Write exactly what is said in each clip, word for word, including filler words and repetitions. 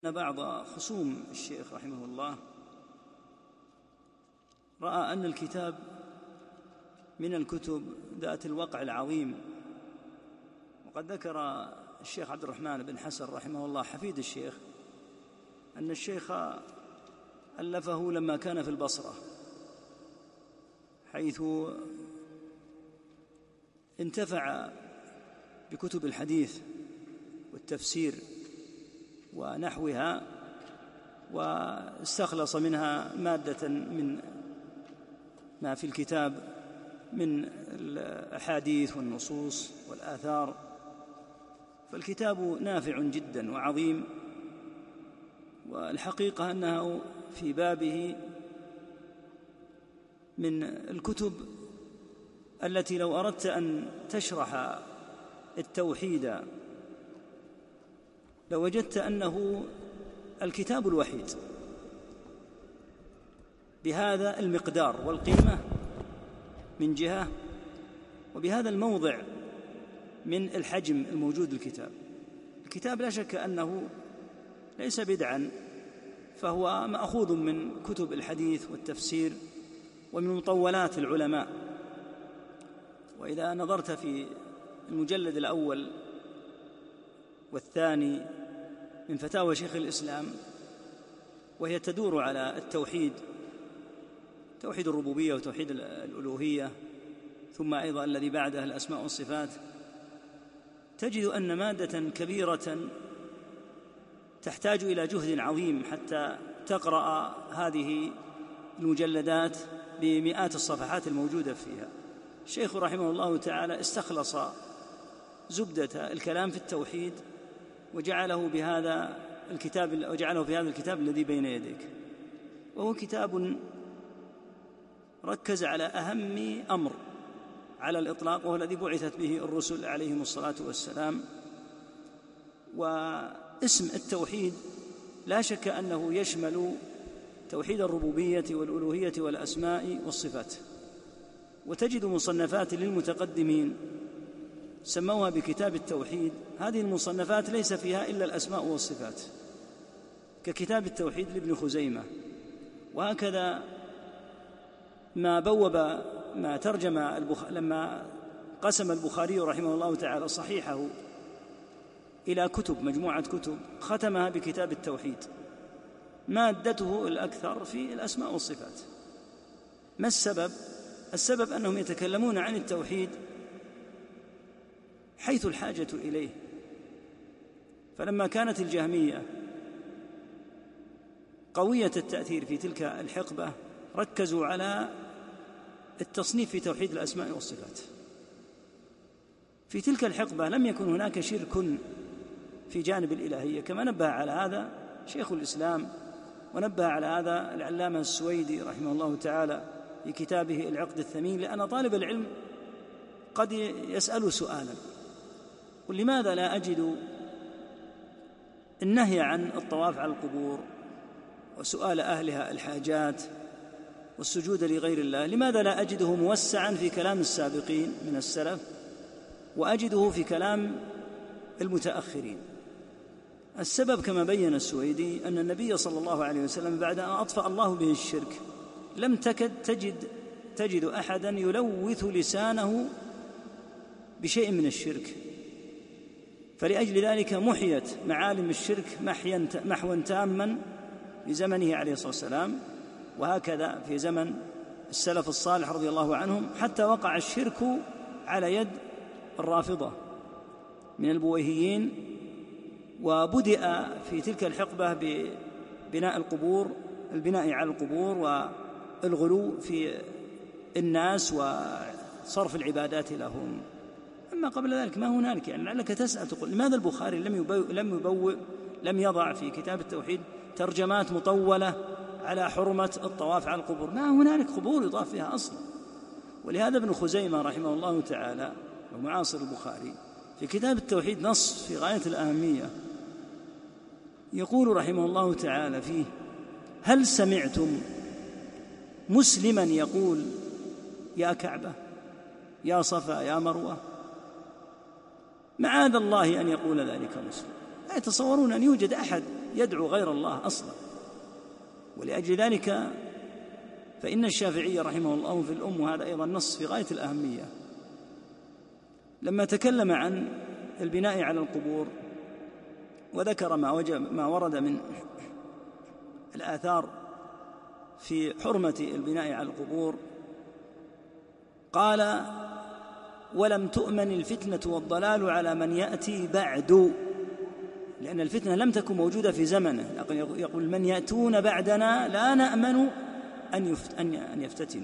أن بعض خصوم الشيخ رحمه الله رأى أن الكتاب من الكتب ذات الوقع العظيم، وقد ذكر الشيخ عبد الرحمن بن حسن رحمه الله حفيد الشيخ أن الشيخ ألفه لما كان في البصرة، حيث انتفع بكتب الحديث والتفسير ونحوها، واستخلص منها مادة من ما في الكتاب من الأحاديث والنصوص والآثار، فالكتاب نافع جدا وعظيم، والحقيقة أنه في بابه من الكتب التي لو أردت أن تشرح التوحيد لوجدت أنه الكتاب الوحيد بهذا المقدار والقيمة من جهة، وبهذا الموضع من الحجم الموجود الكتاب. الكتاب لا شك أنه ليس بدعا، فهو مأخوذ من كتب الحديث والتفسير ومن مطولات العلماء. وإذا نظرت في المجلد الأول والثاني من فتاوى شيخ الإسلام، وهي تدور على التوحيد، توحيد الربوبية وتوحيد الألوهية، ثم أيضا الذي بعدها الأسماء والصفات، تجد أن مادة كبيرة تحتاج إلى جهد عظيم حتى تقرأ هذه المجلدات بمئات الصفحات الموجودة فيها. الشيخ رحمه الله تعالى استخلص زبدة الكلام في التوحيد وجعله بهذا الكتاب وجعله في هذا الكتاب الذي بين يديك، وهو كتاب ركز على أهم أمر على الإطلاق، وهو الذي بعثت به الرسل عليهم الصلاة والسلام. واسم التوحيد لا شك أنه يشمل توحيد الربوبية والألوهية والأسماء والصفات، وتجد مصنفات للمتقدمين سموها بكتاب التوحيد. هذه المصنفات ليس فيها إلا الأسماء والصفات، ككتاب التوحيد لابن خزيمة. وهكذا ما بوب ما ترجم البخ... لما قسم البخاري رحمه الله تعالى صحيحه إلى كتب، مجموعة كتب، ختمها بكتاب التوحيد، مادته الأكثر في الأسماء والصفات. ما السبب؟ السبب أنهم يتكلمون عن التوحيد حيث الحاجة إليه. فلما كانت الجهمية قوية التأثير في تلك الحقبة ركزوا على التصنيف في توحيد الأسماء والصفات. في تلك الحقبة لم يكن هناك شرك في جانب الإلهية، كما نبه على هذا شيخ الإسلام، ونبه على هذا العلامة السويدي رحمه الله تعالى في كتابه العقد الثمين. لأن طالب العلم قد يسأل سؤالا: ولماذا لا أجد النهي عن الطواف على القبور وسؤال أهلها الحاجات والسجود لغير الله، لماذا لا أجده موسعا في كلام السابقين من السلف وأجده في كلام المتأخرين؟ السبب كما بين السويدي أن النبي صلى الله عليه وسلم بعد أن أطفأ الله به الشرك لم تكد تجد, تجد أحدا يلوث لسانه بشيء من الشرك، فلأجل ذلك محيت معالم الشرك محوا تاما في زمنه عليه الصلاة والسلام، وهكذا في زمن السلف الصالح رضي الله عنهم، حتى وقع الشرك على يد الرافضة من البويهيين، وبدأ في تلك الحقبة ببناء القبور، البناء على القبور والغلو في الناس وصرف العبادات لهم. أما قبل ذلك ما هنالك. يعني لعلك تسأل تقول: لماذا البخاري لم يبوء لم يبوء لم يضع في كتاب التوحيد ترجمات مطولة على حرمة الطواف على القبور؟ ما هنالك قبور يطاف فيها أصلا. ولهذا ابن خزيمة رحمه الله تعالى ومعاصر البخاري في كتاب التوحيد نص في غاية الأهمية، يقول رحمه الله تعالى فيه: هل سمعتم مسلما يقول يا كعبة، يا صفا، يا مروة؟ معاذ الله أن يقول ذلك مسلم. لا يتصورون أن يوجد أحد يدعو غير الله أصلا. ولأجل ذلك فإن الشافعي رحمه الله في الأم، وهذا أيضا نص في غاية الأهمية، لما تكلم عن البناء على القبور وذكر ما, وجب ما ورد من الآثار في حرمة البناء على القبور، قال: ولم تؤمن الفتنة والضلال على من يأتي بعد، لأن الفتنة لم تكن موجودة في زمنه. يقول: من يأتون بعدنا لا نأمن أن يفتتنوا.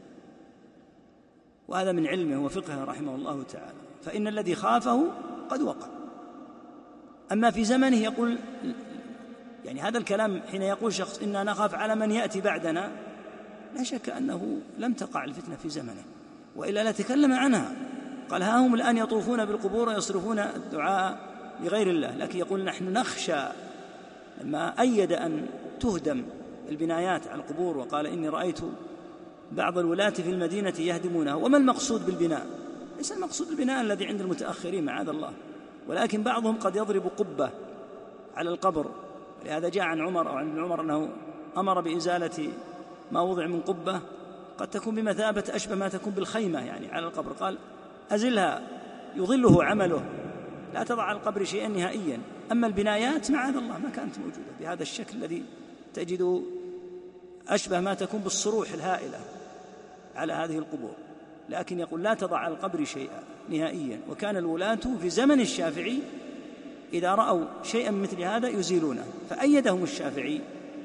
وهذا من علمه وفقهه رحمه الله تعالى، فإن الذي خافه قد وقع. أما في زمنه يقول، يعني هذا الكلام حين يقول شخص إنا نخاف على من يأتي بعدنا، لا شك أنه لم تقع الفتنة في زمنه، وإلا لا تكلم عنها. قال: ها هم الآن يطوفون بالقبور ويصرفون الدعاء لغير الله، لكن يقول: نحن نخشى. لما أيد أن تهدم البنايات على القبور وقال: إني رأيت بعض الولاة في المدينة يهدمونها. وما المقصود بالبناء؟ ليس المقصود البناء الذي عند المتأخرين معاذ الله، ولكن بعضهم قد يضرب قبة على القبر. لهذا جاء عن عمر أو عن ابن عمر أنه أمر بإزالة ما وضع من قبة قد تكون بمثابة أشبه ما تكون بالخيمة يعني على القبر، قال: أزلها يظله عمله، لا تضع على القبر شيئا نهائيا. أما البنايات معاذ الله ما كانت موجودة بهذا الشكل الذي تجد أشبه ما تكون بالصروح الهائلة على هذه القبور، لكن يقول: لا تضع على القبر شيئا نهائيا. وكان الولاة في زمن الشافعي إذا رأوا شيئا مثل هذا يزيلونه، فأيدهم الشافعي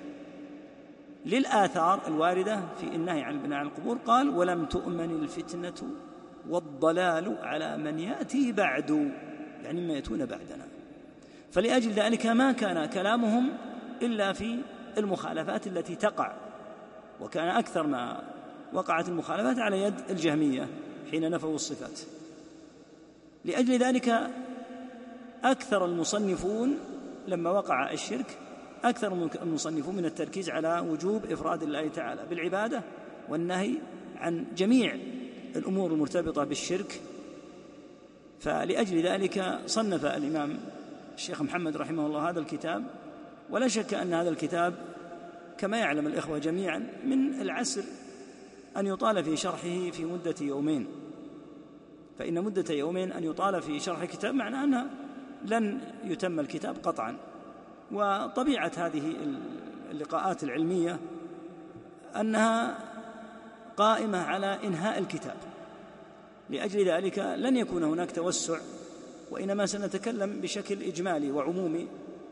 للآثار الواردة في النهي عن البناء على القبور. قال: ولم تؤمن الفتنة والضلال على من يأتي بعد، يعني ما يأتون بعدنا. فلأجل ذلك ما كان كلامهم إلا في المخالفات التي تقع، وكان أكثر ما وقعت المخالفات على يد الجهمية حين نفوا الصفات. لأجل ذلك أكثر المصنفون لما وقع الشرك أكثر المصنفون من التركيز على وجوب إفراد الله تعالى بالعبادة والنهي عن جميع الأمور المرتبطة بالشرك. فلأجل ذلك صنف الإمام الشيخ محمد رحمه الله هذا الكتاب، ولا شك أن هذا الكتاب كما يعلم الإخوة جميعا من العسر أن يطال في شرحه في مدة يومين، فإن مدة يومين أن يطال في شرح كتاب معناه أنه لن يتم الكتاب قطعا. وطبيعة هذه اللقاءات العلمية أنها قائمة على إنهاء الكتاب، لأجل ذلك لن يكون هناك توسع، وإنما سنتكلم بشكل إجمالي وعمومي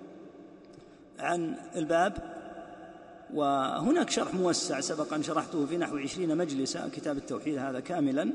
عن الباب. وهناك شرح موسع سبق أن شرحته في نحو عشرين مجلسا، كتاب التوحيد هذا كاملا،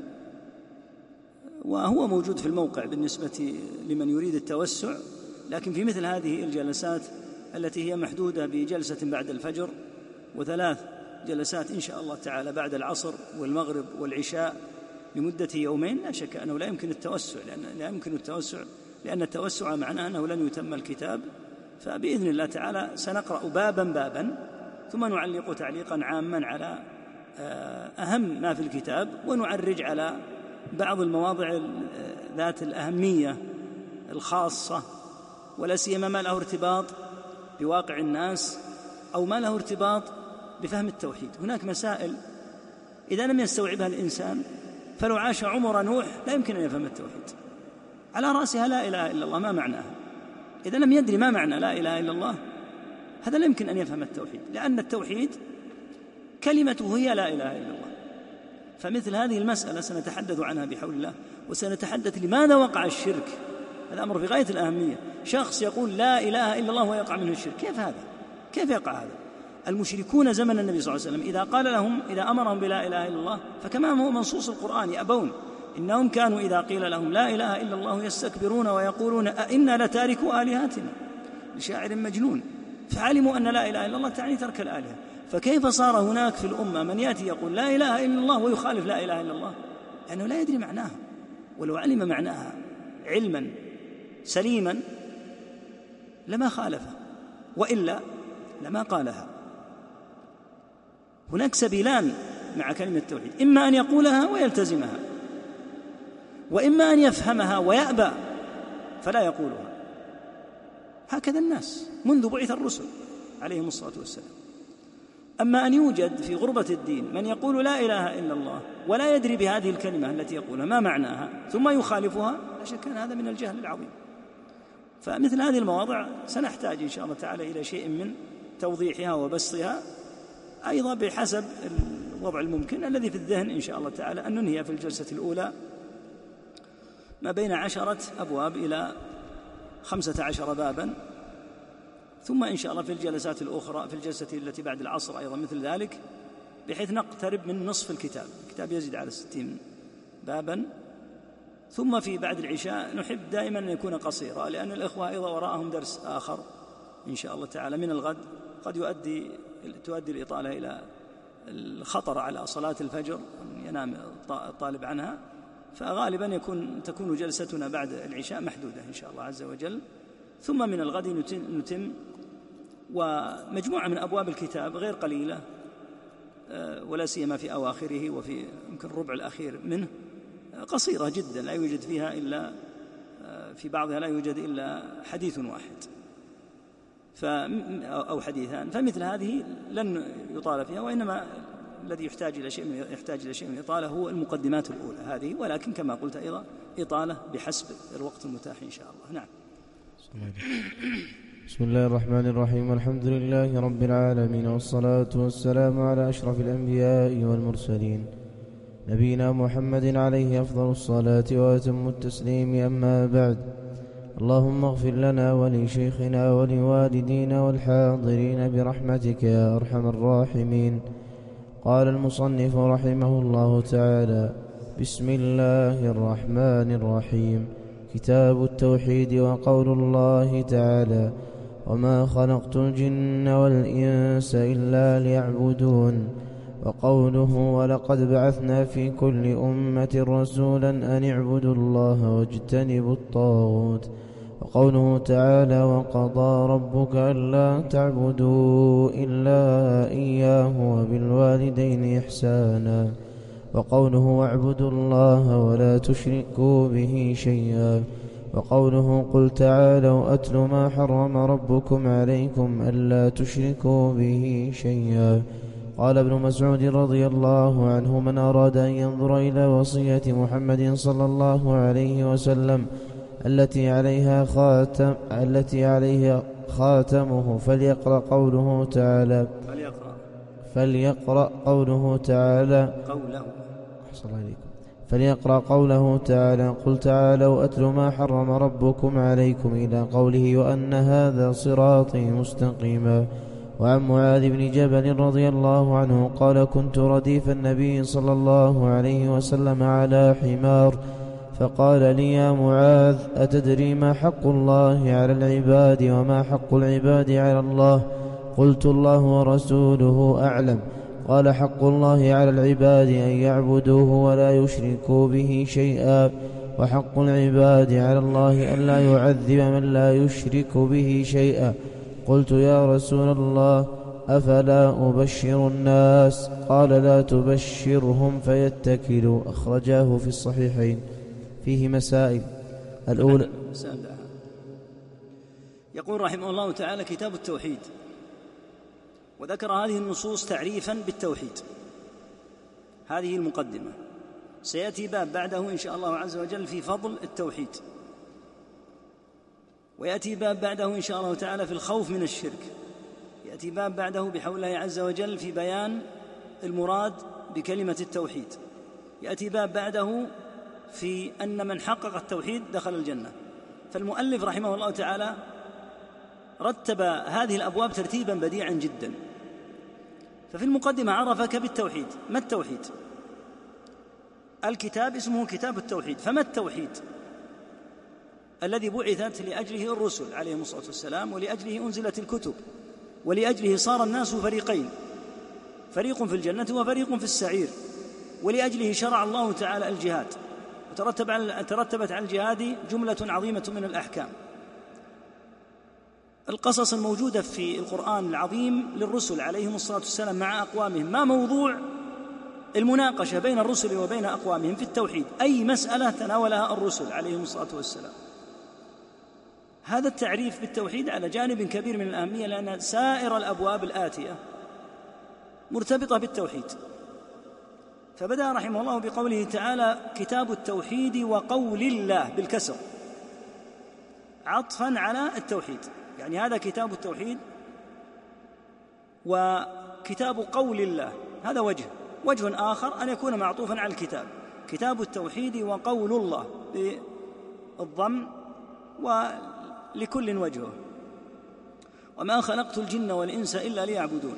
وهو موجود في الموقع بالنسبة لمن يريد التوسع. لكن في مثل هذه الجلسات التي هي محدودة بجلسة بعد الفجر وثلاث جلسات إن شاء الله تعالى بعد العصر والمغرب والعشاء لمدة يومين، لا شك أنه لا يمكن التوسع، لأن لا يمكن التوسع لأن التوسع معناه أنه لن يتم الكتاب. فبإذن الله تعالى سنقرأ بابا بابا، ثم نعلق تعليقا عاما على أهم ما في الكتاب، ونعرج على بعض المواضع ذات الأهمية الخاصة، ولا سيما ما له ارتباط بواقع الناس أو ما له ارتباط بفهم التوحيد. هناك مسائل إذا لم يستوعبها الإنسان فلو عاش عمر نوح لا يمكن أن يفهم التوحيد. على رأسها لا إله إلا الله، ما معناها؟ إذا لم يدري ما معنى لا إله إلا الله هذا لا يمكن أن يفهم التوحيد، لأن التوحيد كلمته هي لا إله إلا الله. فمثل هذه المسألة سنتحدث عنها بحول الله، وسنتحدث لماذا وقع الشرك. هذا أمر في غاية الأهمية. شخص يقول لا إله إلا الله ويقع منه الشرك، كيف هذا؟ كيف يقع هذا؟ المشركون زمن النبي صلى الله عليه وسلم إذا قال لهم إذا أمرهم بلا إله إلا الله، فكما هو منصوص القرآن يأبون. إنهم كانوا إذا قيل لهم لا إله إلا الله يستكبرون ويقولون أئنا لتاركوا آلهتنا لشاعر مجنون. فعلموا أن لا إله إلا الله تعني ترك الآلهة. فكيف صار هناك في الأمة من يأتي يقول لا إله إلا الله ويخالف لا إله إلا الله؟ لأنه لا يدري معناها، ولو علم معناها علما سليما لما خالفه، وإلا لما قالها. هناك سبيلان مع كلمة التوحيد، إما أن يقولها ويلتزمها، وإما أن يفهمها ويأبى فلا يقولها. هكذا الناس منذ بعث الرسل عليهم الصلاة والسلام. أما أن يوجد في غربة الدين من يقول لا إله إلا الله ولا يدري بهذه الكلمة التي يقولها ما معناها ثم يخالفها، لا شك أن هذا من الجهل العظيم. فمثل هذه المواضع سنحتاج إن شاء الله تعالى إلى شيء من توضيحها وبسطها، أيضا بحسب الوضع الممكن الذي في الذهن إن شاء الله تعالى، أن ننهي في الجلسة الأولى ما بين عشرة أبواب إلى خمسة عشر بابا، ثم إن شاء الله في الجلسات الأخرى في الجلسة التي بعد العصر أيضا مثل ذلك، بحيث نقترب من نصف الكتاب. الكتاب يزيد على ستين بابا. ثم في بعد العشاء نحب دائما أن يكون قصيرا، لأن الإخوة أيضا وراءهم درس آخر إن شاء الله تعالى من الغد قد يؤدي تؤدي الإطالة إلى الخطر على صلاة الفجر أن ينام الطالب عنها، فغالبا يكون تكون جلستنا بعد العشاء محدودة إن شاء الله عز وجل. ثم من الغد نتم، ومجموعة من أبواب الكتاب غير قليلة ولا سيما في أواخره وفي يمكن الربع الأخير منه قصيرة جدا، لا يوجد فيها إلا في بعضها لا يوجد إلا حديث واحد أو حديثان، فمثل هذه لن يطال فيها، وإنما الذي يحتاج إلى شيء يحتاج إلى شيء من الإطالة هو المقدمات الأولى هذه، ولكن كما قلت أيضا إطالة بحسب الوقت المتاح إن شاء الله. نعم. بسم الله الرحمن الرحيم. الحمد لله رب العالمين، والصلاة والسلام على أشرف الأنبياء والمرسلين نبينا محمد عليه أفضل الصلاة وأتم التسليم. أما بعد، اللهم اغفر لنا ولشيخنا ولوالدينا والحاضرين برحمتك يا أرحم الراحمين. قال المصنف رحمه الله تعالى: بسم الله الرحمن الرحيم. كتاب التوحيد. وقول الله تعالى: وما خلقت الجن والإنس إلا ليعبدون. وقوله: ولقد بعثنا في كل أمة رسولا أن اعبدوا الله واجتنبوا الطاغوت. وقوله تعالى: وقضى ربك ألا تعبدوا إلا إياه وبالوالدين إحسانا. وقوله: واعبدوا الله ولا تشركوا به شيئا. وقوله: قل تعالوا أتل ما حرم ربكم عليكم ألا تشركوا به شيئا. قال ابن مسعود رضي الله عنه: من أراد أن ينظر إلى وصية محمد صلى الله عليه وسلم التي عليها خاتم التي عليها خاتمه فليقرأ قوله تعالى فليقرأ فليقرأ قوله تعالى قوله فليقرأ قوله تعالى: قل تعالوا أتل ما حرم ربكم عليكم إلى قوله: وأن هذا صراطي مستقيما. وعن معاذ بن جبل رضي الله عنه قال: كنت رديف النبي صلى الله عليه وسلم على حمار، فقال لي: يا معاذ، أتدري ما حق الله على العباد وما حق العباد على الله؟ قلت: الله ورسوله أعلم. قال: حق الله على العباد أن يعبدوه ولا يشركوا به شيئا، وحق العباد على الله أن لا يعذب من لا يشرك به شيئا. قلت: يا رسول الله، أفلا أبشر الناس؟ قال: لا تبشرهم فيتكلوا. أخرجاه في الصحيحين. فيه مسائل. الأولى: يقول رحمه الله تعالى: كتاب التوحيد. وذكر هذه النصوص تعريفا بالتوحيد، هذه المقدمة. سيأتي باب بعده إن شاء الله عز وجل في فضل التوحيد، ويأتي باب بعده إن شاء الله تعالى في الخوف من الشرك، يأتي باب بعده بحول الله عز وجل في بيان المراد بكلمة التوحيد، يأتي باب بعده في أن من حقق التوحيد دخل الجنة. فالمؤلف رحمه الله تعالى رتب هذه الأبواب ترتيبا بديعا جدا. ففي المقدمة عرفك بالتوحيد. ما التوحيد؟ الكتاب اسمه كتاب التوحيد. فما التوحيد؟ الذي بعثت لأجله الرسل عليهم الصلاة والسلام، ولأجله أنزلت الكتب، ولأجله صار الناس فريقين، فريق في الجنة وفريق في السعير، ولأجله شرع الله تعالى الجهاد، وترتب على ترتبت على الجهاد جملة عظيمة من الأحكام. القصص الموجودة في القرآن العظيم للرسل عليهم الصلاة والسلام مع أقوامهم، ما موضوع المناقشة بين الرسل وبين أقوامهم في التوحيد؟ أي مسألة تناولها الرسل عليهم الصلاة والسلام. هذا التعريف بالتوحيد على جانب كبير من الأهمية، لأن سائر الأبواب الآتية مرتبطة بالتوحيد. فبدأ رحمه الله بقوله تعالى: كتاب التوحيد وقول الله بالكسر، عطفا على التوحيد، يعني هذا كتاب التوحيد وكتاب قول الله، هذا وجه. وجه آخر أن يكون معطوفا على الكتاب، كتاب التوحيد وقول الله بالضم ولكل وجهه. وما خلقت الجن والإنس إلا ليعبدون.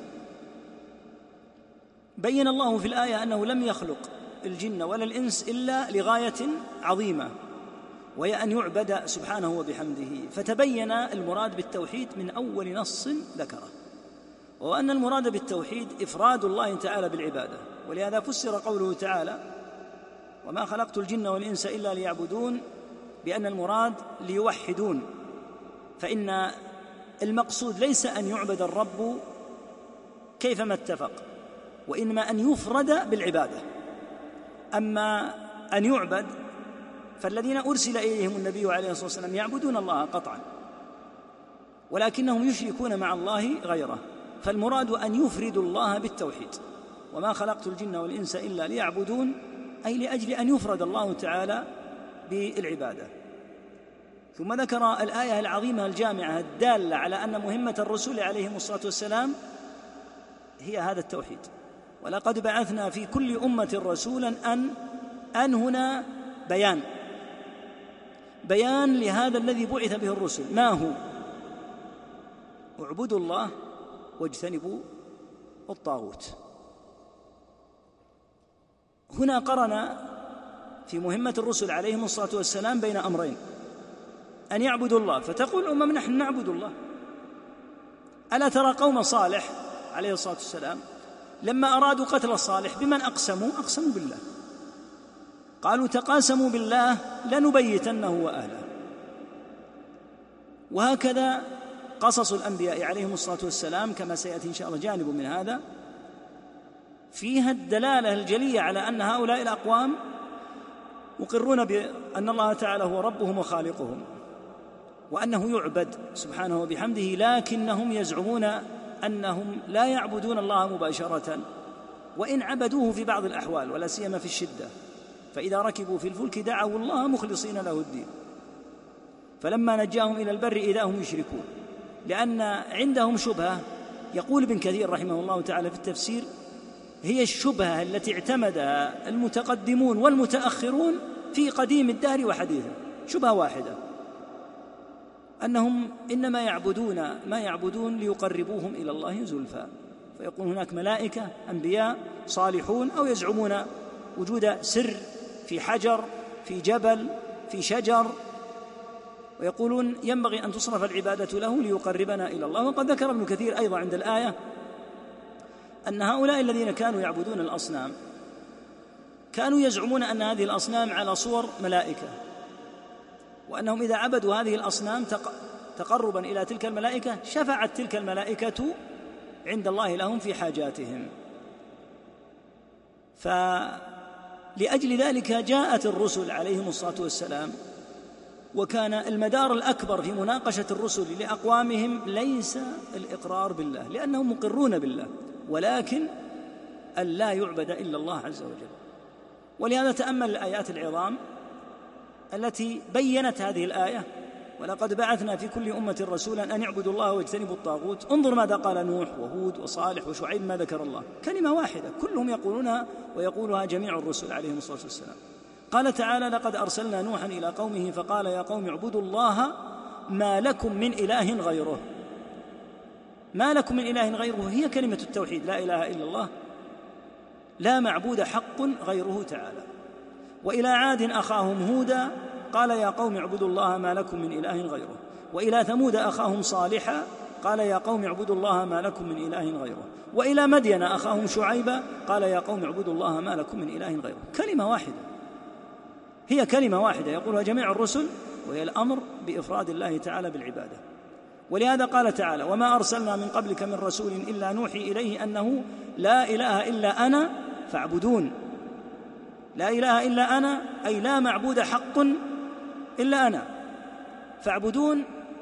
بين الله في الآية أنه لم يخلق الجن ولا الإنس إلا لغاية عظيمة، وهي أن يعبد سبحانه وبحمده. فتبين المراد بالتوحيد من أول نص ذكره، وأن المراد بالتوحيد إفراد الله تعالى بالعبادة. ولهذا فسر قوله تعالى: وما خلقت الجن والإنس إلا ليعبدون، بأن المراد ليوحدون. فإن المقصود ليس أن يعبد الرب كيفما اتفق، وإنما أن يفرد بالعبادة. أما أن يعبد فالذين أرسل إليهم النبي عليه الصلاة والسلام يعبدون الله قطعا، ولكنهم يشركون مع الله غيره. فالمراد أن يفردوا الله بالتوحيد. وما خلقت الجن والإنس إلا ليعبدون، أي لأجل أن يفرد الله تعالى بالعبادة. ثم ذكر الآية العظيمة الجامعة الدالة على أن مهمة الرسل عليهم الصلاة والسلام هي هذا التوحيد. ولقد بعثنا في كل أمة رسولا أن أن هنا بيان بيان لهذا الذي بعث به الرسل. ما هو؟ اعبدوا الله واجتنبوا الطاغوت. هنا قرن في مهمة الرسل عليهم الصلاة والسلام بين أمرين: أن يعبدوا الله، فتقول أمم نحن نعبد الله. ألا ترى قوم صالح عليه الصلاة والسلام لما أرادوا قتل صالح بمن أقسموا؟ أقسموا بالله، قالوا تقاسموا بالله لنبيتنه وأهله. وهكذا قصص الأنبياء عليهم الصلاة والسلام كما سيأتي إن شاء الله جانب من هذا، فيها الدلالة الجلية على أن هؤلاء الأقوام مقرون بأن الله تعالى هو ربهم وخالقهم، وأنه يعبد سبحانه وبحمده، لكنهم يزعمون أنهم لا يعبدون الله مباشرة، وإن عبدوه في بعض الأحوال ولا سيما في الشدة. فإذا ركبوا في الفلك دعوا الله مخلصين له الدين، فلما نجاهم إلى البر إذا هم يشركون. لأن عندهم شبهة، يقول ابن كثير رحمه الله تعالى في التفسير: هي الشبهة التي اعتمدها المتقدمون والمتأخرون في قديم الدهر وحديثه، شبهة واحدة، أنهم إنما يعبدون ما يعبدون ليقربوهم إلى الله زلفى. فيكون هناك ملائكة، أنبياء، صالحون، أو يزعمون وجود سر في حجر، في جبل، في شجر، ويقولون ينبغي أن تصرف العبادة له ليقربنا إلى الله. وقد ذكر ابن كثير أيضا عند الآية أن هؤلاء الذين كانوا يعبدون الأصنام كانوا يزعمون أن هذه الأصنام على صور ملائكة، وأنهم إذا عبدوا هذه الأصنام تقربا إلى تلك الملائكة شفعت تلك الملائكة عند الله لهم في حاجاتهم. فلأجل ذلك جاءت الرسل عليهم الصلاة والسلام، وكان المدار الأكبر في مناقشة الرسل لأقوامهم ليس الإقرار بالله، لأنهم مقرون بالله، ولكن أن لا يعبد إلا الله عز وجل. ولهذا تأمل الآيات العظام التي بيّنت هذه الآية: ولقد بعثنا في كل أمة رسولا أن يعبدوا الله واجتنبوا الطاغوت. انظر ماذا قال نوح وهود وصالح وشعيب، ما ذكر الله، كلمة واحدة كلهم يقولونها ويقولها جميع الرسل عليهم الصلاة والسلام. قال تعالى: لقد أرسلنا نوحا إلى قومه فقال يا قوم اعبدوا الله ما لكم من إله غيره. ما لكم من إله غيره هي كلمة التوحيد، لا إله إلا الله، لا معبود حق غيره تعالى. وإلى عاد أخاهم هودا قال يا قوم اعبدوا الله ما لكم من إله غيره. وإلى ثمود أخاهم صالحا قال يا قوم اعبدوا الله ما لكم من إله غيره. وإلى مدين أخاهم شعيبا قال يا قوم اعبدوا الله ما لكم من إله غيره. كلمة واحدة، هي كلمة واحدة يقولها جميع الرسل، وهي الأمر بإفراد الله تعالى بالعبادة. ولهذا قال تعالى: وما أرسلنا من قبلك من رسول إلا نوحي إليه أنه لا إله إلا أنا فاعبدون. لا إله إلا أنا أي لا معبود حق إلا أنا، فاعبدون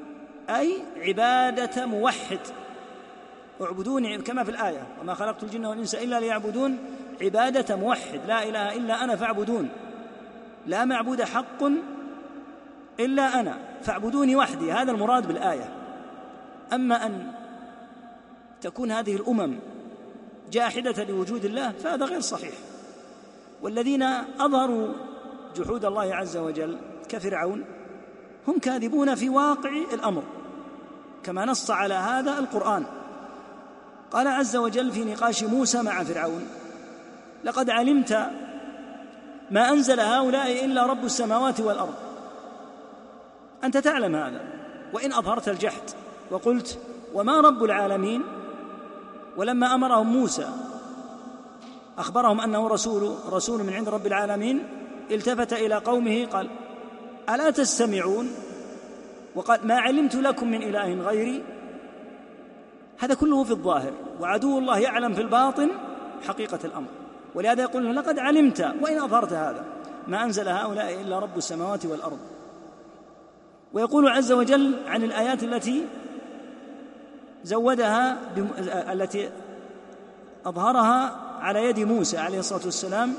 أي عبادة موحد، اعبدوني كما في الآية وما خلقت الجن والإنس إلا ليعبدون، عبادة موحد لا إله إلا أنا فاعبدون، لا معبود حق إلا أنا فاعبدوني وحدي، هذا المراد بالآية. أما أن تكون هذه الأمم جاحدة لوجود الله فهذا غير صحيح. والذين أظهروا جحود الله عز وجل كفرعون هم كاذبون في واقع الأمر، كما نص على هذا القرآن. قال عز وجل في نقاش موسى مع فرعون: لقد علمت ما أنزل هؤلاء إلا رب السماوات والأرض. أنت تعلم هذا، وإن أظهرت الجحد وقلت وما رب العالمين، ولما أمرهم موسى أخبرهم أنه رسول رسول من عند رب العالمين، التفت إلى قومه قال: ألا تستمعون؟ وقال: ما علمت لكم من إله غيري. هذا كله في الظاهر، وعدو الله يعلم في الباطن حقيقة الأمر، ولهذا يقول: لقد علمت وإن أظهرت هذا ما أنزل هؤلاء إلا رب السماوات والأرض. ويقول عز وجل عن الآيات التي زودها بم... التي أظهرها على يد موسى عليه الصلاة والسلام: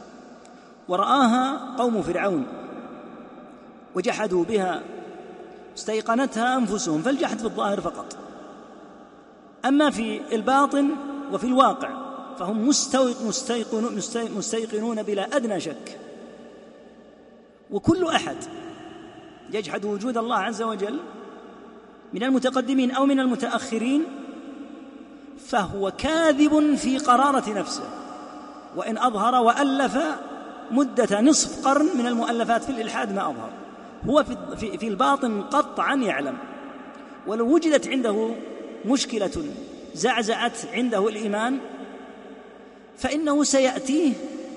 ورآها قوم فرعون وجحدوا بها استيقنتها أنفسهم. فالجحد في الظاهر فقط، أما في الباطن وفي الواقع فهم مستيقنون, مستيقنون بلا أدنى شك. وكل أحد يجحد وجود الله عز وجل من المتقدمين أو من المتأخرين فهو كاذب في قرارة نفسه، وإن أظهر وألف مدة نصف قرن من المؤلفات في الإلحاد ما أظهر، هو في, في الباطن قطعا يعلم. ولو وجدت عنده مشكلة زعزعت عنده الإيمان فإنه سيأتيه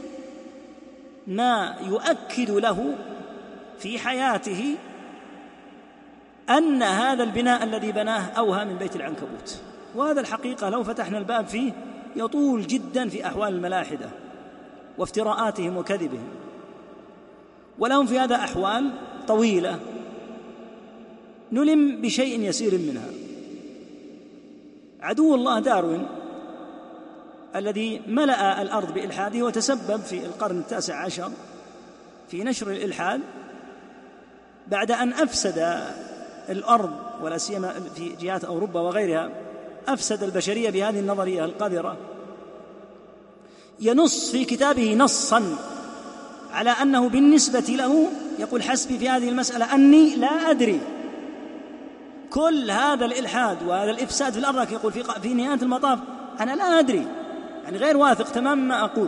ما يؤكد له في حياته أن هذا البناء الذي بناه أوهى من بيت العنكبوت. وهذا الحقيقة لو فتحنا الباب فيه يطول جدا في أحوال الملاحدة وافتراءاتهم وكذبهم، ولهم في هذا أحوال طويلة نلم بشيء يسير منها. عدو الله داروين الذي ملأ الأرض بإلحاده وتسبب في القرن التاسع عشر في نشر الإلحاد بعد أن أفسد الأرض ولا سيما في جهات أوروبا وغيرها، أفسد البشرية بهذه النظرية القذرة. ينص في كتابه نصا على أنه بالنسبة له يقول: حسبي في هذه المسألة أني لا أدري. كل هذا الإلحاد وهذا الإفساد في الأرض يقول في, في نهاية المطاف أنا لا أدري، يعني غير واثق تماما ما أقول.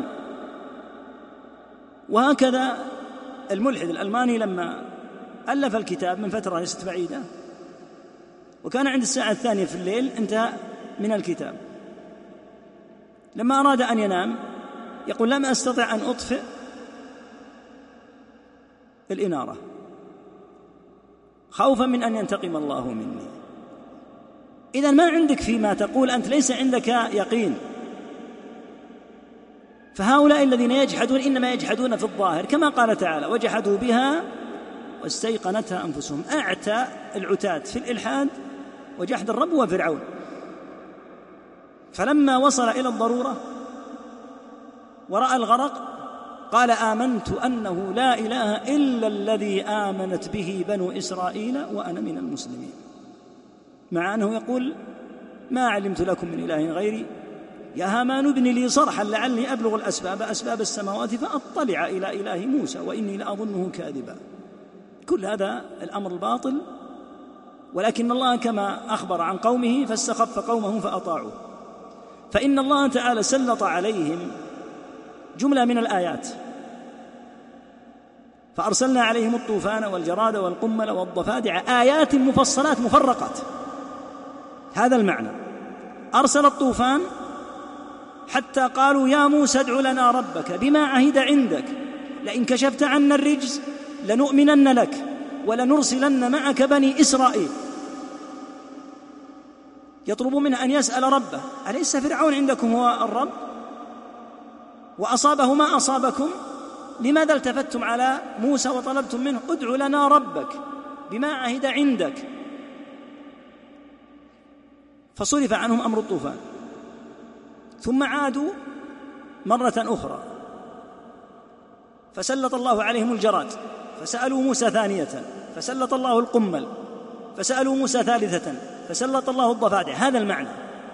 وهكذا الملحد الألماني لما ألف الكتاب من فترة ليست بعيدة وكان عند الساعة الثانية في الليل انتهى من الكتاب، لما أراد أن ينام يقول: لم أستطع أن أطفئ الإنارة خوفا من أن ينتقم الله مني. إذن ما عندك فيما تقول أنت ليس عندك يقين. فهؤلاء الذين يجحدون إنما يجحدون في الظاهر، كما قال تعالى: وجحدوا بها واستيقنتها أنفسهم. أعتى العتاة في الإلحاد وجحد الرب وفرعون. فلما وصل إلى الضرورة ورأى الغرق قال: آمنت أنه لا إله إلا الذي آمنت به بنو إسرائيل وأنا من المسلمين، مع أنه يقول: ما علمت لكم من إله غيري يا هامان ابن لي صرحا لعلي أبلغ الأسباب أسباب السماوات فأطلع إلى إله موسى وإني لأظنه كاذبا. كل هذا الأمر الباطل، ولكن الله كما أخبر عن قومه فاستخف قومه فأطاعوه. فإن الله تعالى سلط عليهم جملة من الآيات، فأرسلنا عليهم الطوفان والجراد والقمل والضفادع آيات مفصلات مفرقات. هذا المعنى. أرسل الطوفان حتى قالوا: يا موسى ادع لنا ربك بما عهد عندك لئن كشفت عنا الرجز لنؤمنن لك ولنرسلن معك بني إسرائيل. يطلب منه أن يسأل ربه: أليس فرعون عندكم هو الرب وأصابه ما أصابكم؟ لماذا التفتم على موسى وطلبتم منه ادع لنا ربك بما عهد عندك؟ فصرف عنهم أمر الطوفان، ثم عادوا مرة أخرى فسلط الله عليهم الجراد، فسألوا موسى ثانية فسلط الله القمل، فسألوا موسى ثالثة فسلط الله الضفادع. هذا المعنى،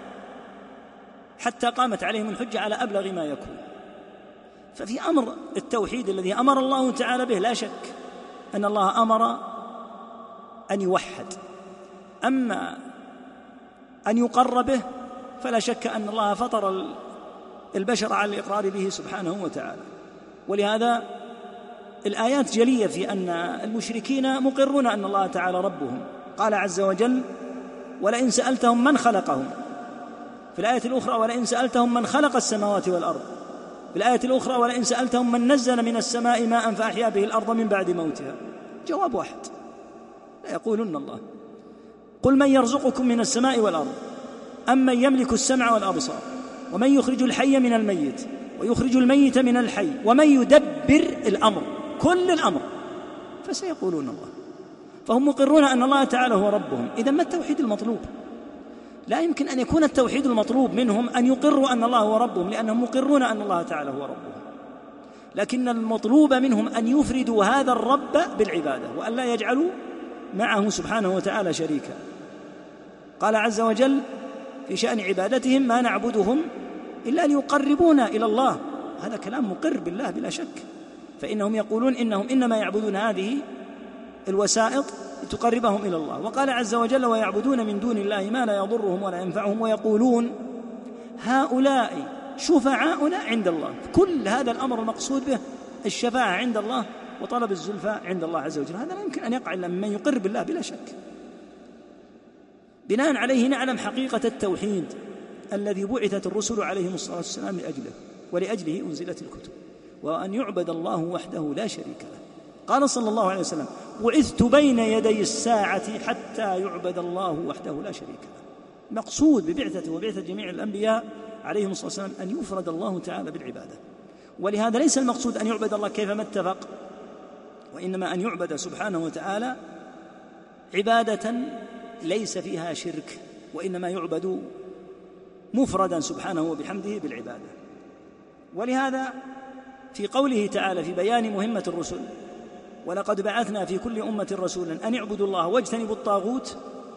حتى قامت عليهم الحجة على أبلغ ما يكون. ففي أمر التوحيد الذي أمر الله تعالى به لا شك أن الله أمر أن يوحد، أما أن يقر به فلا شك أن الله فطر البشر على الإقرار به سبحانه وتعالى. ولهذا الآيات جلية في أن المشركين مقرون أن الله تعالى ربهم. قال عز وجل: ولئن سألتهم من خلقهم، في الآية الأخرى: ولئن سألتهم من خلق السماوات والأرض، في الآية الأخرى: ولئن سألتهم من نزل من السماء ماء فأحيا به الأرض من بعد موتها. جواب واحد: لا يقولون الله. قل من يرزقكم من السماء والأرض أم من يملك السمع والأبصار ومن يخرج الحي من الميت ويخرج الميت من الحي ومن يدبر الأمر، كل الأمر، فسيقولون الله. فهم مقرون أن الله تعالى هو ربهم. إذن ما التوحيد المطلوب؟ لا يمكن أن يكون التوحيد المطلوب منهم أن يقروا أن الله هو ربهم، لأنهم مقرون أن الله تعالى هو ربهم، لكن المطلوب منهم أن يفردوا هذا الرب بالعبادة وأن لا يجعلوا معه سبحانه وتعالى شريكا. قال عز وجل في شأن عبادتهم: ما نعبدهم إلا ليقربونا إلى الله. هذا كلام مقر بالله بلا شك، فإنهم يقولون إنهم إنما يعبدون هذه الوسائط لتقربهم إلى الله. وقال عز وجل: ويعبدون من دون الله ما لا يضرهم ولا ينفعهم ويقولون هؤلاء شفعاؤنا عند الله. كل هذا الأمر المقصود به الشفاعة عند الله وطلب الزلفى عند الله عز وجل. هذا لا يمكن أن يقع إلا ممن يقر بالله بلا شك. بناء عليه نعلم حقيقة التوحيد الذي بعثت الرسل عليهم الصلاة والسلام لأجله، ولأجله أنزلت الكتب، وأن يعبد الله وحده لا شريك له. قال صلى الله عليه وسلم: بعثت بين يدي الساعة حتى يعبد الله وحده لا شريك له. مقصود ببعثته وبعثة جميع الأنبياء عليهم الصلاة والسلام أن يفرد الله تعالى بالعبادة. ولهذا ليس المقصود أن يعبد الله كيفما اتفق، وإنما أن يعبد سبحانه وتعالى عبادة ليس فيها شرك، وإنما يعبد مفردا سبحانه وبحمده بالعبادة. ولهذا في قوله تعالى في بيان مهمة الرسل: ولقد بعثنا في كل أمة رسولا أن اعبدوا الله واجتنبوا الطاغوت،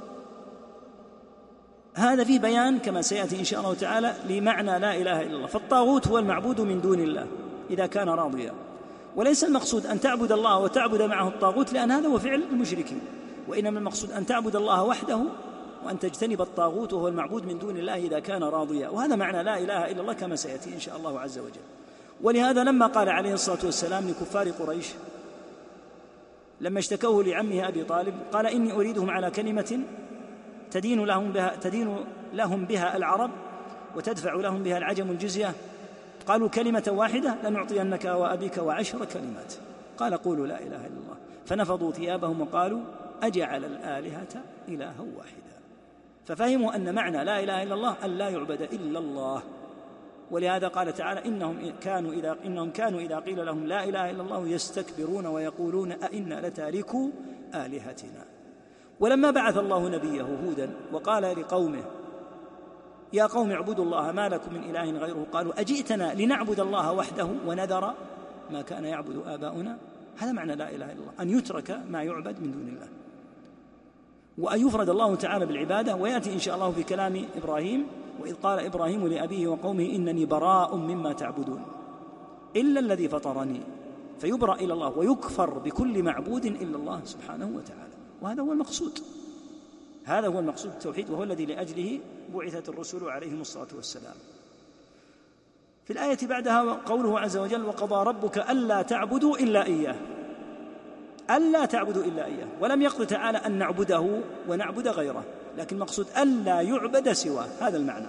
هذا فيه بيان كما سيأتي إن شاء الله تعالى لمعنى لا إله إلا الله. فالطاغوت هو المعبود من دون الله إذا كان راضيا، وليس المقصود أن تعبد الله وتعبد معه الطاغوت، لأن هذا هو فعل المشركين، وإنما المقصود أن تعبد الله وحده وأن تجتنب الطاغوت وهو المعبود من دون الله إذا كان راضيا. وهذا معنى لا إله إلا الله كما سيأتي إن شاء الله عز وجل. ولهذا لما قال عليه الصلاة والسلام لكفار قريش لما اشتكوه لعمه أبي طالب، قال: إني أريدهم على كلمة تدين لهم بها, تدين لهم بها العرب وتدفع لهم بها العجم الجزية. قالوا: كلمة واحدة لنعطينك وأبيك وعشر كلمات. قال: قولوا لا إله إلا الله. فنفضوا ثيابهم وقالوا: أجعل الآلهة إلها واحدا. ففهموا أن معنى لا إله إلا الله أن لا يعبد إلا الله. ولهذا قال تعالى: إنهم كانوا إذا, إنهم كانوا إذا قيل لهم لا إله إلا الله يستكبرون ويقولون أئنا لتاركوا آلهتنا. ولما بعث الله نبيه هودا وقال لقومه: يا قوم اعبدوا الله ما لكم من إله غيره، قالوا: أجئتنا لنعبد الله وحده ونذر ما كان يعبد آباؤنا. هذا معنى لا إله إلا الله، أن يترك ما يعبد من دون الله وأن يفرد الله تعالى بالعبادة. ويأتي إن شاء الله في كلام إبراهيم: وإذ قال إبراهيم لأبيه وقومه إنني براء مما تعبدون إلا الذي فطرني، فيبرأ إلى الله ويكفر بكل معبود إلا الله سبحانه وتعالى. وهذا هو المقصود، هذا هو المقصود التوحيد، وهو الذي لأجله بعثت الرسل عليهم الصلاة والسلام. في الآية بعدها قوله عز وجل: وقضى ربك ألا تعبدوا إلا إياه، ألا تعبدوا إلا إياه. ولم يقل تعالى أن نعبده ونعبد غيره، لكن مقصود ألا يعبد سواه، هذا المعنى.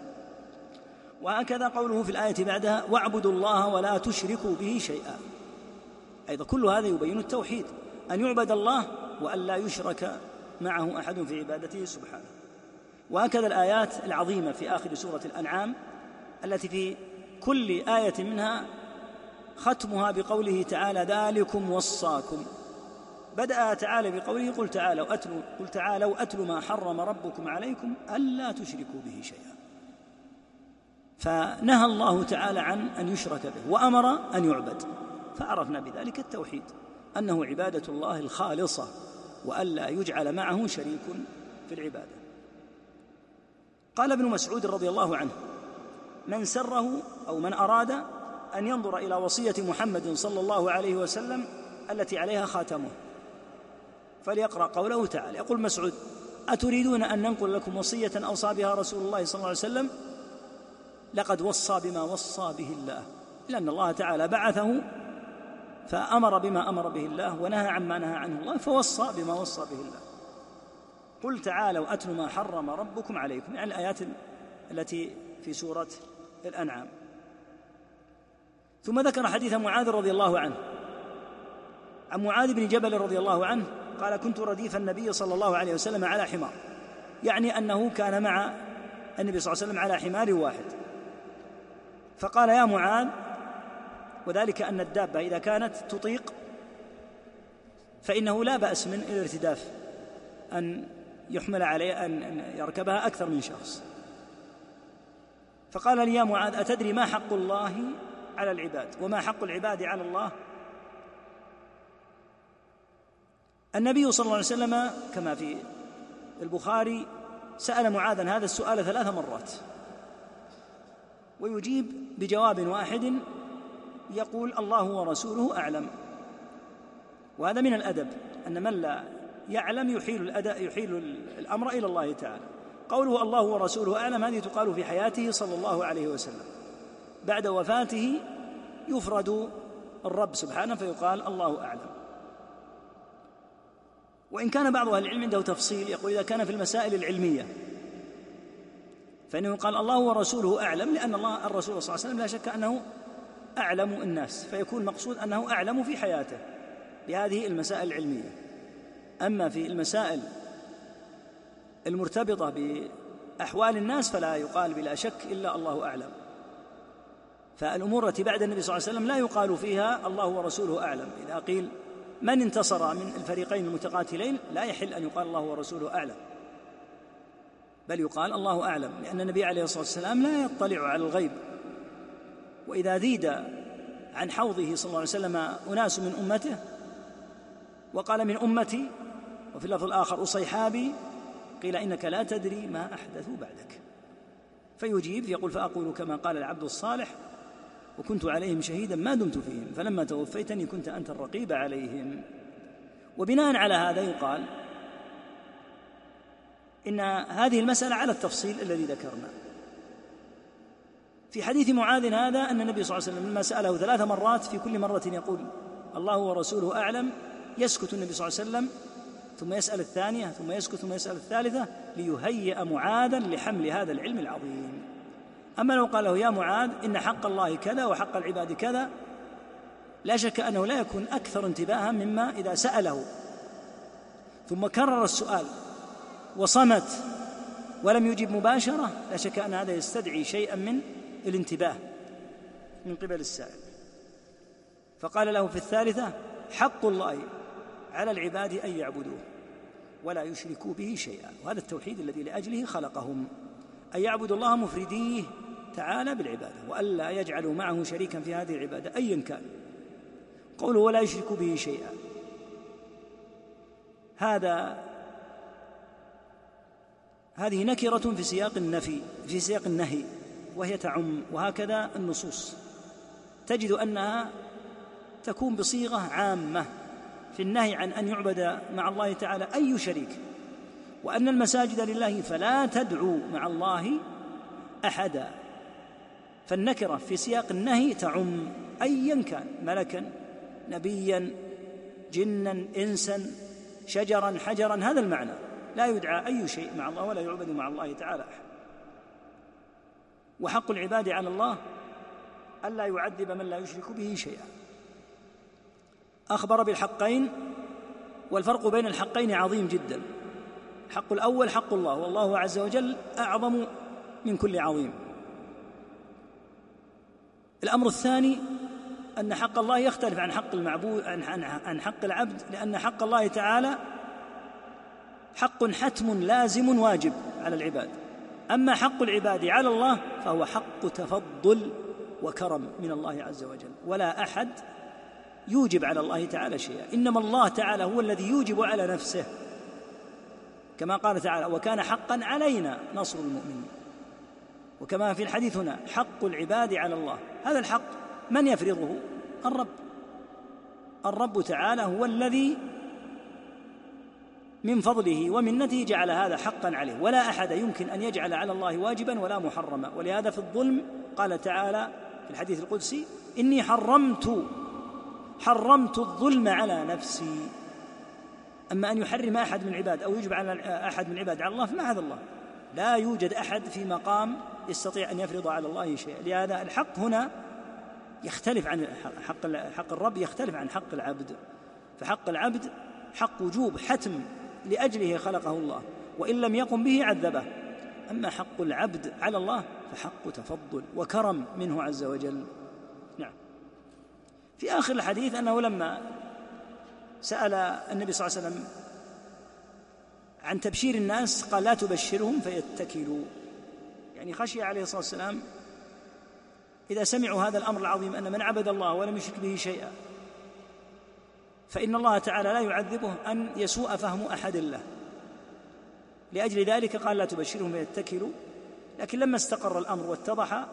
وهكذا قوله في الآية بعدها: واعبدوا الله ولا تشركوا به شيئا. أيضا كل هذا يبين التوحيد، أن يعبد الله وأن لا يشرك معه أحد في عبادته سبحانه. وهكذا الآيات العظيمة في آخر سورة الأنعام التي في كل آية منها ختمها بقوله تعالى: ذلكم وصاكم بدأ تعالى بقوله قل تعالوا أتلوا, قل تعالوا أتلوا ما حرم ربكم عليكم ألا تشركوا به شيئا. فنهى الله تعالى عن أن يشرك به وأمر أن يعبد، فعرفنا بذلك التوحيد أنه عبادة الله الخالصة وألا يجعل معه شريك في العبادة. قال ابن مسعود رضي الله عنه: من سره أو من أراد أن ينظر إلى وصية محمد صلى الله عليه وسلم التي عليها خاتمه فليقرأ قوله تعالى. يقول مسعود: أتريدون أن ننقل لكم وصية أوصى بها رسول الله صلى الله عليه وسلم؟ لقد وصى بما وصى به الله، لأن الله تعالى بعثه فأمر بما أمر به الله ونهى عما نهى عنه الله، فوصى بما وصى به الله. قل تعالوا أتلوا ما حرم ربكم عليكم، يعني الآيات التي في سورة الأنعام. ثم ذكر حديث معاذ رضي الله عنه، عن معاذ بن جبل رضي الله عنه قال: كنت رديف النبي صلى الله عليه وسلم على حمار، يعني أنه كان مع النبي صلى الله عليه وسلم على حمار واحد، فقال: يا معاذ، وذلك أن الدابة إذا كانت تطيق فإنه لا بأس من الارتداف أن يحمل عليه أن يركبها أكثر من شخص. فقال لي: يا معاذ، أتدري ما حق الله على العباد وما حق العباد على الله؟ النبي صلى الله عليه وسلم كما في البخاري سأل معاذا هذا السؤال ثلاث مرات ويجيب بجواب واحد يقول: الله ورسوله أعلم. وهذا من الأدب، أن من لا يعلم يحيل الأداء يحيل الأمر إلى الله تعالى. قوله الله ورسوله أعلم هذه تقال في حياته صلى الله عليه وسلم، بعد وفاته يفرد الرب سبحانه فيقال الله أعلم. وإن كان بعض أهل العلم عنده تفصيل، يقول إذا كان في المسائل العلمية فإنه قال الله ورسوله أعلم، لأن الله الرسول صلى الله عليه وسلم لا شك أنه أعلم الناس، فيكون المقصود أنه أعلم في حياته بهذه المسائل العلمية. أما في المسائل المرتبطة بأحوال الناس فلا يقال بلا شك إلا الله أعلم. فالأمور التي بعد النبي صلى الله عليه وسلم لا يقال فيها الله ورسوله أعلم. إذا قيل من انتصر من الفريقين المتقاتلين لا يحل أن يقال الله ورسوله أعلم، بل يقال الله أعلم، لأن النبي عليه الصلاة والسلام لا يطلع على الغيب. وإذا ذيد عن حوضه صلى الله عليه وسلم أناس من أمته وقال من أمتي، وفي اللفظ الآخر أصيحابي، قيل إنك لا تدري ما أحدثوا بعدك، فيجيب يقول: فأقول كما قال العبد الصالح وكنت عليهم شهيدا ما دمت فيهم فلما توفيتني كنت أنت الرقيب عليهم. وبناء على هذا يقال إن هذه المسألة على التفصيل الذي ذكرنا. في حديث معاذ هذا أن النبي صلى الله عليه وسلم لما سأله ثلاث مرات في كل مرة يقول الله ورسوله أعلم، يسكت النبي صلى الله عليه وسلم ثم يسأل الثانية ثم يسكت ثم يسأل الثالثة ليهيئ معاذا لحمل هذا العلم العظيم. أما لو قال له: يا معاذ، إن حق الله كذا وحق العباد كذا، لا شك أنه لا يكون أكثر انتباها مما إذا سأله ثم كرر السؤال وصمت ولم يجب مباشرة، لا شك أن هذا يستدعي شيئا من الانتباه من قبل السائل. فقال له في الثالثة: حق الله على العباد أن يعبدوه ولا يشركوا به شيئا. وهذا التوحيد الذي لأجله خلقهم، أن يعبدوا الله مفرديه تعالى بالعبادة وألا يجعلوا معه شريكا في هذه العبادة أيا كان. قوله ولا يشركوا به شيئا، هذا هذه نكرة في سياق النفي في سياق النهي، وهي تعم. وهكذا النصوص تجد أنها تكون بصيغة عامة في النهي عن أن يعبد مع الله تعالى أي شريك، وأن المساجد لله فلا تدعوا مع الله أحدا. فالنكرة في سياق النهي تعم أيا كان، ملكا، نبيا، جنا، إنسا، شجرا، حجرا، هذا المعنى. لا يدعى أي شيء مع الله ولا يعبد مع الله تعالى أحد. وحق العباد على الله ألا يعذب من لا يشرك به شيئا. أخبر بالحقين، والفرق بين الحقين عظيم جدا. الحق الأول حق الله، والله عز وجل أعظم من كل عظيم. الأمر الثاني أن حق الله يختلف عن حق المعبود عن حق العبد، لأن حق الله تعالى حق حتم لازم واجب على العباد، أما حق العباد على الله فهو حق تفضل وكرم من الله عز وجل، ولا أحد يوجب على الله تعالى شيئا، إنما الله تعالى هو الذي يوجب على نفسه، كما قال تعالى: وكان حقا علينا نصر المؤمنين. وكما في الحديث هنا: حق العباد على الله. هذا الحق من يفرضه؟ الرب. الرب تعالى هو الذي من فضله ومنته جعل هذا حقا عليه، ولا أحد يمكن أن يجعل على الله واجبا ولا محرما. ولهذا في الظلم قال تعالى في الحديث القدسي: إني حرمت حرمت الظلم على نفسي. أما أن يحرم أحد من العباد أو يجب على أحد من العباد على الله فمعاذ الله، لا يوجد أحد في مقام يستطيع أن يفرض على الله شيئا. لهذا الحق هنا يختلف عن حق حق الرب، يختلف عن حق العبد. فحق العبد حق وجوب حتم لأجله خلقه الله، وإن لم يقم به عذبه. أما حق العبد على الله فحق تفضل وكرم منه عز وجل. نعم. في آخر الحديث أنه لما سأل النبي صلى الله عليه وسلم عن تبشير الناس قال: لا تبشرهم فيتكلوا، يعني خشي عليه الصلاة والسلام إذا سمعوا هذا الأمر العظيم أن من عبد الله ولم يشرك به شيئا فإن الله تعالى لا يعذبه أن يسوء فهم أحد له، لأجل ذلك قال: لا تبشرهم فيتكلوا. لكن لما استقر الأمر واتضح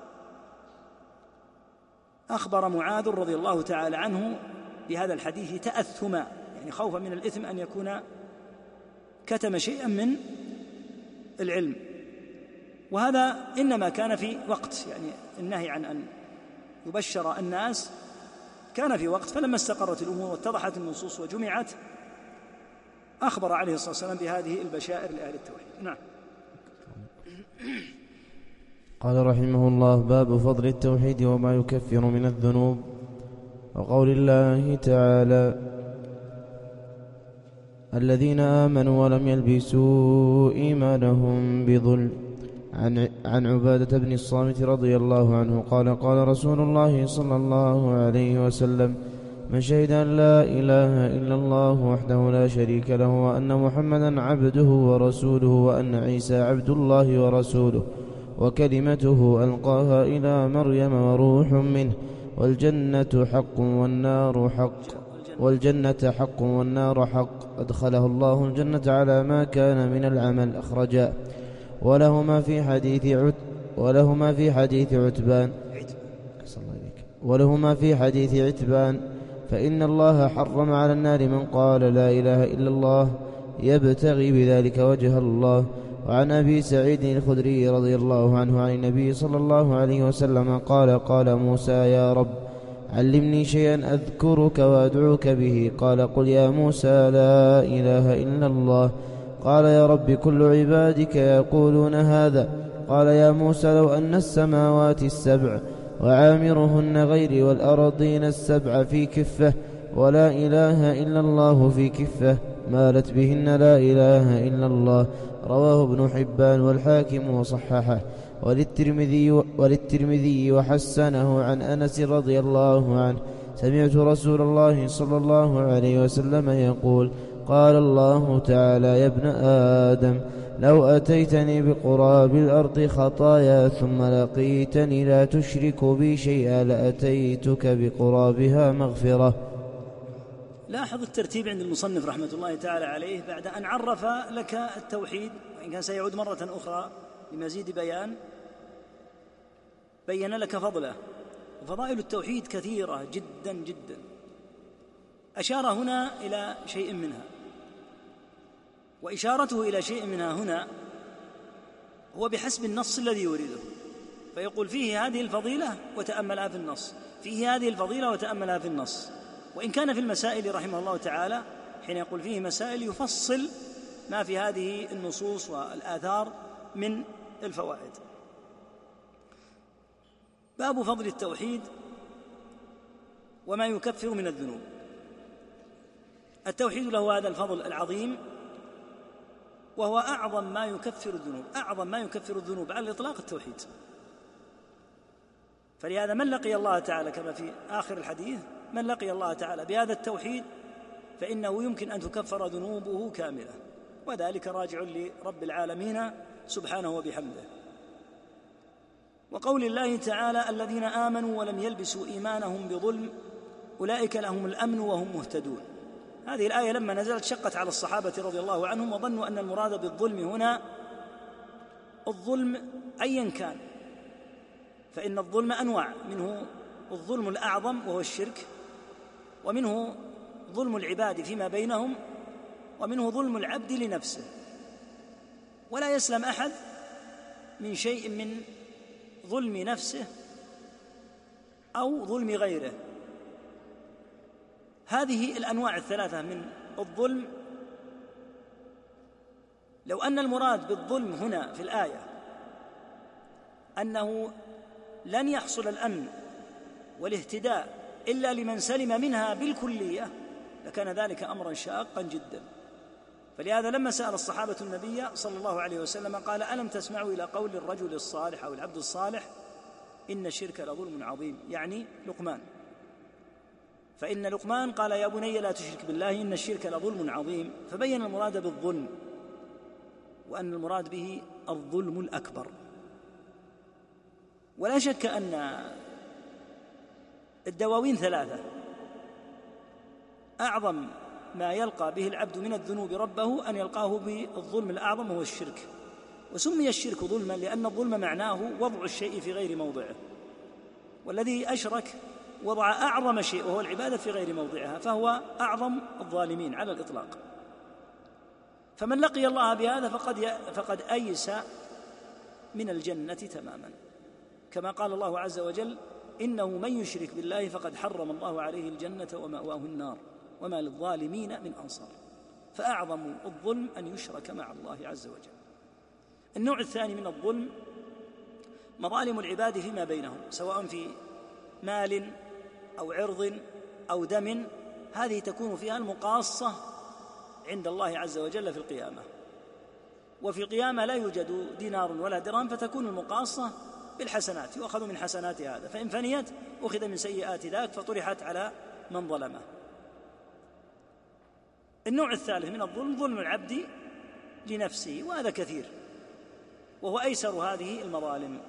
أخبر معاذ رضي الله تعالى عنه بهذا الحديث تأثما، يعني خوفا من الإثم أن يكون كتم شيئا من العلم. وهذا إنما كان في وقت، يعني النهي عن أن يبشر الناس كان في وقت، فلما استقرت الأمور واتضحت النصوص وجمعت أخبر عليه الصلاة والسلام بهذه البشائر لأهل التوحيد. نعم. قال رحمه الله: باب فضل التوحيد وما يكفر من الذنوب. وقول الله تعالى: الذين آمنوا ولم يلبسوا إيمانهم بظلم. عن عن عبادة بن الصامت رضي الله عنه قال: قال رسول الله صلى الله عليه وسلم: من شهد أن لا إله إلا الله وحده لا شريك له وأن محمدا عبده ورسوله وأن عيسى عبد الله ورسوله وكلمته ألقاها إلى مريم وروح منه، والجنة حق والنار حق والجنة حق والنار حق، أدخله الله الجنة على ما كان من العمل. أخرجا. ولهما في حديث عت ولهما في حديث عتبان ولهما في حديث عتبان فإن الله حرم على النار من قال لا إله إلا الله يبتغي بذلك وجه الله. وعن أبي سعيد الخدري رضي الله عنه عن النبي صلى الله عليه وسلم قال: قال موسى: يا رب علمني شيئا أذكرك وأدعوك به. قال: قل يا موسى: لا إله إلا الله. قال: يا رب كل عبادك يقولون هذا. قال: يا موسى لو أن السماوات السبع وعامرهن غيري والأرضين السبع في كفة ولا إله إلا الله في كفة مالت بهن لا إله إلا الله. رواه ابن حبان والحاكم وصححه، وللترمذي, وللترمذي وحسنه. عن أنس رضي الله عنه: سمعت رسول الله صلى الله عليه وسلم يقول: قال الله تعالى: يا ابن آدم لو أتيتني بقراب الأرض خطايا ثم لقيتني لا تشرك بي شيئا لأتيتك بقرابها مغفرة. لاحظ الترتيب عند المصنف رحمة الله تعالى عليه، بعد أن عرف لك التوحيد وإن كان سيعود مرة أخرى لمزيد بيان، بين لك فضله. وفضائل التوحيد كثيرة جدا جدا، أشار هنا إلى شيء منها، وإشارته إلى شيء منها هنا هو بحسب النص الذي يريده، فيقول فيه هذه الفضيلة وتأملها في النص، فيه هذه الفضيلة وتأملها في النص. وإن كان في المسائل رحمه الله تعالى حين يقول فيه مسائل يفصل ما في هذه النصوص والآثار من الفوائد. باب فضل التوحيد وما يكفر من الذنوب. التوحيد له هذا الفضل العظيم، وهو أعظم ما يكفر الذنوب. أعظم ما يكفر الذنوب على الإطلاق التوحيد، فلهذا من لقي الله تعالى كما في آخر الحديث من لقي الله تعالى بهذا التوحيد فإنه يمكن أن تكفر ذنوبه كاملة، وذلك راجع لرب العالمين سبحانه وبحمده. وقول الله تعالى الذين آمنوا ولم يلبسوا إيمانهم بظلم أولئك لهم الأمن وهم مهتدون. هذه الآية لما نزلت شقت على الصحابة رضي الله عنهم وظنوا أن المراد بالظلم هنا الظلم أيا كان، فإن الظلم أنواع، منه الظلم الأعظم وهو الشرك، ومنه ظلم العباد فيما بينهم، ومنه ظلم العبد لنفسه، ولا يسلم أحد من شيء من ظلم نفسه أو ظلم غيره. هذه الأنواع الثلاثة من الظلم، لو أن المراد بالظلم هنا في الآية أنه لن يحصل الأمن والاهتداء إلا لمن سلم منها بالكلية لكان ذلك أمرا شاقا جدا. فلهذا لما سأل الصحابة النبي صلى الله عليه وسلم قال ألم تسمعوا إلى قول الرجل الصالح أو العبد الصالح إن الشرك لظلم عظيم، يعني لقمان. فإن لقمان قال يا بني لا تشرك بالله إن الشرك لظلم عظيم، فبين المراد بالظلم وأن المراد به الظلم الأكبر. ولا شك أن الدواوين ثلاثة، أعظم ما يلقى به العبد من الذنوب ربه أن يلقاه بالظلم الأعظم هو الشرك. وسمي الشرك ظلما لأن الظلم معناه وضع الشيء في غير موضعه، والذي أشرك وضع أعظم شيء وهو العبادة في غير موضعها، فهو أعظم الظالمين على الإطلاق. فمن لقي الله بهذا فقد فقد أيس من الجنة تماما، كما قال الله عز وجل إنه من يشرك بالله فقد حرم الله عليه الجنة ومأواه النار وما للظالمين من أنصار. فأعظم الظلم أن يشرك مع الله عز وجل. النوع الثاني من الظلم مظالم العباد فيما بينهم، سواء في مال أو عرض أو دم، هذه تكون فيها المقاصة عند الله عز وجل في القيامة. وفي القيامة لا يوجد دينار ولا درهم، فتكون المقاصة بالحسنات، يؤخذ من حسنات هذا، فإن فنيت أخذ من سيئات ذاك فطرحت على من ظلمه. النوع الثالث من الظلم ظلم العبد لنفسه، وهذا كثير، وهو أيسر هذه المظالم.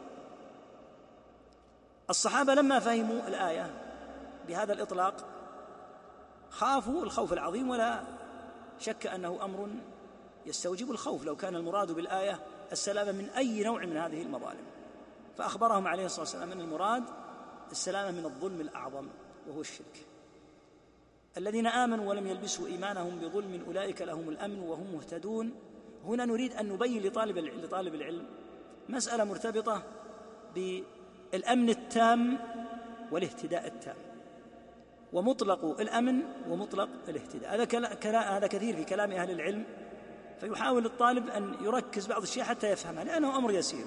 الصحابة لما فهموا الآية بهذا الإطلاق خافوا الخوف العظيم، ولا شك أنه أمر يستوجب الخوف لو كان المراد بالآية السلامة من أي نوع من هذه المظالم. فأخبرهم عليه الصلاة والسلام أن المراد السلامة من الظلم الأعظم وهو الشرك. الذين آمنوا ولم يلبسوا إيمانهم بظلم أولئك لهم الأمن وهم مهتدون. هنا نريد أن نبين لطالب لطالب العلم مسألة مرتبطة بالأمن التام والاهتداء التام، ومطلق الأمن ومطلق الاهتداء. هذا هذا كثير في كلام أهل العلم، فيحاول الطالب أن يركز بعض الشيء حتى يفهمها، لأنه أمر يسير.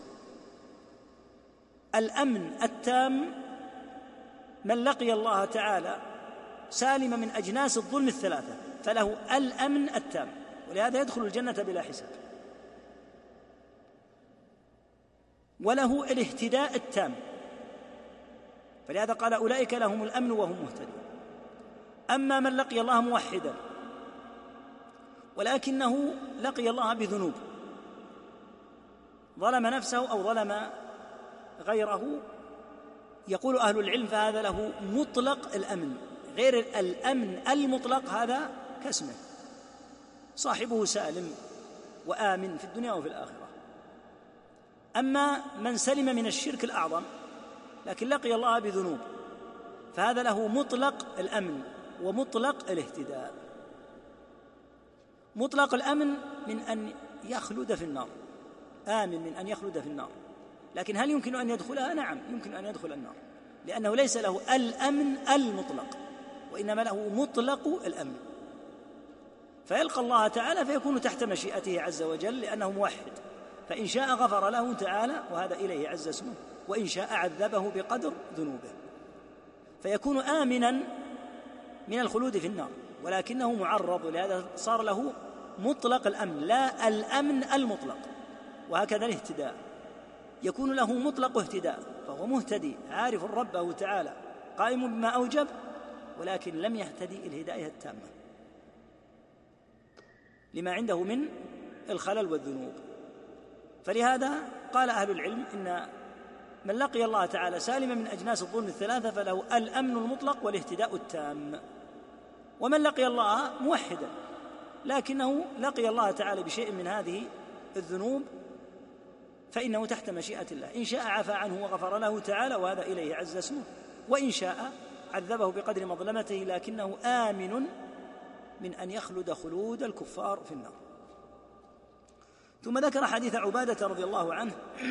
الأمن التام من لقي الله تعالى سالم من أجناس الظلم الثلاثة فله الأمن التام، ولهذا يدخل الجنة بلا حساب. وله الاهتداء التام، فلهذا قال أولئك لهم الأمن وهم مهتدون. أما من لقي الله موحدا ولكنه لقي الله بذنوب، ظلم نفسه أو ظلم غيره، يقول أهل العلم فهذا له مطلق الأمن، غير الأمن المطلق هذا كاسمه، صاحبه سالم وآمن في الدنيا وفي الآخرة. أما من سلم من الشرك الأعظم لكن لقي الله بذنوب فهذا له مطلق الأمن ومطلق الاهتداء. مطلق الأمن من أن يخلد في النار، آمن من أن يخلد في النار، لكن هل يمكن أن يدخلها؟ نعم يمكن أن يدخل النار، لأنه ليس له الأمن المطلق وإنما له مطلق الأمن، فيلقى الله تعالى فيكون تحت مشيئته عز وجل لأنه موحد، فإن شاء غفر له تعالى وهذا إليه عز اسمه، وإن شاء عذبه بقدر ذنوبه، فيكون آمنا من الخلود في النار، ولكنه معرض، لهذا صار له مطلق الأمن لا الأمن المطلق. وهكذا الاهتداء، يكون له مطلق اهتداء، فهو مهتدي عارف ربه تعالى قائم بما أوجب، ولكن لم يهتدي الهداية التامة لما عنده من الخلل والذنوب. فلهذا قال أهل العلم إن من لقي الله تعالى سالما من أجناس الظلم الثلاثة فله الأمن المطلق والاهتداء التام، ومن لقي الله موحدا لكنه لقي الله تعالى بشيء من هذه الذنوب فإنه تحت مشيئة الله، إن شاء عفى عنه وغفر له تعالى وهذا إليه عز اسمه، وإن شاء عذبه بقدر مظلمته لكنه آمن من أن يخلد خلود الكفار في النار. ثم ذكر حديث عبادة رضي الله عنه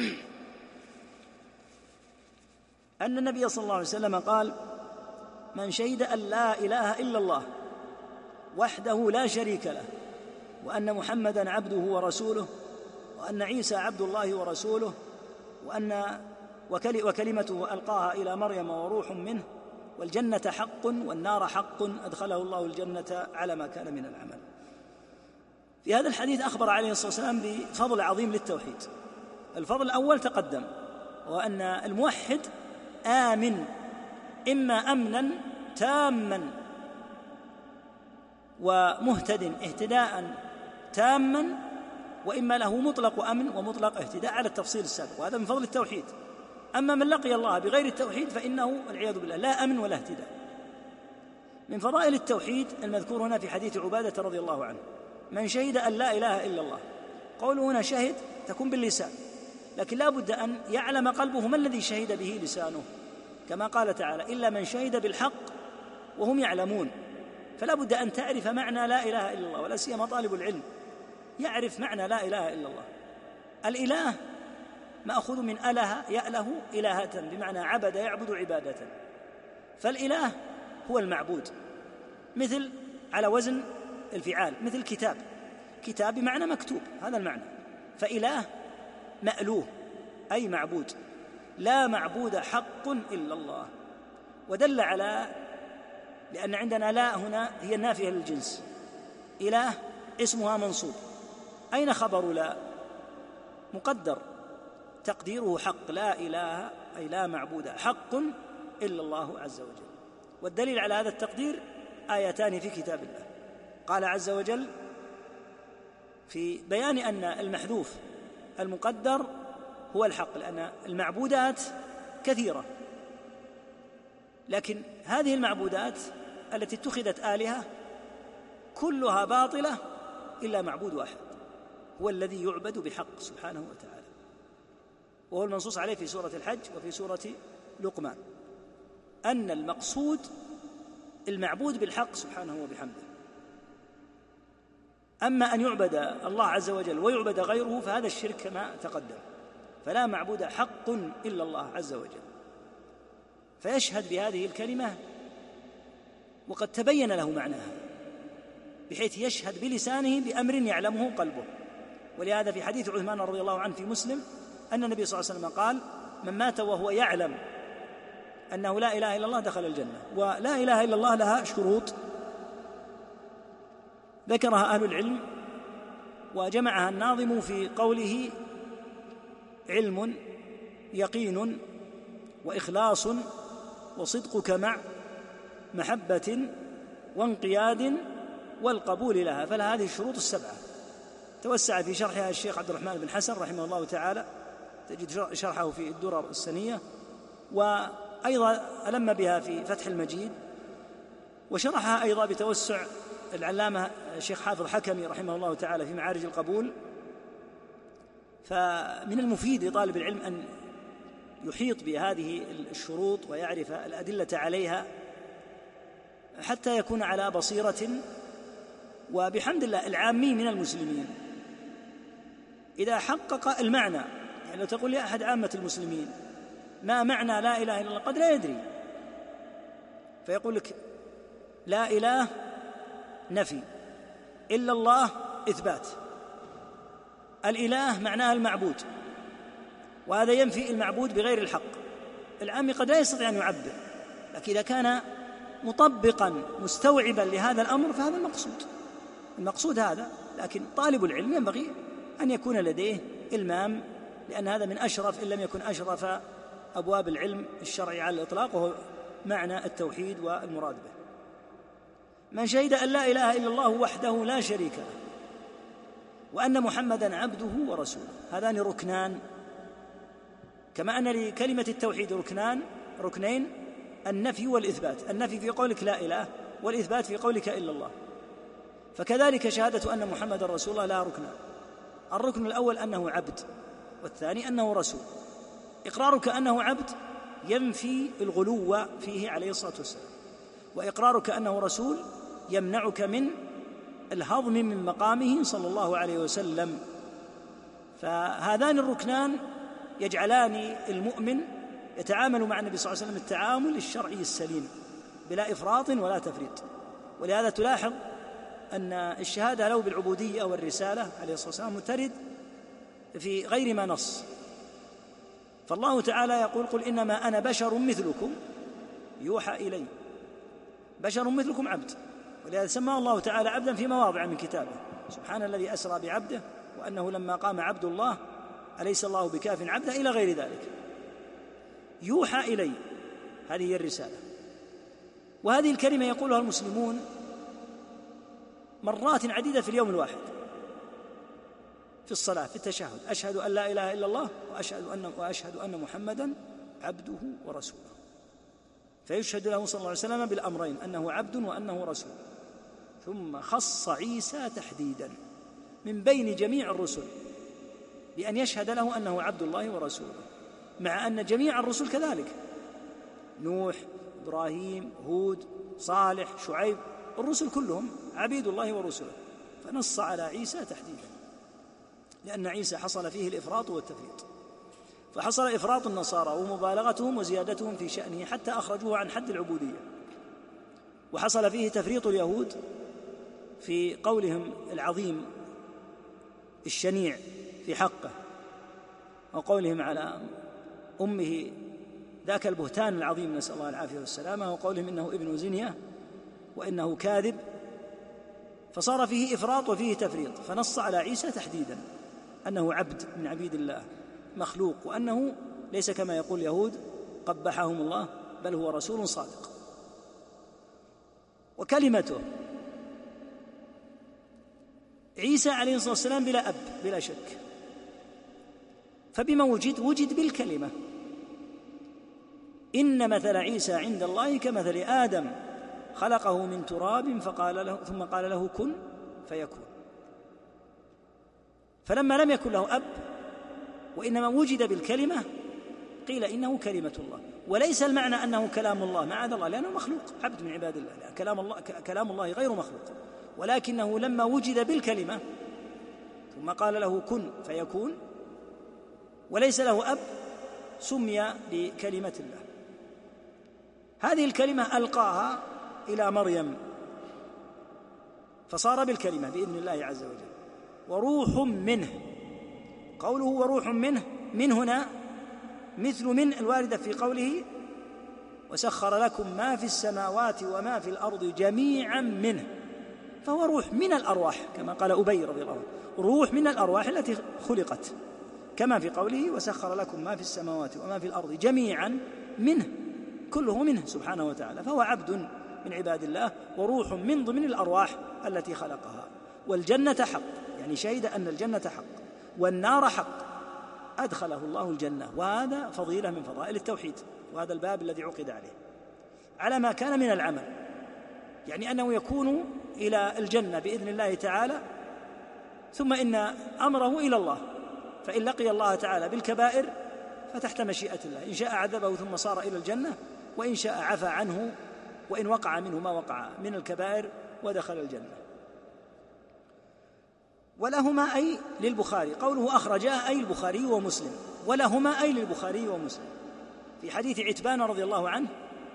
أن النبي صلى الله عليه وسلم قال: من شهد أن لا إله إلا الله وحده لا شريك له وأن محمدًا عبده ورسوله وأن عيسى عبد الله ورسوله وأن وكلمته ألقاها إلى مريم وروح منه والجنة حق والنار حق أدخله الله الجنة على ما كان من العمل. في هذا الحديث أخبر عليه الصلاة والسلام بفضل عظيم للتوحيد. الفضل الأول تقدم، وأن الموحد آمن، إما أمنا تاما ومهتد اهتداء تاما، وإما له مطلق أمن ومطلق اهتداء على التفصيل السابق، وهذا من فضل التوحيد. أما من لقي الله بغير التوحيد فإنه والعياذ بالله لا أمن ولا اهتداء. من فضائل التوحيد المذكور هنا في حديث عبادة رضي الله عنه: من شهد أن لا إله إلا الله. قوله هنا شهد تكون باللسان، لكن لا بد أن يعلم قلبه ما الذي شهد به لسانه، كما قال تعالى: إلا من شهد بالحق وهم يعلمون. فلا بد أن تعرف معنى لا إله إلا الله، ولا سيما طالب العلم يعرف معنى لا إله إلا الله. الإله مأخوذ من أله يأله إلهة، بمعنى عبد يعبد عبادة، فالإله هو المعبود، مثل على وزن الفعال، مثل كتاب، كتاب بمعنى مكتوب، هذا المعنى. فإله مألوه أي معبود، لا معبود حق إلا الله. ودل على، لأن عندنا لا هنا هي النافية للجنس، إله اسمها منصوب، أين خبر لا؟ مقدر تقديره حق، لا إله أي لا معبود حق إلا الله عز وجل. والدليل على هذا التقدير آيتان في كتاب الله. قال عز وجل في بيان أن المحذوف المقدر هو الحق، لأن المعبودات كثيرة، لكن هذه المعبودات التي اتخذت آلهة كلها باطلة إلا معبود واحد، هو الذي يعبد بحق سبحانه وتعالى، وهو المنصوص عليه في سورة الحج وفي سورة لقمان، أن المقصود المعبود بالحق سبحانه وبحمده. أما أن يعبد الله عز وجل ويعبد غيره فهذا الشرك كما تقدم، فلا معبود حق إلا الله عز وجل. فيشهد بهذه الكلمة وقد تبين له معناها، بحيث يشهد بلسانه بأمر يعلمه قلبه. ولهذا في حديث عثمان رضي الله عنه في مسلم أن النبي صلى الله عليه وسلم قال: من مات وهو يعلم أنه لا إله إلا الله دخل الجنة. ولا إله إلا الله لها شروط ذكرها أهل العلم وجمعها الناظم في قوله: علم يقين وإخلاص وصدقك مع محبة وانقياد والقبول لها. فلها هذه الشروط السبعة. توسع في شرحها الشيخ عبد الرحمن بن حسن رحمه الله تعالى، تجد شرحه في الدرر السنية، وأيضا ألم بها في فتح المجيد، وشرحها أيضا بتوسع العلامة الشيخ حافظ حكمي رحمه الله تعالى في معارج القبول. فمن المفيد لطالب العلم أن يحيط بهذه الشروط ويعرف الأدلة عليها حتى يكون على بصيرة. وبحمد الله العامي من المسلمين إذا حقق المعنى، يعني لو تقول لأحد عامة المسلمين ما معنى لا إله إلا الله قد لا يدري، فيقول لك لا إله نفي، إلا الله إثبات. الإله معناها المعبود، وهذا ينفي المعبود بغير الحق. العامي قد لا يستطيع أن يعبر، لكن إذا كان مطبقا مستوعبا لهذا الأمر فهذا المقصود المقصود هذا. لكن طالب العلم ينبغي أن يكون لديه إلمام لأن هذا من أشرف إن لم يكن أشرف أبواب العلم الشرعي على الإطلاق، وهو معنى التوحيد والمراد به. من شهد أن لا إله إلا الله وحده لا شريك له وأن محمدًا عبده ورسوله، هذان ركنان، كما أن لكلمة التوحيد ركنان ركنين، النفي والإثبات. النفي في قولك لا إله، والإثبات في قولك إلا الله. فكذلك شهادة أن محمدًا رسول الله لها ركنان، الركن الأول أنه عبد، والثاني أنه رسول. إقرارك أنه عبد ينفي الغلو فيه عليه الصلاة والسلام، وإقرارك أنه رسول يمنعك من الهضم من مقامه صلى الله عليه وسلم. فهذان الركنان يجعلان المؤمن يتعامل مع النبي صلى الله عليه وسلم التعامل الشرعي السليم بلا إفراط ولا تفريط. ولهذا تلاحظ أن الشهادة له بالعبودية والرسالة عليه الصلاة والسلام ترد في غير ما نص. فالله تعالى يقول: قل إنما أنا بشر مثلكم يوحى إلي. بشر مثلكم عبد، ولهذا سماه الله تعالى عبدا في مواضع من كتابه: سبحان الذي أسرى بعبده وأنه لما قام عبد الله أليس الله بكاف عبده، إلى غير ذلك. يوحى إلي، هذه هي الرسالة. وهذه الكلمة يقولها المسلمون مرات عديدة في اليوم الواحد في الصلاة، في التشهد: أشهد أن لا إله إلا الله وأشهد أن, وأشهد أن محمدًا عبده ورسوله. فيشهد له صلى الله عليه وسلم بالأمرين: أنه عبد وأنه رسول. ثم خص عيسى تحديدًا من بين جميع الرسل بأن يشهد له أنه عبد الله ورسوله، مع أن جميع الرسل كذلك: نوح، إبراهيم، هود، صالح، شعيب، الرسل كلهم عبيد الله ورسله. فنص على عيسى تحديدًا، لأن عيسى حصل فيه الإفراط والتفريط، فحصل إفراط النصارى ومبالغتهم وزيادتهم في شأنه حتى أخرجوه عن حد العبودية، وحصل فيه تفريط اليهود في قولهم العظيم الشنيع في حقه، وقولهم على أمه ذاك البهتان العظيم، نسأل الله العافية والسلامة، وقولهم إنه ابن زنية وإنه كاذب. فصار فيه إفراط وفيه تفريط، فنص على عيسى تحديداً أنه عبد من عبيد الله مخلوق، وأنه ليس كما يقول اليهود قبحهم الله، بل هو رسول صادق. وكلمته عيسى عليه الصلاة والسلام بلا أب بلا شك، فبما وجد وجد بالكلمة. إن مثل عيسى عند الله كمثل آدم خلقه من تراب فقال له ثم قال له كن فيكون. فلما لم يكن له أب وإنما وجد بالكلمة قيل إنه كلمة الله، وليس المعنى أنه كلام الله، معاذ الله، لأنه مخلوق، عبد من عباد الله، لأن كلام الله كلام الله غير مخلوق، ولكنه لما وجد بالكلمة ثم قال له كن فيكون وليس له أب سمي بكلمة الله. هذه الكلمة ألقاها إلى مريم فصار بالكلمة بإذن الله عز وجل، وروح منه. قوله وروح منه، من هنا مثل من الواردة في قوله وسخر لكم ما في السماوات وما في الأرض جميعا منه، فهو روح من الأرواح كما قال أبي رضي الله عنه، روح من الأرواح التي خلقت، كما في قوله وسخر لكم ما في السماوات وما في الأرض جميعا منه، كله منه سبحانه وتعالى. فهو عبد من عباد الله وروح من ضمن الأرواح التي خلقها. والجنة حق، يعني شهد أن الجنة حق، والنار حق، أدخله الله الجنة. وهذا فضيلة من فضائل التوحيد، وهذا الباب الذي عقد عليه على ما كان من العمل، يعني أنه يكون إلى الجنة بإذن الله تعالى، ثم إن أمره إلى الله، فإن لقي الله تعالى بالكبائر فتحت مشيئة الله، إن شاء عذبه ثم صار إلى الجنة، وإن شاء عفى عنه، وإن وقع منه ما وقع من الكبائر ودخل الجنة. ولهما أي للبخاري، قوله أخرجاه أي البخاري ومسلم، ولهما أي للبخاري ومسلم. في حديث عتبان رضي الله عنه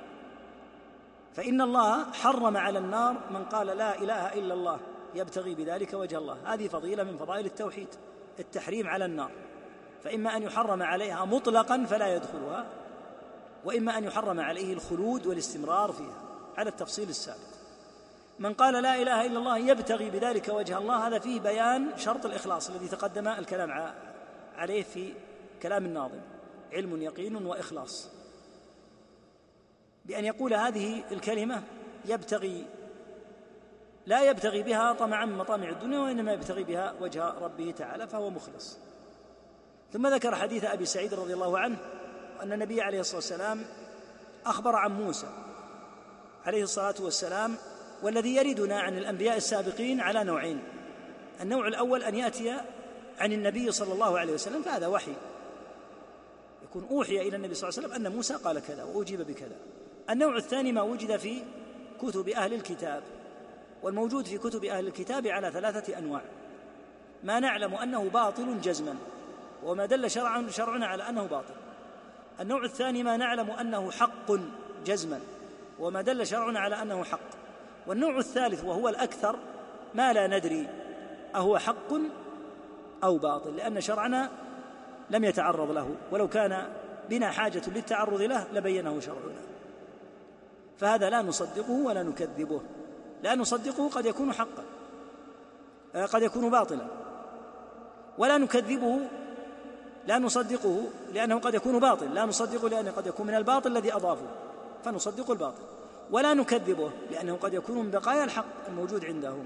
فإن الله حرم على النار من قال لا إله إلا الله يبتغي بذلك وجه الله. هذه فضيلة من فضائل التوحيد، التحريم على النار، فإما أن يحرم عليها مطلقا فلا يدخلها، وإما أن يحرم عليه الخلود والاستمرار فيها على التفصيل السابق. من قال لا إله إلا الله يبتغي بذلك وجه الله، هذا فيه بيان شرط الإخلاص الذي تقدم الكلام عليه في كلام الناظم علم يقين وإخلاص، بأن يقول هذه الكلمة يبتغي لا يبتغي بها طمعا من مطامع الدنيا، وإنما يبتغي بها وجه ربه تعالى، فهو مخلص. ثم ذكر حديث أبي سعيد رضي الله عنه أن النبي عليه الصلاة والسلام أخبر عن موسى عليه الصلاة والسلام، والذي يردنا عن الأنبياء السابقين على نوعين: النوع الأول أن يأتي عن النبي صلى الله عليه وسلم، فهذا وحي يكون أوحي إلى النبي صلى الله عليه وسلم أن موسى قال كذا وأجيب بكذا. النوع الثاني ما وجد في كتب أهل الكتاب، والموجود في كتب أهل الكتاب على ثلاثة أنواع: ما نعلم أنه باطل جزما وما دل شرعا شرعنا على أنه باطل. النوع الثاني ما نعلم أنه حق جزما وما دل شرعنا على أنه حق. والنوع الثالث وهو الأكثر ما لا ندري أهو حق أو باطل، لأن شرعنا لم يتعرض له، ولو كان بنا حاجة للتعرض له لبينه شرعنا. فهذا لا نصدقه ولا نكذبه. لا نصدقه قد يكون حقا، قد يكون باطلا، ولا نكذبه لا نصدقه لأنه قد يكون باطل، لا نصدقه لأنه قد يكون من الباطل الذي أضافه فنصدق الباطل، ولا نكذبه لأنه قد يكون من بقايا الحق الموجود عندهم.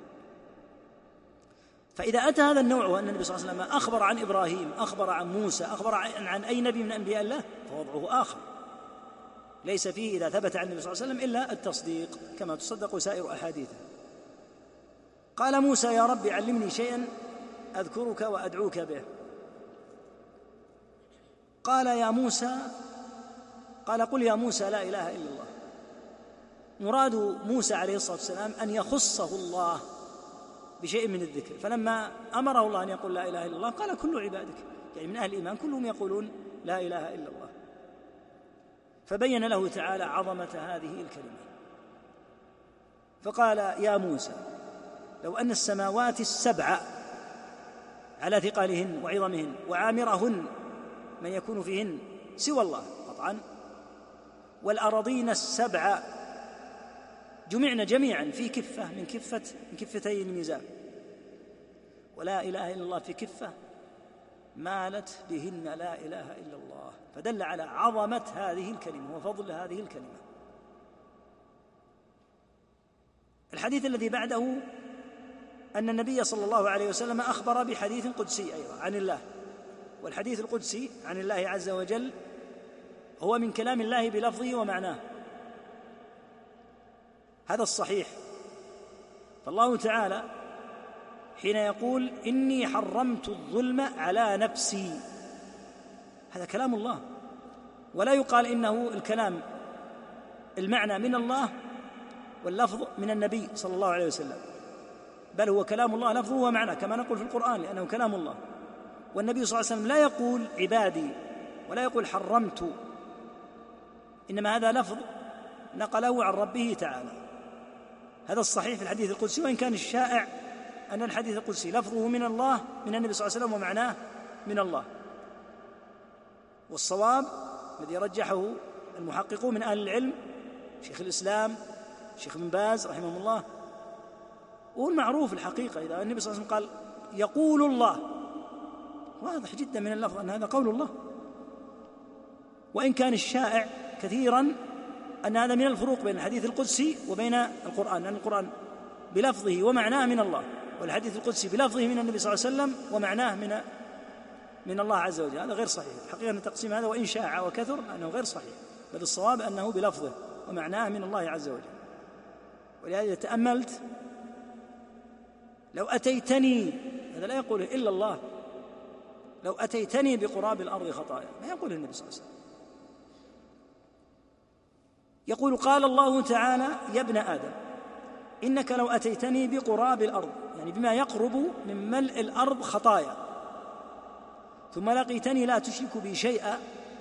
فإذا أتى هذا النوع وأن النبي صلى الله عليه وسلم أخبر عن إبراهيم، أخبر عن موسى، أخبر عن أي نبي من أنبياء الله، فوضعه آخر ليس فيه إذا ثبت عن النبي صلى الله عليه وسلم إلا التصديق كما تصدق سائر أحاديثه. قال موسى: يا رب علمني شيئا أذكرك وأدعوك به. قال يا موسى قال قل يا موسى لا إله إلا الله. مراد موسى عليه الصلاة والسلام أن يخصه الله بشيء من الذكر، فلما أمره الله أن يقول لا إله إلا الله قال كل عبادك، يعني من أهل الإيمان كلهم يقولون لا إله إلا الله، فبين له تعالى عظمة هذه الكلمة. فقال يا موسى لو أن السماوات السبع على ثقالهن وعظمهن وعامرهن من يكون فيهن سوى الله قطعا، والأراضين السبع جمعنا جميعا في كفة من كفة من كفتي الميزان، ولا إله إلا الله في كفة مالت بهن لا إله إلا الله، فدل على عظمة هذه الكلمة وفضل هذه الكلمة. الحديث الذي بعده أن النبي صلى الله عليه وسلم أخبر بحديث قدسي أيضا عن الله، والحديث القدسي عن الله عز وجل هو من كلام الله بلفظه ومعناه، هذا الصحيح. فالله تعالى حين يقول إني حرمت الظلم على نفسي، هذا كلام الله، ولا يقال إنه الكلام المعنى من الله واللفظ من النبي صلى الله عليه وسلم، بل هو كلام الله لفظه ومعنى كما نقول في القرآن لأنه كلام الله. والنبي صلى الله عليه وسلم لا يقول عبادي ولا يقول حرمت، إنما هذا لفظ نقله عن ربه تعالى، هذا الصحيح في الحديث القدسي، وإن كان الشائع أن الحديث القدسي لفظه من الله من النبي صلى الله عليه وسلم ومعناه من الله. والصواب الذي رجحه المحققون من أهل العلم شيخ الإسلام شيخ ابن باز رحمه الله، والمعروف الحقيقة إذا النبي صلى الله عليه وسلم قال يقول الله، واضح جدا من اللفظ أن هذا قول الله، وإن كان الشائع كثيرا أن هذا من الفروق بين الحديث القدسي وبين القرآن، لأن القرآن بلفظه ومعناه من الله، والحديث القدسي بلفظه من النبي صلى الله عليه وسلم ومعناه من من الله عز وجل. هذا غير صحيح الحقيقة، أن التقسيم هذا وإن شاع وكثر أنه غير صحيح، بل الصواب أنه بلفظه ومعناه من الله عز وجل. ولهذا تأملت لو أتيتني، هذا لا يقوله إلا الله، لو أتيتني بقراب الأرض خطايا، ما يقوله النبي صلى الله عليه وسلم، يقول قال الله تعالى يا ابن آدم إنك لو أتيتني بقراب الأرض، يعني بما يقرب من ملء الأرض خطايا، ثم لقيتني لا تشرك بي شيئا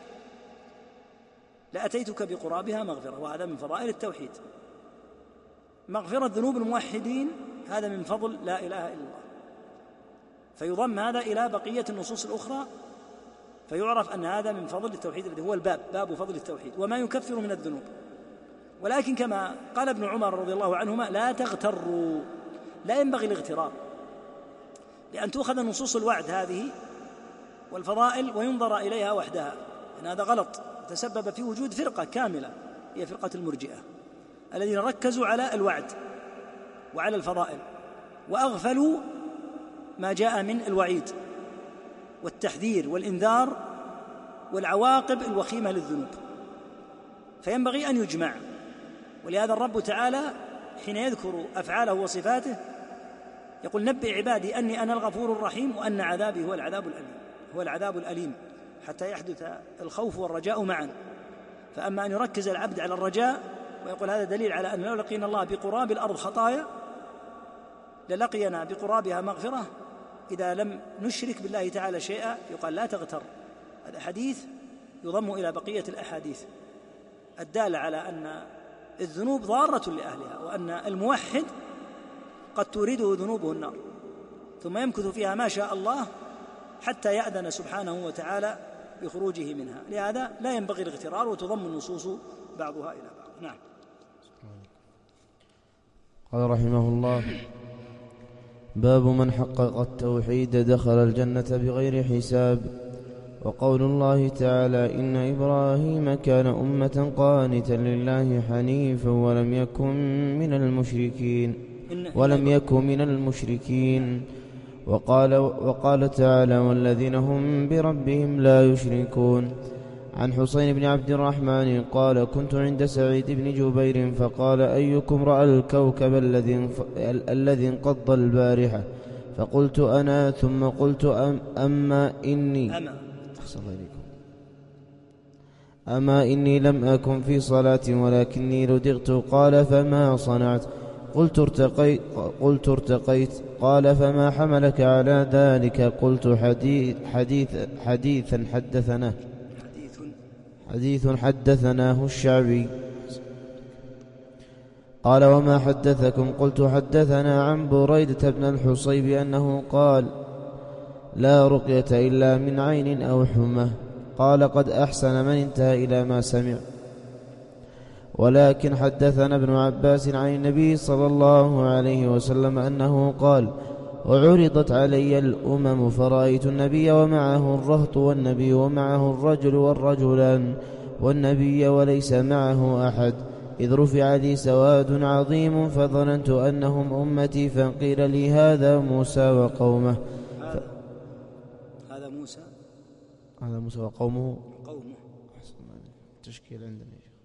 لأتيتك بقرابها مغفرة. وهذا من فضائل التوحيد، مغفرة ذنوب الموحدين، هذا من فضل لا إله إلا الله، فيضم هذا إلى بقية النصوص الأخرى فيعرف أن هذا من فضل التوحيد الذي هو الباب، باب فضل التوحيد وما يكفر من الذنوب. ولكن كما قال ابن عمر رضي الله عنهما لا تغتروا، لا ينبغي الاغترار، لأن تؤخذ نصوص الوعد هذه والفضائل وينظر إليها وحدها، إن هذا غلط، تسبب في وجود فرقة كاملة هي فرقة المرجئة الذين ركزوا على الوعد وعلى الفضائل وأغفلوا ما جاء من الوعيد والتحذير والإنذار والعواقب الوخيمة للذنوب. فينبغي أن يجمع. ولهذا الرب تعالى حين يذكر أفعاله وصفاته يقول: نبئ عبادي أني أنا الغفور الرحيم وأن عذابي هو العذاب الأليم. هو العذاب الأليم حتى يحدث الخوف والرجاء معا. فأما أن يركز العبد على الرجاء ويقول هذا دليل على أن لو لقينا الله بقراب الأرض خطايا للقينا بقرابها مغفرة، إذا لم نشرك بالله تعالى شيئا يقال لا تغتر. هذا حديث يضم إلى بقية الأحاديث الدالة على أن الذنوب ضارة لأهلها، وأن الموحد قد تورده ذنوبه النار ثم يمكث فيها ما شاء الله حتى يأذن سبحانه وتعالى بخروجه منها. لهذا لا ينبغي الاغترار، وتضم النصوص بعضها إلى بعض. نعم. قال رحمه الله: باب من حقق التوحيد دخل الجنة بغير حساب. وقول الله تعالى: إن إبراهيم كان أمة قانتا لله حنيفا ولم يكن من المشركين ولم يكن من المشركين وقال, وقال تعالى: والذين هم بربهم لا يشركون. عن حسين بن عبد الرحمن قال: كنت عند سعيد بن جبير فقال: أيكم رأى الكوكب الذي انقض البارحة؟ فقلت: أنا. ثم قلت: أم أما إني أما إني لم أكن في صلاة ولكني لدغت. قال: فما صنعت؟ قلت: ارتقيت, قلت ارتقيت. قال: فما حملك على ذلك؟ قلت: حديث حديث حديثا حدثناه حديث حدثناه الشعبي. قال: وما حدثكم؟ قلت: حدثنا عن بريدة بن الحصيب أنه قال: لا رقية إلا من عين أو حمى. قال: قد أحسن من انتهى إلى ما سمع. ولكن حدثنا ابن عباس عن النبي صلى الله عليه وسلم أنه قال: وعرضت علي الأمم فرأيت النبي ومعه الرهط والنبي ومعه الرجل والرجلان والنبي وليس معه أحد، إذ رفع لي سواد عظيم فظننت أنهم أمتي، فقيل لي: هذا موسى وقومه. ف... هذا موسى هذا موسى وقومه قومه تشكيل عندنا.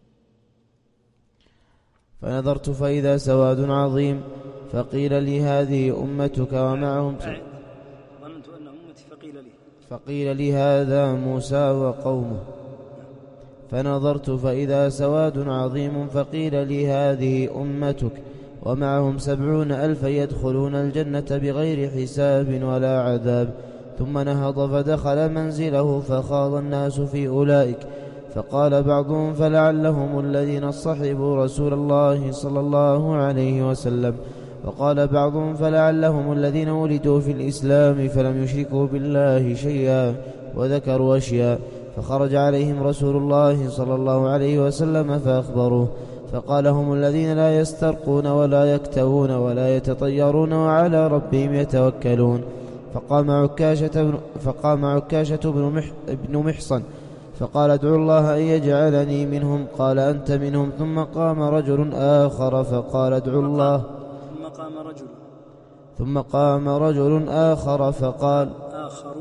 فنظرت فإذا سواد عظيم، فقيل لي: هذه أمتك ومعهم ظننت أنهم أمتي فقيل لي فقيل لي: هذا موسى وقومه. فنظرت فإذا سواد عظيم، فقيل لي: هذه أمتك ومعهم سبعون ألفا يدخلون الجنة بغير حساب ولا عذاب. ثم نهض فدخل منزله فخاض الناس في أولئك، فقال بعضهم: فلعلهم الذين صحبوا رسول الله صلى الله عليه وسلم. وقال بعضهم: فلعلهم الذين ولدوا في الإسلام فلم يشركوا بالله شيئا، وذكروا أشياء. فخرج عليهم رسول الله صلى الله عليه وسلم فأخبروه، فقال: هم الذين لا يسترقون ولا يكتوون ولا يتطيرون وعلى ربهم يتوكلون. فقام عكاشة بن, فقام عكاشة بن, مح بن محصن فقال: ادعو الله أن يجعلني منهم. قال: أنت منهم. ثم قام رجل آخر فقال: ادعو الله. ثم قام رجل ثم قام رجل آخر فقال آخر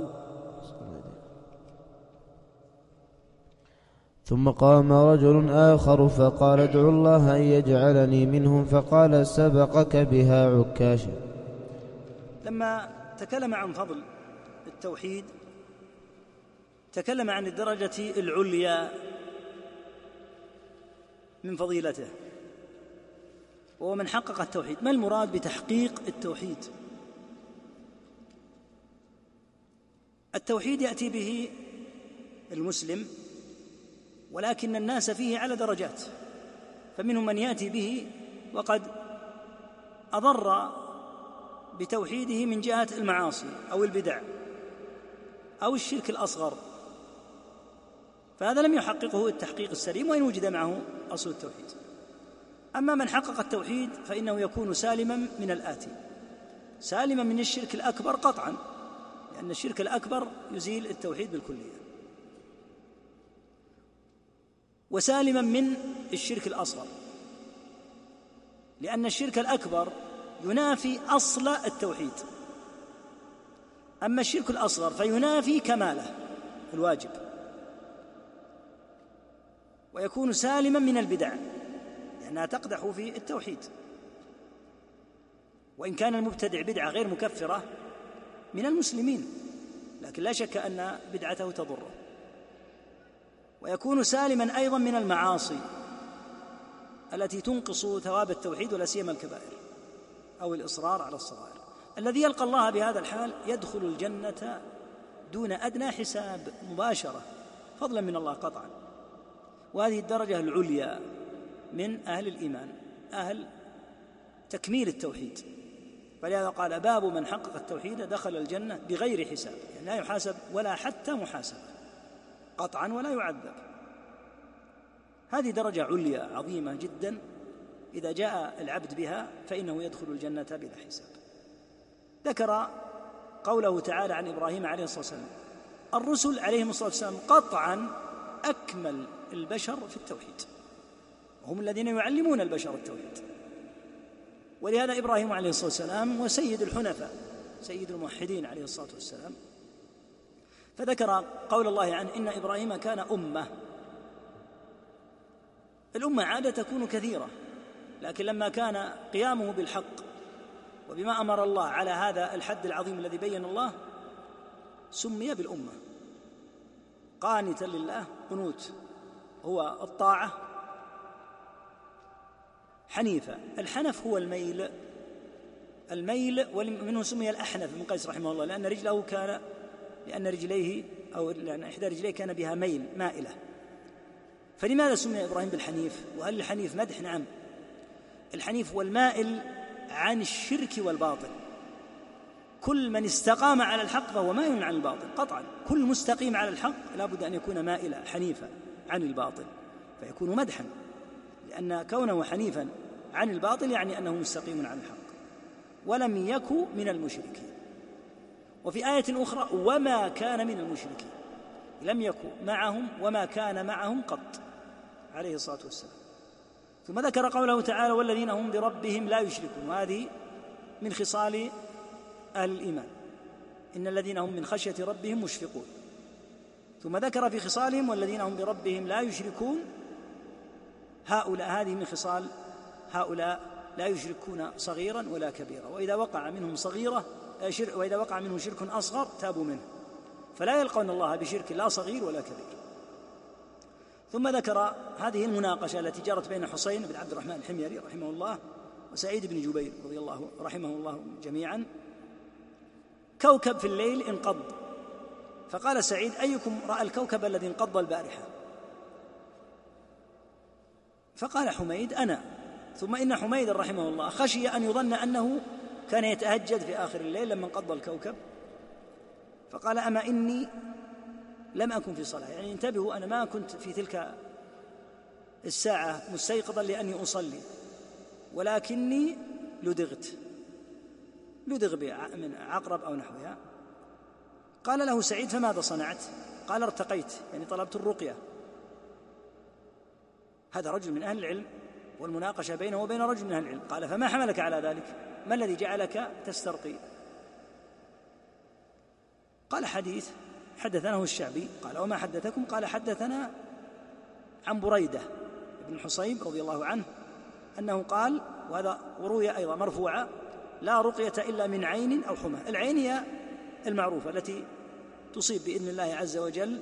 ثم قام رجل آخر فقال: ادعو الله أن يجعلني منهم. فقال: سبقك بها عكاشة. لما تكلم عن فضل التوحيد تكلم عن الدرجة العليا من فضيلته، وهو من حقق التوحيد. ما المراد بتحقيق التوحيد؟ التوحيد يأتي به المسلم، ولكن الناس فيه على درجات، فمنهم من يأتي به وقد أضر بتوحيده من جهة المعاصي أو البدع أو الشرك الأصغر، فهذا لم يحققه التحقيق السليم وإن وجد معه أصل التوحيد. أما من حقق التوحيد فإنه يكون سالما من الآتي: سالما من الشرك الأكبر قطعا، لأن لأن الشرك الأكبر يزيل التوحيد بالكلية، وسالما من الشرك الأصغر، لأن الشرك الأكبر ينافي أصل التوحيد، أما الشرك الأصغر فينافي كماله الواجب، ويكون سالما من البدع لأنها تقدح في التوحيد، وإن كان المبتدع بدعة غير مكفرة من المسلمين، لكن لا شك أن بدعته تضره. ويكون سالما أيضا من المعاصي التي تنقص ثواب التوحيد ولا سيما الكبائر أو الإصرار على الصغائر. الذي يلقى الله بهذا الحال يدخل الجنة دون أدنى حساب مباشرة فضلا من الله قطعا، وهذه الدرجة العليا من أهل الإيمان، أهل تكميل التوحيد. فلهذا قال باب من حقق التوحيد دخل الجنة بغير حساب، يعني لا يحاسب ولا حتى محاسبة قطعا ولا يعذب. هذه درجة عليا عظيمة جدا، إذا جاء العبد بها فإنه يدخل الجنة بلا حساب. ذكر قوله تعالى عن إبراهيم عليه الصلاة والسلام: الرسل عليهم الصلاة والسلام قطعا أكمل البشر في التوحيد، وهم الذين يعلمون البشر التوحيد. ولهذا إبراهيم عليه الصلاة والسلام هو سيد الحنفاء، سيد الموحدين عليه الصلاة والسلام. فذكر قول الله عنه: إن إبراهيم كان أمة. الأمة عادة تكون كثيرة، لكن لما كان قيامه بالحق وبما أمر الله على هذا الحد العظيم الذي بين الله سمي بالأمة، قانتا لله، قنوت هو الطاعة، حنيفة. الحنف هو الميل، الميل ومنه سمي الأحنف من قيس رحمه الله، لأن رجله كان لأن رجليه أو لأن إحدى رجليه كان بها ميل مائلة. فلماذا سمي إبراهيم بالحنيف؟ وهل الحنيف مدح؟ نعم، الحنيف هو المائل عن الشرك والباطل. كل من استقام على الحق فهو مائل عن الباطل قطعا، كل مستقيم على الحق لا بد أن يكون مائلا حنيفا عن الباطل، فيكون مدحا، لأن كونه حنيفا عن الباطل يعني أنه مستقيم على الحق ولم يكن من المشركين. وفي آية أخرى: وما كان من المشركين، لم يكن معهم وما كان معهم قط عليه الصلاة والسلام. ثم ذكر قوله تعالى: والذين هم بربهم لا يشركون، وهذه من خصال أهل الإيمان، إن الذين هم من خشية ربهم مشفقون. ثم ذكر في خصالهم: والذين هم بربهم لا يشركون، هؤلاء هذه من خصال هؤلاء لا يشركون صغيرا ولا كبيرا، وإذا وقع منهم صغيرة وإذا وقع منهم شرك أصغر تابوا منه، فلا يلقون الله بشرك لا صغير ولا كبير. ثم ذكر هذه المناقشة التي جرت بين حسين بن عبد الرحمن الحميري رحمه الله وسعيد بن جبير رضي الله رحمه الله جميعا: كوكب في الليل انقض، فقال سعيد: أيكم رأى الكوكب الذي انقض البارحة؟ فقال حميد: أنا. ثم إن حميد رحمه الله خشي أن يظن أنه كان يتهجد في آخر الليل لما انقض الكوكب، فقال: أما إني لم أكن في صلاة، يعني انتبهوا، أنا ما كنت في تلك الساعة مستيقظا لأني أصلي، ولكني لدغت، لدغ من عقرب أو نحوها. قال له سعيد: فماذا صنعت؟ قال: ارتقيت، يعني طلبت الرقية. هذا رجل من أهل العلم، والمناقشة بينه وبين رجل من أهل العلم. قال: فما حملك على ذلك؟ ما الذي جعلك تسترقي؟ قال: حديث حدثناه الشعبي. قال: وما حدثكم؟ قال: حدثنا عن بريدة بن الحصيب رضي الله عنه أنه قال، وهذا وروي أيضا مرفوعا: لا رقية إلا من عين أو حمى. العين هي المعروفة التي تصيب بإذن الله عز وجل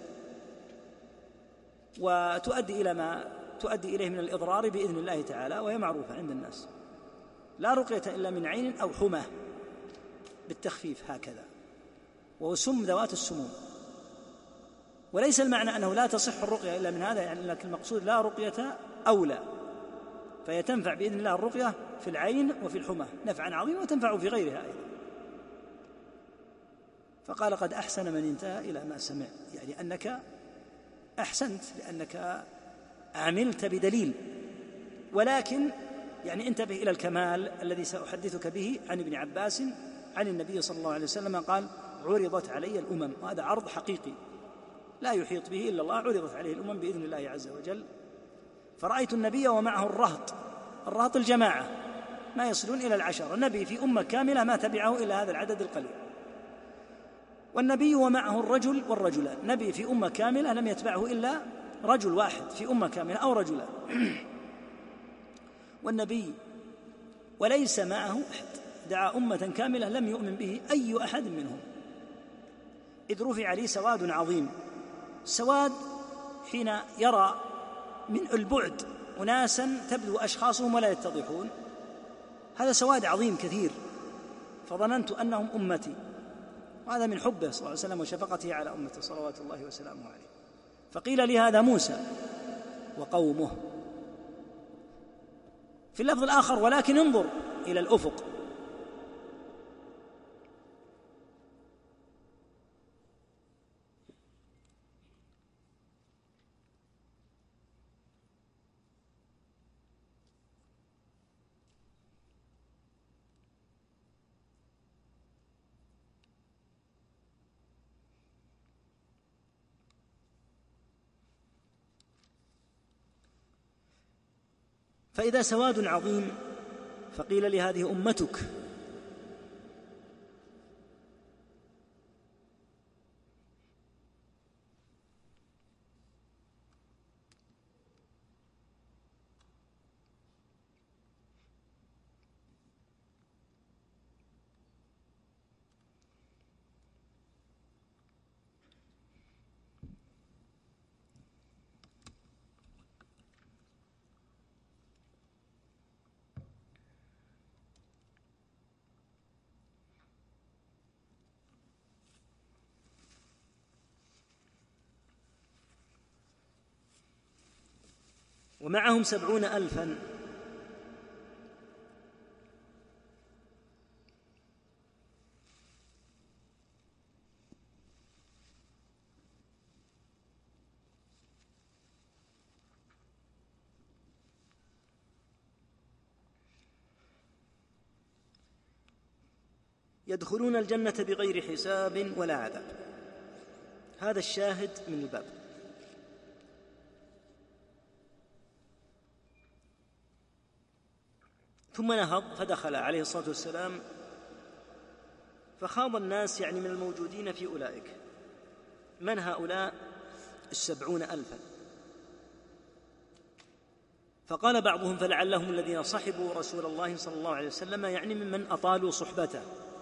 وتؤدي إلى ما تؤدي إليه من الإضرار بإذن الله تعالى، وهي معروفة عند الناس. لا رقية إلا من عين أو حمى بالتخفيف هكذا، وهو سم ذوات السموم. وليس المعنى أنه لا تصح الرقية إلا من هذا، يعني لكن المقصود لا رقية أولى، فهي تنفع بإذن الله الرقية في العين وفي الحمى نفعا عظيما، وتنفع في غيرها أيضا. فقال: قد أحسن من انتهى إلى ما سمع، يعني أنك أحسنت لأنك عملت بدليل، ولكن يعني انتبه إلى الكمال الذي سأحدثك به عن ابن عباس عن النبي صلى الله عليه وسلم قال: عرضت علي الأمم، وهذا عرض حقيقي لا يحيط به إلا الله، عرضت عليه الأمم بإذن الله عز وجل. فرأيت النبي ومعه الرهط، الرهط الجماعة ما يصلون إلى العشرة، النبي في أمة كاملة ما تبعه إلا هذا العدد القليل، والنبي ومعه الرجل والرجلان، نبي في أمة كاملة لم يتبعه إلا رجل واحد في أمة كاملة أو رجلان والنبي وليس معه أحد، دعا أمة كاملة لم يؤمن به أي أحد منهم، إذ رفع لي سواد عظيم. سواد حين يرى من البعد أناسا تبدو أشخاصهم ولا يتضحون، هذا سواد عظيم كثير، فظننت أنهم أمتي، وهذا من حبه صلى الله عليه وسلم وشفقته على أمته صلوات الله وسلامه عليه. فقيل لي هذا موسى وقومه. في اللفظ الآخر ولكن انظر إلى الأفق، فإذا سواد عظيم فقيل لي هذه أمتك، ومعهم سبعون ألفا. يدخلون الجنة بغير حساب ولا عذاب. هذا الشاهد من الباب. ثم نهض فدخل عليه الصلاة والسلام فخاض الناس يعني من الموجودين في أولئك، من هؤلاء السبعون ألفا؟ فقال بعضهم فلعلهم الذين صحبوا رسول الله صلى الله عليه وسلم، يعني ممن أطالوا صحبته.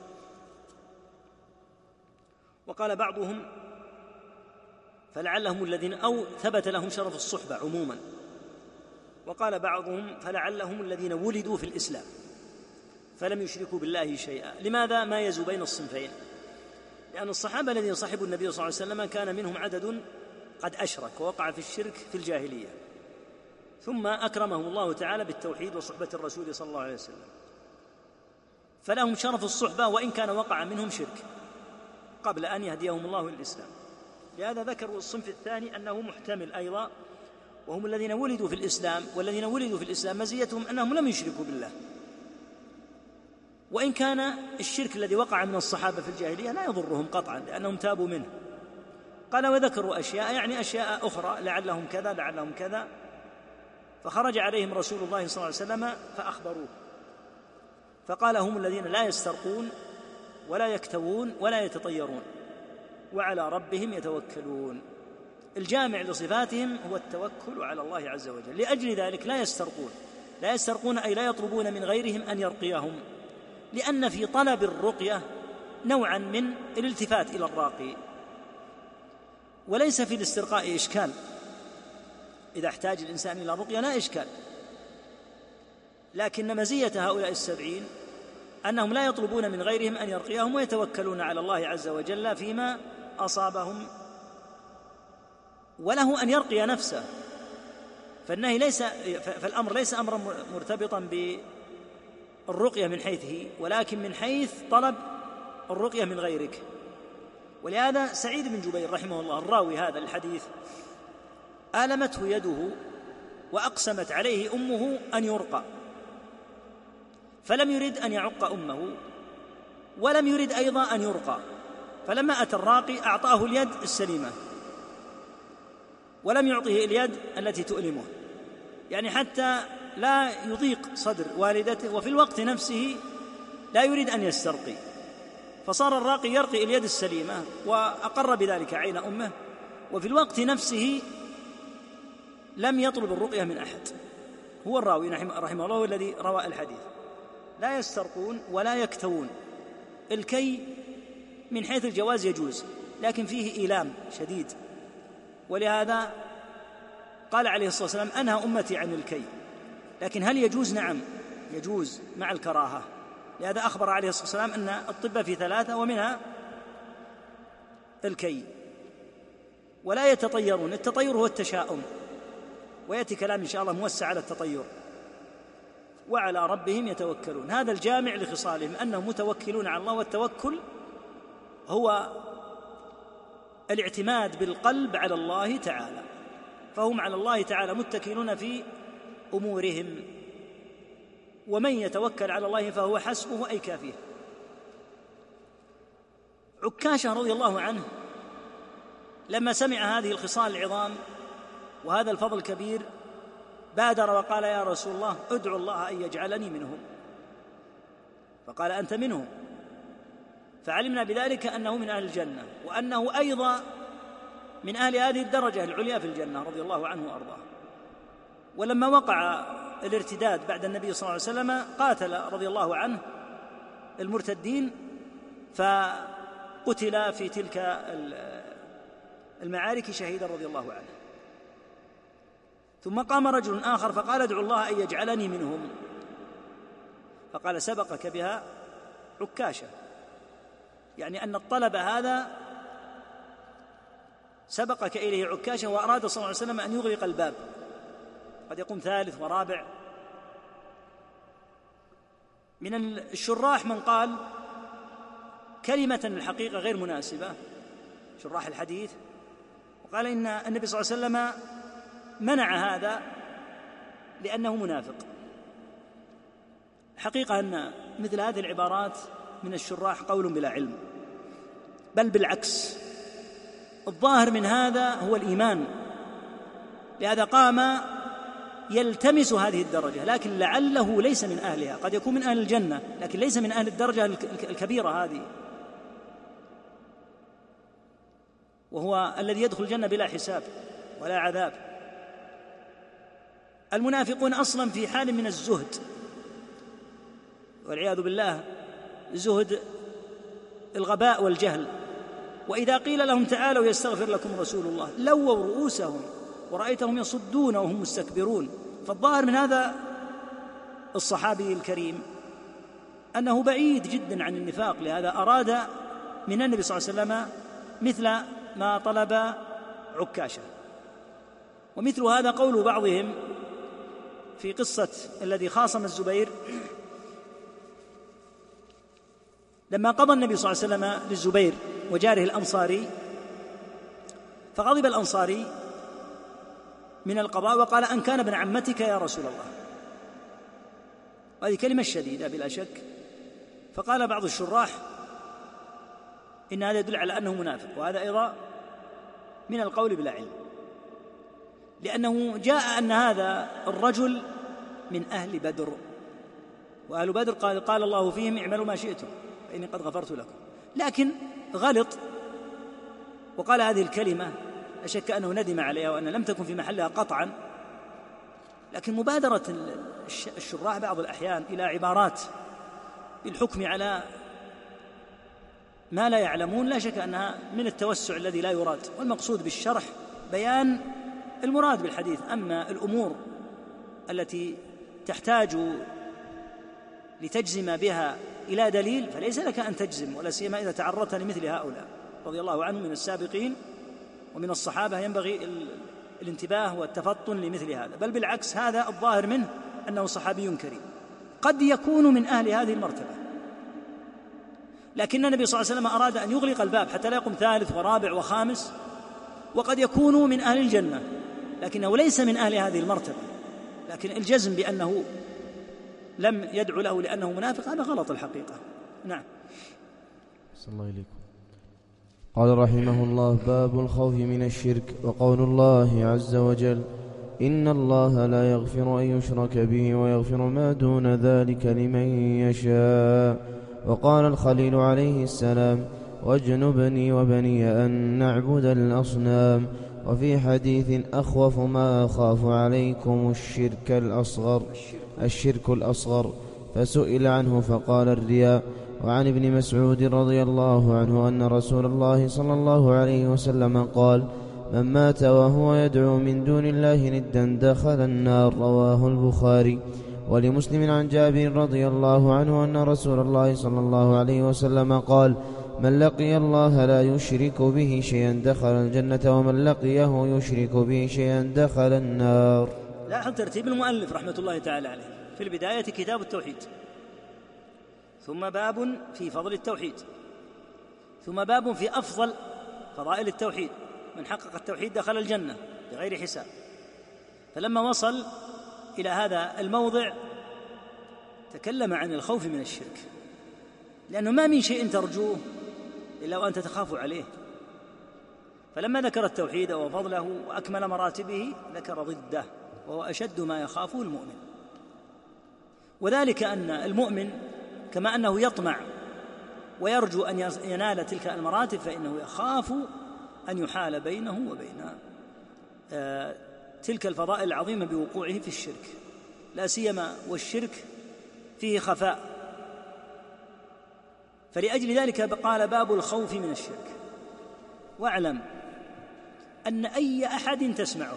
وقال بعضهم فلعلهم الذين أو ثبت لهم شرف الصحبة عموما. وقال بعضهم فلعلهم الذين ولدوا في الإسلام فلم يشركوا بالله شيئا. لماذا مايزوا بين الصنفين؟ لأن الصحابة الذين صحبوا النبي صلى الله عليه وسلم كان منهم عدد قد أشرك ووقع في الشرك في الجاهلية، ثم أكرمهم الله تعالى بالتوحيد وصحبة الرسول صلى الله عليه وسلم، فلهم شرف الصحبة وإن كان وقع منهم شرك قبل أن يهديهم الله للإسلام. لهذا ذكروا الصنف الثاني أنه محتمل أيضا، وهم الذين ولدوا في الإسلام. والذين ولدوا في الإسلام مزيتهم أنهم لم يشركوا بالله، وإن كان الشرك الذي وقع من الصحابة في الجاهلية لا يضرهم قطعا لأنهم تابوا منه. قال وذكروا أشياء يعني أشياء أخرى لعلهم كذا لعلهم كذا، فخرج عليهم رسول الله صلى الله عليه وسلم فأخبروه فقال هم الذين لا يسترقون ولا يكتوون ولا يتطيرون وعلى ربهم يتوكلون. الجامع لصفاتهم هو التوكل على الله عز وجل. لأجل ذلك لا يسترقون، لا يسترقون أي لا يطلبون من غيرهم أن يرقيهم، لأن في طلب الرقية نوعا من الالتفات إلى الراقي، وليس في الاسترقاء إشكال. إذا احتاج الإنسان إلى رقية لا إشكال، لكن مزية هؤلاء السبعين أنهم لا يطلبون من غيرهم أن يرقيهم ويتوكلون على الله عز وجل فيما أصابهم، وله أن يرقي نفسه. فالنهي ليس فالأمر ليس أمرا مرتبطا بالرقية من حيث هي، ولكن من حيث طلب الرقية من غيرك. ولهذا سعيد بن جبير رحمه الله الراوي هذا الحديث آلمته يده وأقسمت عليه أمه أن يرقى، فلم يرد أن يعق أمه ولم يرد أيضا أن يرقى، فلما أتى الراقي أعطاه اليد السليمة ولم يعطه اليد التي تؤلمه، يعني حتى لا يضيق صدر والدته، وفي الوقت نفسه لا يريد أن يسترقي، فصار الراقي يرقي اليد السليمة وأقر بذلك عين أمه، وفي الوقت نفسه لم يطلب الرقية من أحد. هو الراوي رحمه الله الذي روى الحديث. لا يسترقون ولا يكتوون. الكي من حيث الجواز يجوز، لكن فيه إيلام شديد، ولهذا قال عليه الصلاة والسلام أنهى أمتي عن الكي. لكن هل يجوز؟ نعم يجوز مع الكراهة، لهذا أخبر عليه الصلاة والسلام أن الطب في ثلاثة ومنها الكي. ولا يتطيرون. التطير هو التشاؤم، ويأتي كلام إن شاء الله موسع على التطير. وعلى ربهم يتوكلون، هذا الجامع لخصالهم أنهم متوكلون على الله، والتوكل هو الاعتماد بالقلب على الله تعالى، فهم على الله تعالى متكلون في أمورهم، ومن يتوكل على الله فهو حسبه أي كافيه. عكاشة رضي الله عنه لما سمع هذه الخصال العظام وهذا الفضل الكبير بادر وقال يا رسول الله ادعو الله أن يجعلني منهم، فقال أنت منهم، فعلمنا بذلك أنه من أهل الجنة، وأنه أيضا من أهل هذه الدرجة العليا في الجنة رضي الله عنه وأرضاه. ولما وقع الارتداد بعد النبي صلى الله عليه وسلم قاتل رضي الله عنه المرتدين، فقتل في تلك المعارك شهيدا رضي الله عنه. ثم قام رجل آخر فقال ادعو الله أن يجعلني منهم، فقال سبقك بها عكاشة، يعني أن الطلب هذا سبقك إليه عكاشة، وأراد صلى الله عليه وسلم أن يغلق الباب، قد يقوم ثالث ورابع. من الشراح من قال كلمة الحقيقة غير مناسبة، شراح الحديث، وقال إن النبي صلى الله عليه وسلم منع هذا لأنه منافق. الحقيقة أن مثل هذه العبارات من الشراح قول بلا علم، بل بالعكس، الظاهر من هذا هو الإيمان، لهذا قام يلتمس هذه الدرجة، لكن لعله ليس من أهلها، قد يكون من أهل الجنة لكن ليس من أهل الدرجة الكبيرة هذه، وهو الذي يدخل الجنة بلا حساب ولا عذاب. المنافقون أصلا في حال من الزهد والعياذ بالله، زهد الغباء والجهل، وإذا قيل لهم تعالوا يستغفر لكم رسول الله لووا رؤوسهم ورأيتهم يصدون وهم مستكبرون. فالظاهر من هذا الصحابي الكريم أنه بعيد جدا عن النفاق، لهذا أراد من النبي صلى الله عليه وسلم مثل ما طلب عكاشة. ومثل هذا قول بعضهم في قصة الذي خاصم الزبير لما قضى النبي صلى الله عليه وسلم للزبير وجاره الأنصاري، فغضب الأنصاري من القضاء وقال أن كان ابن عمتك يا رسول الله. هذه كلمة شديدة بلا شك. فقال بعض الشراح إن هذا يدل على أنه منافق، وهذا أيضا من القول بلا علم، لأنه جاء أن هذا الرجل من أهل بدر، وأهل بدر قال, قال الله فيهم اعملوا ما شئتم فإني قد غفرت لكم، لكن غلط وقال هذه الكلمة، لا شك أنه ندم عليها وأنها لم تكن في محلها قطعا، لكن مبادرة الشراح بعض الأحيان إلى عبارات بالحكم على ما لا يعلمون لا شك أنها من التوسع الذي لا يراد، والمقصود بالشرح بيان المراد بالحديث. أما الأمور التي تحتاج لتجزم بها إلى دليل فليس لك أن تجزم، ولا سيما إذا تعرضت لمثل هؤلاء رضي الله عنهم من السابقين ومن الصحابة، ينبغي الانتباه والتفطن لمثل هذا، بل بالعكس هذا الظاهر منه أنه صحابي كريم قد يكون من أهل هذه المرتبة، لكن النبي صلى الله عليه وسلم أراد أن يغلق الباب حتى لا يقوم ثالث ورابع وخامس، وقد يكون من أهل الجنة لكنه ليس من أهل هذه المرتبة. لكن الجزم بأنه لم يدعو له لأنه منافق هذا غلط الحقيقة. نعم. صلى الله عليكم. قال رحمه الله: باب الخوف من الشرك. وقول الله عز وجل: إن الله لا يغفر أن يشرك به ويغفر ما دون ذلك لمن يشاء. وقال الخليل عليه السلام: واجنبني وبني أن نعبد الأصنام. وفي حديث: أخوف ما أخاف عليكم الشرك الأصغر الشرك الأصغر فسئل عنه فقال: الرياء. وعن ابن مسعود رضي الله عنه أن رسول الله صلى الله عليه وسلم قال: من مات وهو يدعو من دون الله ندا دخل النار. رواه البخاري. ولمسلم عن جابر رضي الله عنه أن رسول الله صلى الله عليه وسلم قال: من لقي الله لا يشرك به شيئا دخل الجنة ومن لقيه يشرك به شيئا دخل النار. لاحظ ترتيب المؤلف رحمة الله تعالى عليه: في البداية كتاب التوحيد، ثم باب في فضل التوحيد، ثم باب في أفضل فضائل التوحيد، من حقق التوحيد دخل الجنة بغير حساب. فلما وصل إلى هذا الموضع تكلم عن الخوف من الشرك، لأنه ما من شيء ترجوه إلا وأنت تخاف عليه. فلما ذكر التوحيد وفضله وأكمل مراتبه ذكر ضده، وهو أشد ما يخافه المؤمن. وذلك أن المؤمن كما أنه يطمع ويرجو أن ينال تلك المراتب، فإنه يخاف أن يحال بينه وبين آه تلك الفضائل العظيمة بوقوعه في الشرك، لا سيما والشرك فيه خفاء. فلأجل ذلك قال: باب الخوف من الشرك. واعلم أن أي أحد تسمعه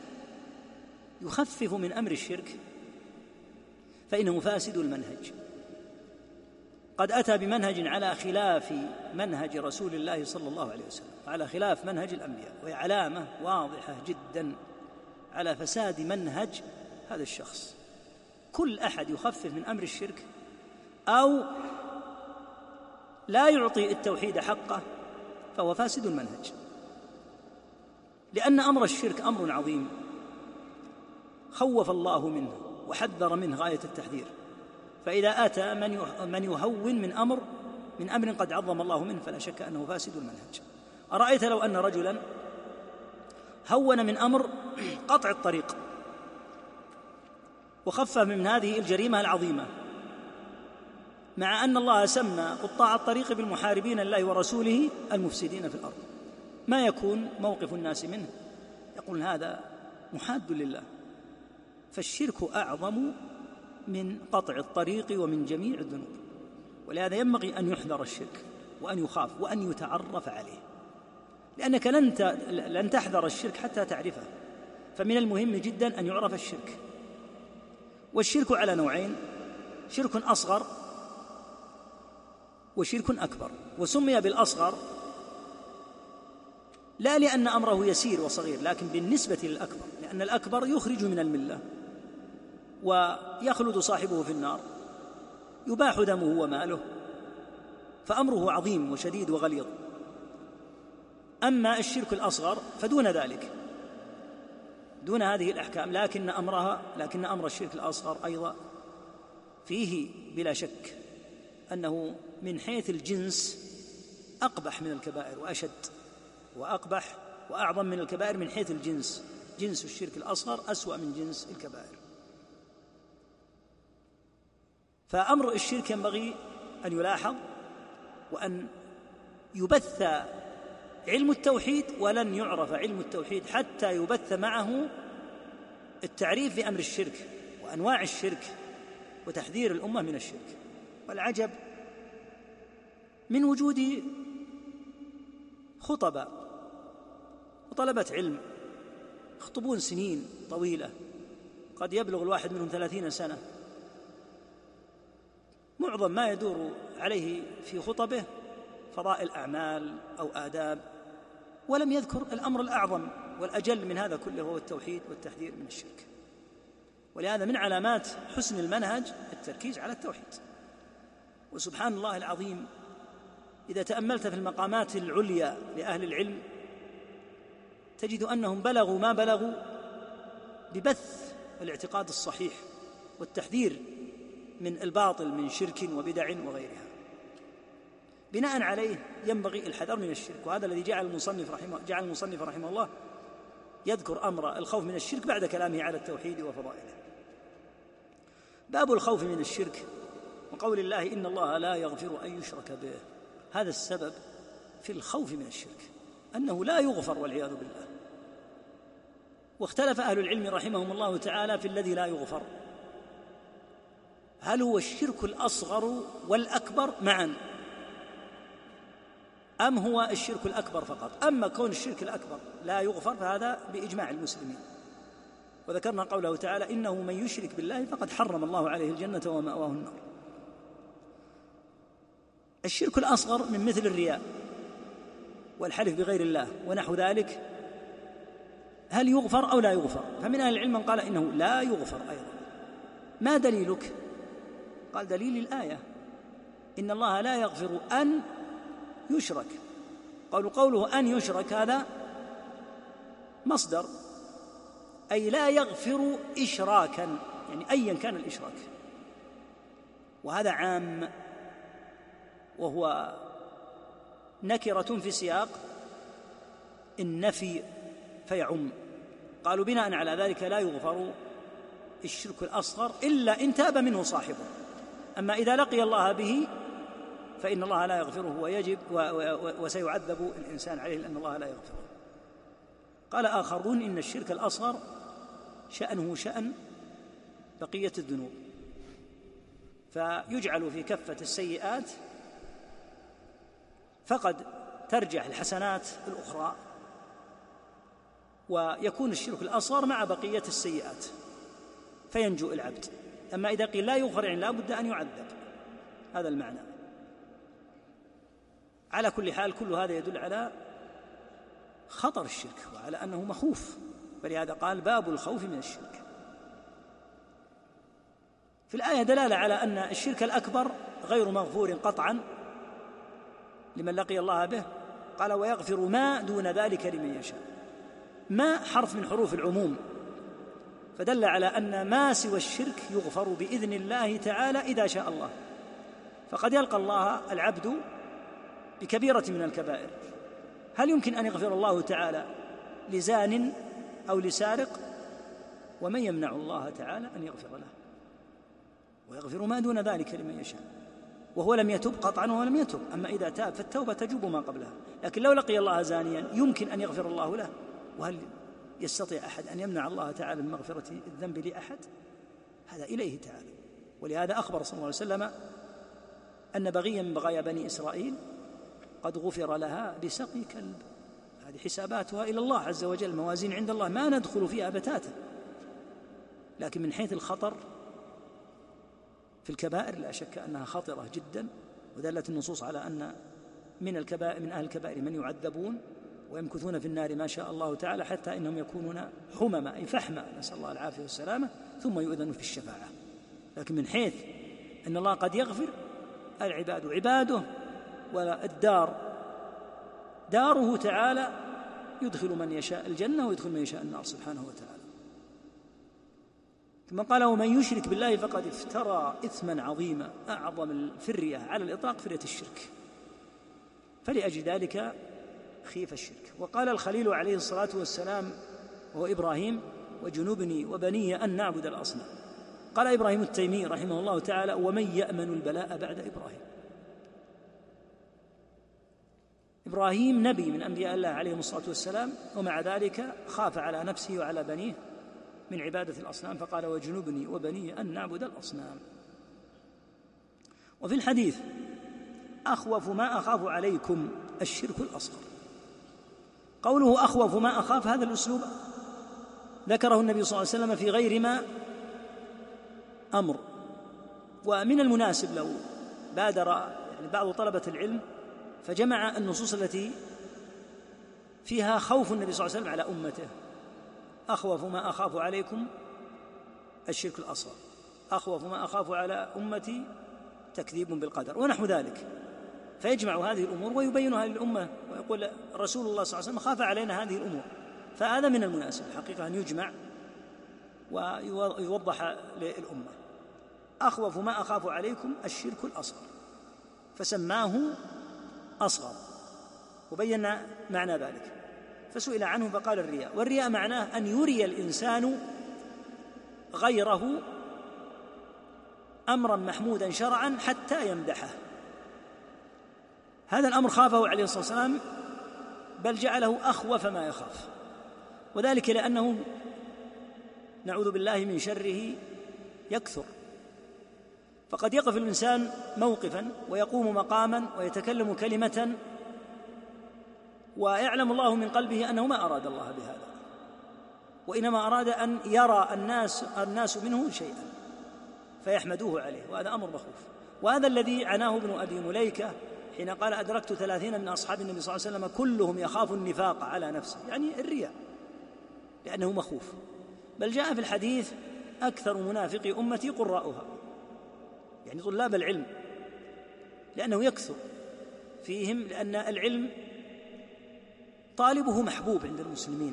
يخفف من أمر الشرك فإنه فاسد المنهج، قد أتى بمنهج على خلاف منهج رسول الله صلى الله عليه وسلم، على خلاف منهج الأنبياء، وهي علامة واضحة جدا على فساد منهج هذا الشخص. كل أحد يخفف من أمر الشرك أو لا يعطي التوحيد حقه فهو فاسد المنهج، لأن أمر الشرك أمر عظيم خوف الله منه وحذر منه غاية التحذير. فإذا أتى من يهون من أمر من أمر قد عظم الله منه فلا شك أنه فاسد المنهج. أرأيت لو أن رجلا هون من أمر قطع الطريق وخفف من هذه الجريمة العظيمة، مع أن الله سمى قطاع الطريق بالمحاربين لله ورسوله المفسدين في الأرض، ما يكون موقف الناس منه؟ يقول هذا محاد لله. فالشرك أعظم من قطع الطريق ومن جميع الذنوب، ولهذا ينبغي أن يحذر الشرك وأن يخاف وأن يتعرف عليه، لأنك لن لن تحذر الشرك حتى تعرفه. فمن المهم جدا أن يعرف الشرك. والشرك على نوعين: شرك أصغر وشرك أكبر. وسمي بالأصغر لا لأن أمره يسير وصغير، لكن بالنسبة للأكبر، لأن الأكبر يخرج من الملة ويخلد صاحبه في النار، يباح دمه وماله، فأمره عظيم وشديد وغليظ. أما الشرك الأصغر فدون ذلك، دون هذه الأحكام، لكن أمرها لكن أمر الشرك الأصغر أيضا فيه بلا شك أنه من حيث الجنس أقبح من الكبائر وأشد وأقبح وأعظم من الكبائر من حيث الجنس. جنس الشرك الأصغر أسوأ من جنس الكبائر. فأمر الشرك ينبغي أن يلاحظ وأن يبث علم التوحيد، ولن يعرف علم التوحيد حتى يبث معه التعريف بأمر الشرك وأنواع الشرك وتحذير الأمة من الشرك. والعجب من وجود خطباء وطلبة علم يخطبون سنين طويلة، قد يبلغ الواحد منهم ثلاثين سنة، معظم ما يدور عليه في خطبه فضائل أعمال أو آداب، ولم يذكر الأمر الأعظم والأجل من هذا كله هو التوحيد والتحذير من الشرك. ولهذا من علامات حسن المنهج التركيز على التوحيد. وسبحان الله العظيم إذا تأملت في المقامات العليا لأهل العلم تجد أنهم بلغوا ما بلغوا ببث الاعتقاد الصحيح والتحذير من الباطل من شرك وبدع وغيرها. بناء عليه ينبغي الحذر من الشرك، وهذا الذي جعل المصنف رحمه, جعل المصنف رحمه الله يذكر أمر الخوف من الشرك بعد كلامه على التوحيد وفضائله. باب الخوف من الشرك وقول الله إن الله لا يغفر أن يشرك به، هذا السبب في الخوف من الشرك أنه لا يغفر والعياذ بالله. واختلف أهل العلم رحمهم الله تعالى في الذي لا يغفر، هل هو الشرك الأصغر والأكبر معا أم هو الشرك الأكبر فقط؟ أما كون الشرك الأكبر لا يغفر فهذا بإجماع المسلمين، وذكرنا قوله تعالى إنه من يشرك بالله فقد حرم الله عليه الجنة ومأواه النار. الشرك الأصغر من مثل الرياء والحلف بغير الله ونحو ذلك، هل يغفر أو لا يغفر؟ فمن أهل العلم من قال إنه لا يغفر أيضا. ما دليلك؟ قال دليل الآية إن الله لا يغفر أن يشرك. قالوا قوله أن يشرك هذا مصدر، أي لا يغفر إشراكا، يعني أيا كان الإشراك، وهذا عام وهو نكرة في سياق النفي فيعم. قالوا بناء على ذلك لا يغفر الشرك الأصغر إلا إن تاب منه صاحبه، أما إذا لقي الله به فإن الله لا يغفره ويجب وسيعذب الإنسان عليه لأن الله لا يغفره. قال آخرون إن الشرك الأصغر شأنه شأن بقية الذنوب، فيجعل في كفة السيئات فقد ترجح الحسنات الأخرى، ويكون الشرك الأصغر مع بقية السيئات فينجو العبد. أما إذا قيل لا يغفر يعني لا بد أن يعذب، هذا المعنى. على كل حال كل هذا يدل على خطر الشرك وعلى أنه مخوف، فلهذا قال باب الخوف من الشرك. في الآية دلالة على أن الشرك الأكبر غير مغفور قطعا لمن لقي الله به. قال ويغفر ما دون ذلك لمن يشاء. ما حرف من حروف العموم، فدل على أن ما سوى الشرك يغفر بإذن الله تعالى إذا شاء الله. فقد يلقى الله العبد بكبيرة من الكبائر، هل يمكن أن يغفر الله تعالى لزان أو لسارق؟ ومن يمنع الله تعالى أن يغفر له؟ ويغفر ما دون ذلك لمن يشاء، وهو لم يتب قطعا وهو لم يتب. أما إذا تاب فالتوبة تجوب ما قبلها. لكن لو لقي الله زانيا يمكن أن يغفر الله له؟ وهل يستطيع أحد أن يمنع الله تعالى من مغفرة الذنب لأحد؟ هذا إليه تعالى. ولهذا أخبر صلى الله عليه وسلم أن بغيا من بغايا بني إسرائيل قد غفر لها بسقي كلب. هذه حساباتها إلى الله عز وجل، موازين عند الله ما ندخل فيها بتاتا. لكن من حيث الخطر في الكبائر لا شك أنها خطرة جدا، ودلت النصوص على أن من الكبائر من أهل الكبائر من يعذبون ويمكثون في النار ما شاء الله تعالى حتى إنهم يكونون حمما أي فحما، نسأل الله العافية والسلامة، ثم يؤذن في الشفاعة. لكن من حيث أن الله قد يغفر، العباد عباده والدار داره تعالى، يدخل من يشاء الجنة ويدخل من يشاء النار سبحانه وتعالى. ثم قال ومن يشرك بالله فقد افترى إثما عظيما، أعظم الفرية على الإطلاق فرية الشرك، فلأجل ذلك خيف الشرك. وقال الخليل عليه الصلاة والسلام وهو إبراهيم وجنوبني وبني أن نعبد الأصنام. قال إبراهيم التيمي رحمه الله تعالى ومن يأمن البلاء بعد إبراهيم؟ إبراهيم نبي من أنبياء الله عليه الصلاة والسلام، ومع ذلك خاف على نفسه وعلى بنيه من عبادة الأصنام، فقال وجنوبني وبني أن نعبد الأصنام. وفي الحديث أخوف ما أخاف عليكم الشرك الأصغر. قوله أخوف ما أخاف، هذا الأسلوب ذكره النبي صلى الله عليه وسلم في غير ما أمر. ومن المناسب لو بادر يعني بعض طلبة العلم فجمع النصوص التي فيها خوف النبي صلى الله عليه وسلم على أمته. أخوف ما أخاف عليكم الشرك الأصغر، أخوف ما أخاف على أمتي تكذيب بالقدر، ونحو ذلك. فيجمع هذه الأمور ويبينها للأمة، ويقول رسول الله صلى الله عليه وسلم خاف علينا هذه الأمور. فهذا من المناسب الحقيقة أن يجمع ويوضح للأمة. أخوف ما أخاف عليكم الشرك الأصغر، فسماه أصغر، وبينا معنى ذلك. فسئل عنه فقال الرياء، والرياء معناه أن يري الإنسان غيره أمرا محمودا شرعا حتى يمدحه. هذا الأمر خافه عليه الصلاة والسلام، بل جعله أخوف ما يخاف، وذلك لأنه نعوذ بالله من شره يكثر. فقد يقف الإنسان موقفا ويقوم مقاما ويتكلم كلمة ويعلم الله من قلبه أنه ما أراد الله بهذا، وإنما أراد أن يرى الناس الناس منه شيئا فيحمدوه عليه، وهذا أمر مخوف. وهذا الذي عناه ابن أبي مليكة حين قال أدركت ثلاثين من أصحاب النبي صلى الله عليه وسلم كلهم يخاف النفاق على نفسه، يعني الرياء، لأنه مخوف. بل جاء في الحديث أكثر منافقي أمتي قراؤها، يعني طلاب العلم، لأنه يكثر فيهم، لأن العلم طالبه محبوب عند المسلمين.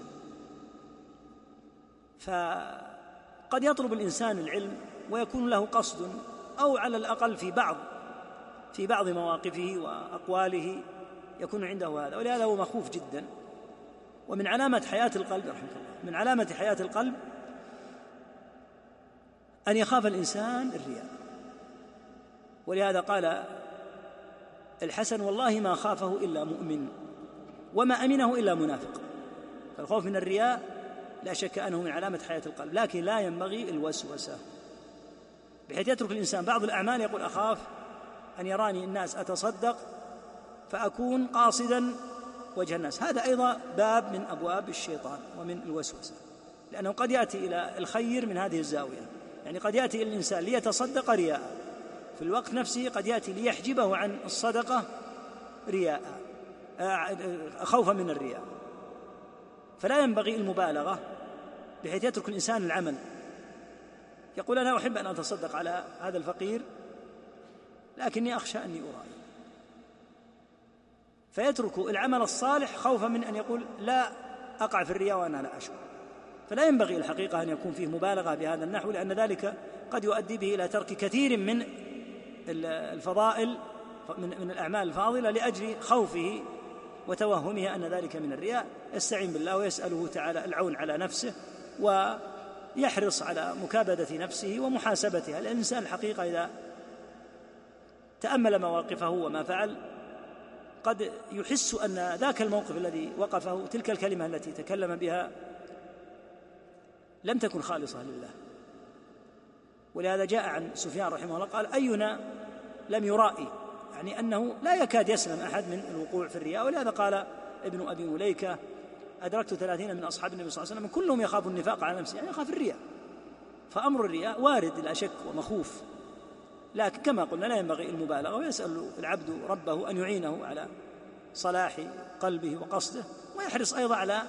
فقد يطلب الإنسان العلم ويكون له قصد، أو على الأقل في بعض في بعض مواقفه وأقواله يكون عنده هذا، ولهذا هو مخوف جدا. ومن علامة حياة القلب رحمه الله من علامة حياة القلب أن يخاف الإنسان الرياء. ولهذا قال الحسن والله ما خافه إلا مؤمن وما أمنه إلا منافق. فالخوف من الرياء لا شك أنه من علامة حياة القلب، لكن لا ينبغي الوسوسة بحيث يترك الإنسان بعض الأعمال يقول أخاف أن يراني الناس أتصدق فأكون قاصدا وجه الناس. هذا أيضا باب من أبواب الشيطان ومن الوسوسة، لأنه قد يأتي إلى الخير من هذه الزاوية. يعني قد يأتي الإنسان ليتصدق رياء، في الوقت نفسه قد يأتي ليحجبه عن الصدقة رياء، خوفا من الرياء. فلا ينبغي المبالغة بحيث يترك الإنسان العمل، يقول أنا أحب أن أتصدق على هذا الفقير لكني أخشى أني أرائي، فيترك العمل الصالح خوفا من أن يقول لا أقع في الرياء وأنا لا أشعر. فلا ينبغي الحقيقة أن يكون فيه مبالغة بهذا النحو، لأن ذلك قد يؤدي به إلى ترك كثير من الفضائل من الأعمال الفاضلة لأجل خوفه وتوهمه أن ذلك من الرياء. يستعين بالله ويسأله تعالى العون على نفسه، ويحرص على مكابدة نفسه ومحاسبتها. الإنسان الحقيقة إذا تأمل مواقفه وما فعل قد يحس أن ذاك الموقف الذي وقفه، تلك الكلمة التي تكلم بها لم تكن خالصة لله. ولهذا جاء عن سفيان رحمه الله قال أينا لم يرائي، يعني أنه لا يكاد يسلم أحد من الوقوع في الرياء. ولهذا قال ابن أبي مليكة أدركت ثلاثين من أصحاب النبي صلى الله عليه وسلم كلهم يخاف النفاق على نفسه، يعني يخاف الرياء. فأمر الرياء وارد لا شك ومخوف، لكن كما قلنا لا ينبغي المبالغة، ويسأل العبد ربه أن يعينه على صلاح قلبه وقصده، ويحرص أيضا على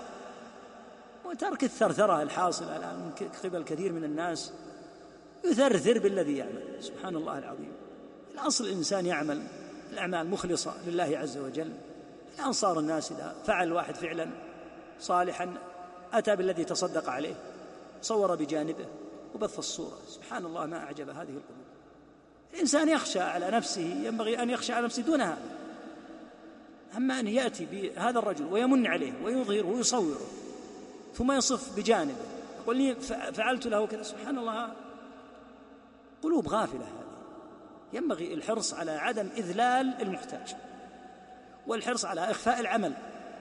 وترك الثرثرة الحاصلة الآن من قبل كثير من الناس، يثرثر بالذي يعمل. سبحان الله العظيم، الأصل الإنسان يعمل الأعمال مخلصة لله عز وجل. الآن صار الناس إذا فعل واحد فعلا صالحا أتى بالذي تصدق عليه، صور بجانبه وبث الصورة. سبحان الله ما أعجب هذه القلوب. الإنسان يخشى على نفسه، ينبغي أن يخشى على نفسه دون هذا. أما أن يأتي بهذا الرجل ويمن عليه ويظهره ويصوره ثم يصف بجانبه يقول لي فعلت له كذا، سبحان الله، قلوب غافلة هذه. ينبغي الحرص على عدم إذلال المحتاج والحرص على إخفاء العمل.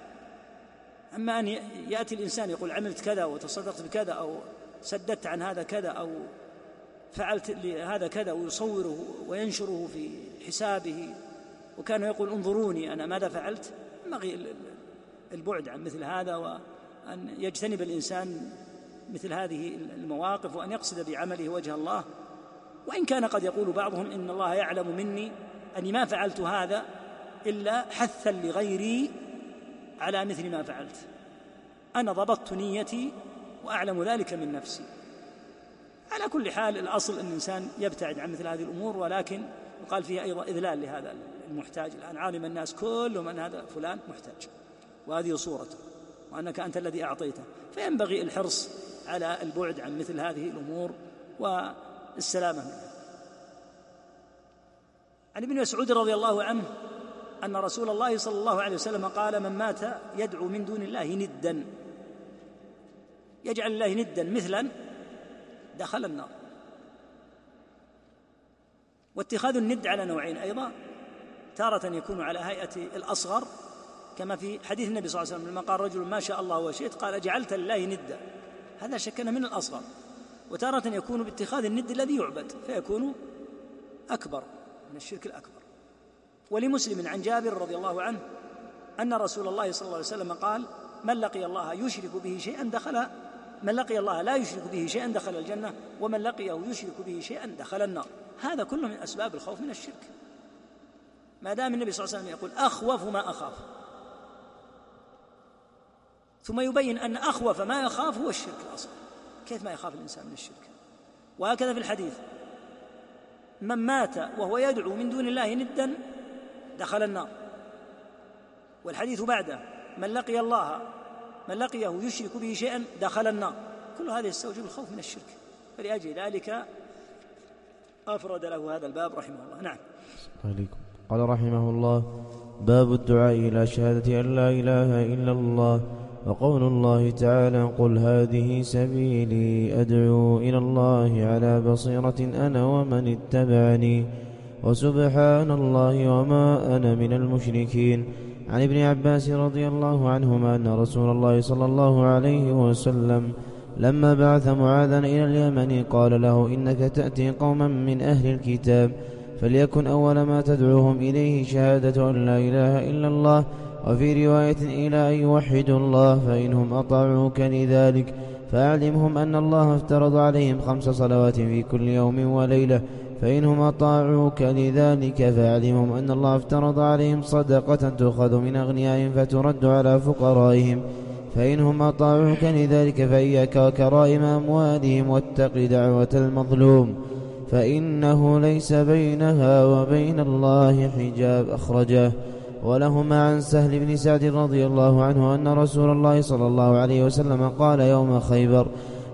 أما أن يأتي الإنسان يقول عملت كذا وتصدقت بكذا أو سددت عن هذا كذا أو فعلت لهذا كذا ويصوره وينشره في حسابه، وكان يقول انظروني أنا ماذا فعلت. ينبغي البعد عن مثل هذا، وأن يجتنب الإنسان مثل هذه المواقف، وأن يقصد بعمله وجه الله. وإن كان قد يقول بعضهم إن الله يعلم مني أني ما فعلت هذا إلا حثا لغيري على مثل ما فعلت، أنا ضبطت نيتي وأعلم ذلك من نفسي. على كل حال الأصل أن الإنسان يبتعد عن مثل هذه الأمور، ولكن يقال فيها أيضا إذلال لهذا المحتاج. الآن عالم الناس كلهم أن هذا فلان محتاج وهذه صورته وأنك أنت الذي أعطيته، فينبغي الحرص على البعد عن مثل هذه الأمور والسلامة منها. عن ابن مسعود رضي الله عنه أن رسول الله صلى الله عليه وسلم قال: من مات يدعو من دون الله ندا، يجعل الله ندا مثلا، دخل النار. واتخاذ الند على نوعين أيضا، تارة يكون على هيئة الأصغر كما في حديث النبي صلى الله عليه وسلم لما قال رجل: ما شاء الله وشئت، قال: جعلت لله ندا، هذا شكنا من الأصغر. وتارة يكون باتخاذ الند الذي يعبد فيكون أكبر من الشرك الأكبر. ولمسلم عن جابر رضي الله عنه أن رسول الله صلى الله عليه وسلم قال: من لقي الله يشرك به شيئا دخل من لقي الله لا يشرك به شيئا دخل الجنة، ومن لقيه يشرك به شيئا دخل النار. هذا كله من أسباب الخوف من الشرك، ما دام النبي صلى الله عليه وسلم يقول: أخوف ما أخاف، ثم يبين أن أخوف ما يخاف هو الشرك الأصغر. كيف ما يخاف الإنسان من الشرك؟ وهكذا في الحديث: من مات وهو يدعو من دون الله ندا دخل النار. والحديث بعده: من لقي الله من لقيه يشرك به شيئا دخل النار. كل هذا يستوجب الخوف من الشرك، فلأجل ذلك أفرد له هذا الباب رحمه الله. نعم. قال رحمه الله: باب الدعاء إلى شهادة أن لا إله إلا الله. وقول الله تعالى: قل هذه سبيلي أدعو إلى الله على بصيرة أنا ومن اتبعني وسبحان الله وما أنا من المشركين. عن ابن عباس رضي الله عنهما أن رسول الله صلى الله عليه وسلم لما بعث معاذا إلى اليمن قال له: إنك تأتي قوما من أهل الكتاب، فليكن أول ما تدعوهم إليه شهادة أن لا إله إلا الله، وفي رواية إلى أن يوحدوا الله، فإنهم أطاعوك لذلك فأعلمهم أن الله افترض عليهم خمس صلوات في كل يوم وليلة، فإنهم أطاعوك لذلك فأعلمهم أن الله افترض عليهم صدقة تؤخذ من أغنيائهم فترد على فقرائهم، فإنهم أطاعوك لذلك فإياك وكرائم أموالهم واتق دعوة المظلوم، فإنه ليس بينها وبين الله حجاب. أخرجه. ولهما عن سهل بن سعد رضي الله عنه أن رسول الله صلى الله عليه وسلم قال يوم خيبر: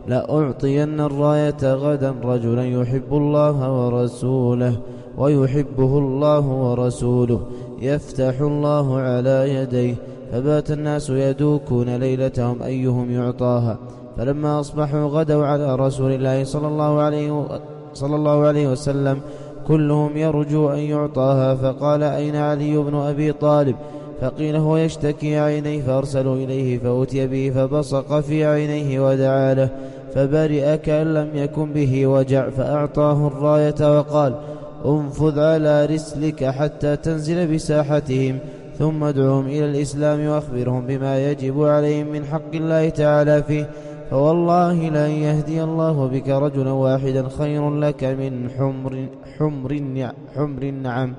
لأعطين الراية غدا رجلا يحب الله ورسوله ويحبه الله ورسوله يفتح الله على يديه. فبات الناس يدوكون ليلتهم أيهم يعطاها، فلما أصبحوا غدوا على رسول الله صلى الله عليه, صلى الله عليه وسلم كلهم يرجو أن يعطاها، فقال: أين علي بن أبي طالب؟ فقيل: هو يشتكي عينيه، فأرسلوا إليه فأتي به فبصق في عينيه ودعا له فبرئ كأن لم يكن به وجع، فأعطاه الراية وقال: انفذ على رسلك حتى تنزل بساحتهم، ثم ادعهم إلى الإسلام وأخبرهم بما يجب عليهم من حق الله تعالى فيه، فوالله لن يهدي الله بك رجلا واحدا خير لك من حمر, حمر, حمر النعم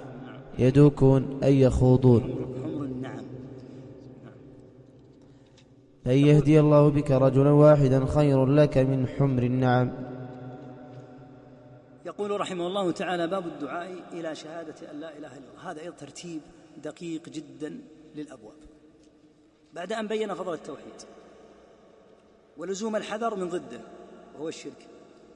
يدوكون أي يخوضون. أن يهدي الله بك رجلا واحدا خير لك من حمر النعم. يقول رحمه الله تعالى: باب الدعاء إلى شهادة أن لا إله إلا الله. هذا أيضا ترتيب دقيق جدا للأبواب، بعد أن بين فضل التوحيد ولزوم الحذر من ضده وهو الشرك،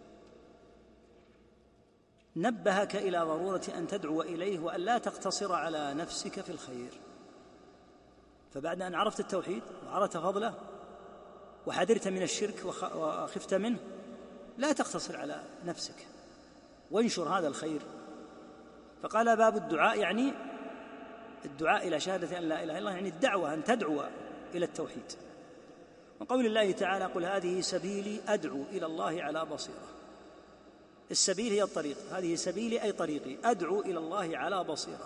نبهك إلى ضرورة أن تدعو إليه وأن لا تقتصر على نفسك في الخير. فبعد أن عرفت التوحيد وعرفت فضله وحذرت من الشرك وخفت منه، لا تقتصر على نفسك وانشر هذا الخير. فقال: باب الدعاء، يعني الدعاء إلى شهادة أن لا إله إلا الله، يعني الدعوة أن تدعو إلى التوحيد. وقول الله تعالى: قل هذه سبيلي أدعو إلى الله على بصيرة. السبيل هي الطريق، هذه سبيلي أي طريقي، أدعو إلى الله على بصيرة.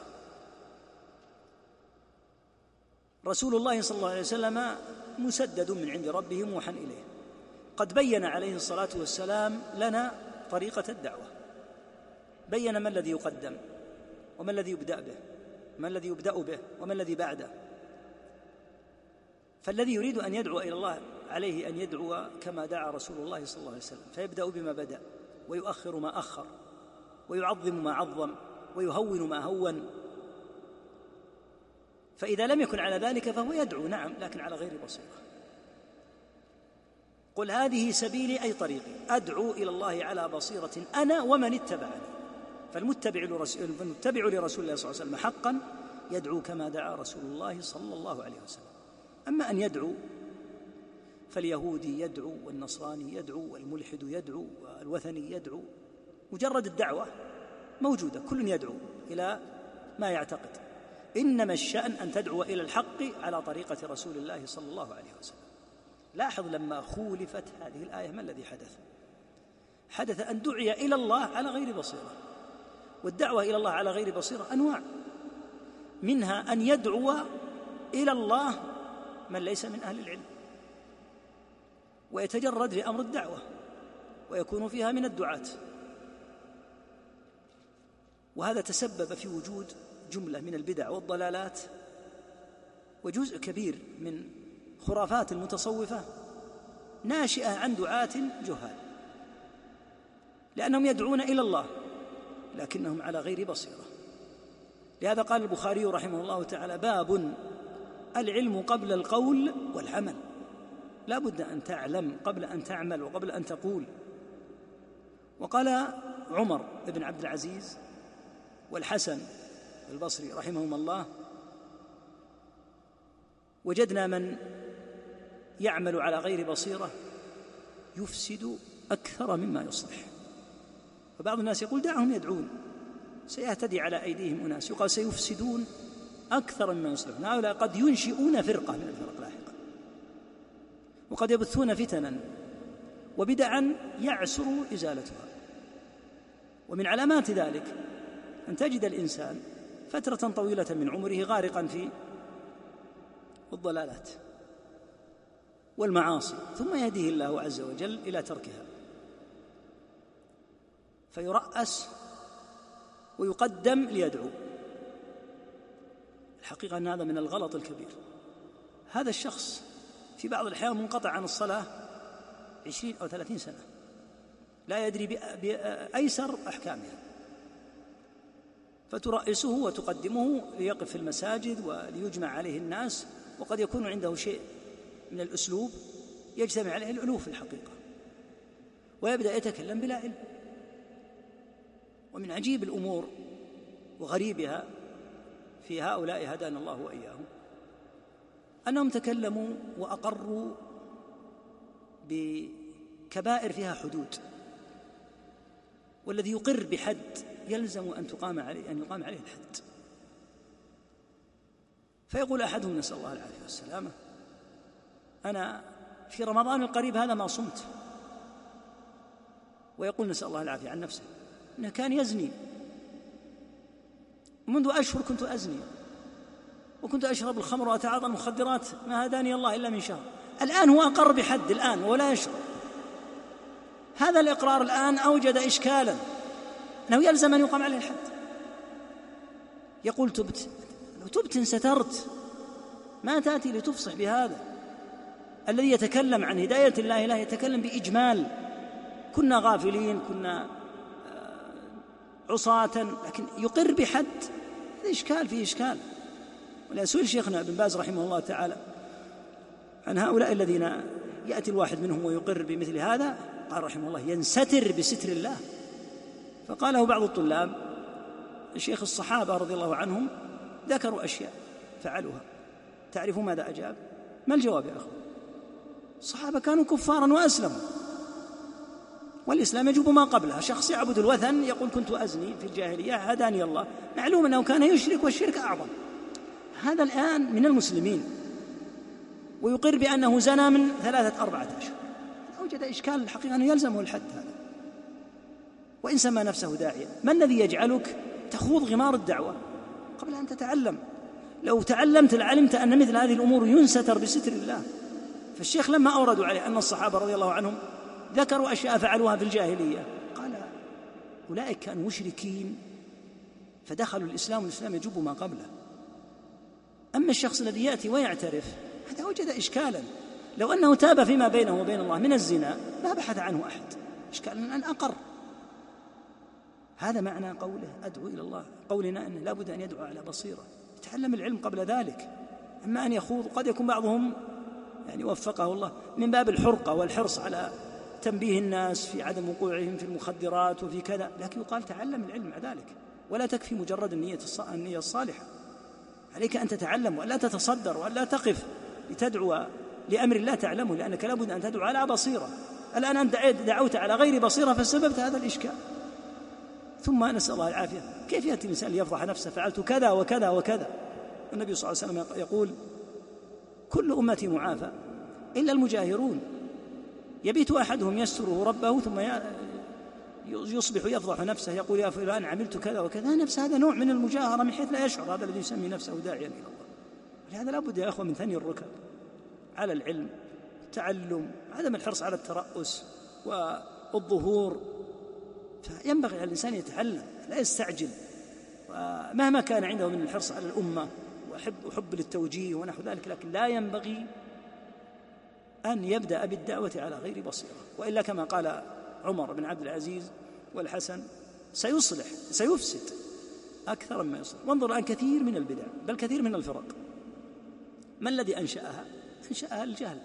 رسول الله صلى الله عليه وسلم مسدد من عند ربه موحى إليه، قد بين عليه الصلاة والسلام لنا طريقة الدعوة، بين ما الذي يقدم وما الذي يبدأ به، ما الذي يبدأ به وما الذي بعده. فالذي يريد أن يدعو إلى الله عليه أن يدعو كما دعا رسول الله صلى الله عليه وسلم، فيبدأ بما بدأ ويؤخر ما أخر ويعظم ما عظم ويهون ما هون. فإذا لم يكن على ذلك فهو يدعو، نعم، لكن على غير بصيرة. قل هذه سبيلي أي طريقي أدعو إلى الله على بصيرة أنا ومن اتبعني. فالمتبع لرسول, المتبع لرسول الله صلى الله عليه وسلم حقا يدعو كما دعا رسول الله صلى الله عليه وسلم. أما أن يدعو فاليهودي يدعو والنصراني يدعو والملحد يدعو والوثني يدعو، مجرد الدعوة موجودة، كل يدعو إلى ما يعتقد، إنما الشأن أن تدعو إلى الحق على طريقة رسول الله صلى الله عليه وسلم. لاحظ لما خولفت هذه الآية ما الذي حدث؟ حدث أن دعي إلى الله على غير بصيرة، والدعوة إلى الله على غير بصيرة أنواع، منها أن يدعو إلى الله من ليس من أهل العلم ويتجرد لأمر الدعوة ويكون فيها من الدعاة، وهذا تسبب في وجود جملة من البدع والضلالات وجزء كبير من خرافات المتصوفة ناشئة عن دعاة جهال، لأنهم يدعون إلى الله لكنهم على غير بصيرة. لهذا قال البخاري رحمه الله تعالى: باب العلم قبل القول والعمل، لا بد أن تعلم قبل أن تعمل وقبل أن تقول. وقال عمر بن عبد العزيز والحسن البصري رحمهما الله: وجدنا من يعمل على غير بصيرة يفسد أكثر مما يصلح. فبعض الناس يقول دعهم يدعون سيهتدي على أيديهم أناس، يقال سيفسدون أكثر مما يصلحون. هؤلاء قد ينشئون فرقة من الفرق لاحقا، وقد يبثون فتنا وبدعا يعسر إزالتها. ومن علامات ذلك أن تجد الإنسان فترة طويلة من عمره غارقا في الضلالات والمعاصي، ثم يهديه الله عز وجل إلى تركها، فيرأس ويقدم ليدعو. الحقيقة أن هذا من الغلط الكبير. هذا الشخص في بعض الأحيان منقطع عن الصلاة عشرين أو ثلاثين سنة، لا يدري بأيسر أحكامها، فترأسه وتقدمه ليقف في المساجد وليجمع عليه الناس، وقد يكون عنده شيء من الأسلوب يجتمع عليه الألوف في الحقيقة، ويبدأ يتكلم بلا علم. ومن عجيب الأمور وغريبها في هؤلاء هدانا الله وإياهم أنهم تكلموا وأقروا بكبائر فيها حدود، والذي يقر بحد يلزم أن تقام عليه أن يقام عليه الحد. فيقول أحدهم نسأل الله العافية والسلامة: أنا في رمضان القريب هذا ما صمت. ويقول نسأل الله العافية عن نفسه أنه كان يزني منذ أشهر، كنت أزني وكنت أشرب الخمر وأتعاطى المخدرات، ما هداني الله إلا من شهر. الآن هو أقر بحد الآن ولا يشرب. هذا الإقرار الآن أوجد إشكالا أنه يلزم أن يقام عليه الحد. يقول تبت، لو تبت سترت، ما تأتي لتفصح بهذا. الذي يتكلم عن هداية الله لا يتكلم بإجمال، كنا غافلين، كنا عصاة، لكن يقر بحد، هذا إشكال فيه إشكال. ولا سئل شيخنا ابن باز رحمه الله تعالى عن هؤلاء الذين يأتي الواحد منهم ويقر بمثل هذا، قال رحمه الله: ينستر بستر الله. فقاله بعض الطلاب: الشيخ الصحابة رضي الله عنهم ذكروا أشياء فعلوها، تعرفوا ماذا أجاب؟ ما الجواب يا أخو؟ الصحابة كانوا كفارا وأسلموا، والإسلام يجب ما قبلها. شخص يعبد الوثن يقول كنت أزني في الجاهلية هداني الله، معلوم أنه كان يشرك والشرك أعظم. هذا الآن من المسلمين ويقر بأنه زنى من ثلاثة أربعة أشهر، أوجد إشكال الحقيقة أنه يلزمه الحد هذا، وإن سمى نفسه داعيا. ما الذي يجعلك تخوض غمار الدعوة قبل أن تتعلم؟ لو تعلمت لعلمت أن مثل هذه الأمور ينستر بستر الله. فالشيخ لما أوردوا عليه أن الصحابة رضي الله عنهم ذكروا أشياء فعلوها في الجاهلية، قال أولئك كانوا مشركين فدخلوا الإسلام والإسلام يجب ما قبله. أما الشخص الذي يأتي ويعترف هذا وجد إشكالا، لو أنه تاب فيما بينه وبين الله من الزنا ما بحث عنه أحد، إشكالا أن أقر. هذا معنى قوله أدعو إلى الله، قولنا أنه لا بد أن يدعو على بصيرة، يتعلم العلم قبل ذلك. أما أن يخوض، قد يكون بعضهم يعني وفقه الله من باب الحرقة والحرص على تنبيه الناس في عدم وقوعهم في المخدرات وفي كذا، لكن يقال تعلم العلم مع ذلك، ولا تكفي مجرد النية النية الصالحة. عليك أن تتعلم وأن لا تتصدر وأن لا تقف لتدعو لأمر الله تعلمه، لأنك لابد أن تدعو على بصيرة. الآن أنت دعوت على غير بصيرة فسببت هذا الإشكال. ثم نسأل الله العافية، كيف يأتي الإنسان ليفضح نفسه فعلت كذا وكذا وكذا؟ النبي صلى الله عليه وسلم يقول كل أمتي معافى إلا المجاهرون، يبيت أحدهم يستره ربه ثم يصبح يفضح نفسه يقول يا فلان عملت كذا وكذا. نفس هذا نوع من المجاهرة من حيث لا يشعر، هذا الذي يسمي نفسه داعيا إلى الله. لهذا لا بد يا أخوة من ثني الركب على العلم، تعلم، عدم الحرص على الترأس والظهور. فينبغي على الإنسان يتعلم لا يستعجل، ومهما كان عنده من الحرص على الأمة وحب وحب للتوجيه ونحو ذلك، لكن لا ينبغي أن يبدأ بالدعوة على غير بصيرة، وإلا كما قال عمر بن عبد العزيز والحسن سيصلح سيفسد أكثر مما يصلح. وانظر الآن كثير من البدع بل كثير من الفرق ما الذي أنشأها؟ أنشأها الجهل.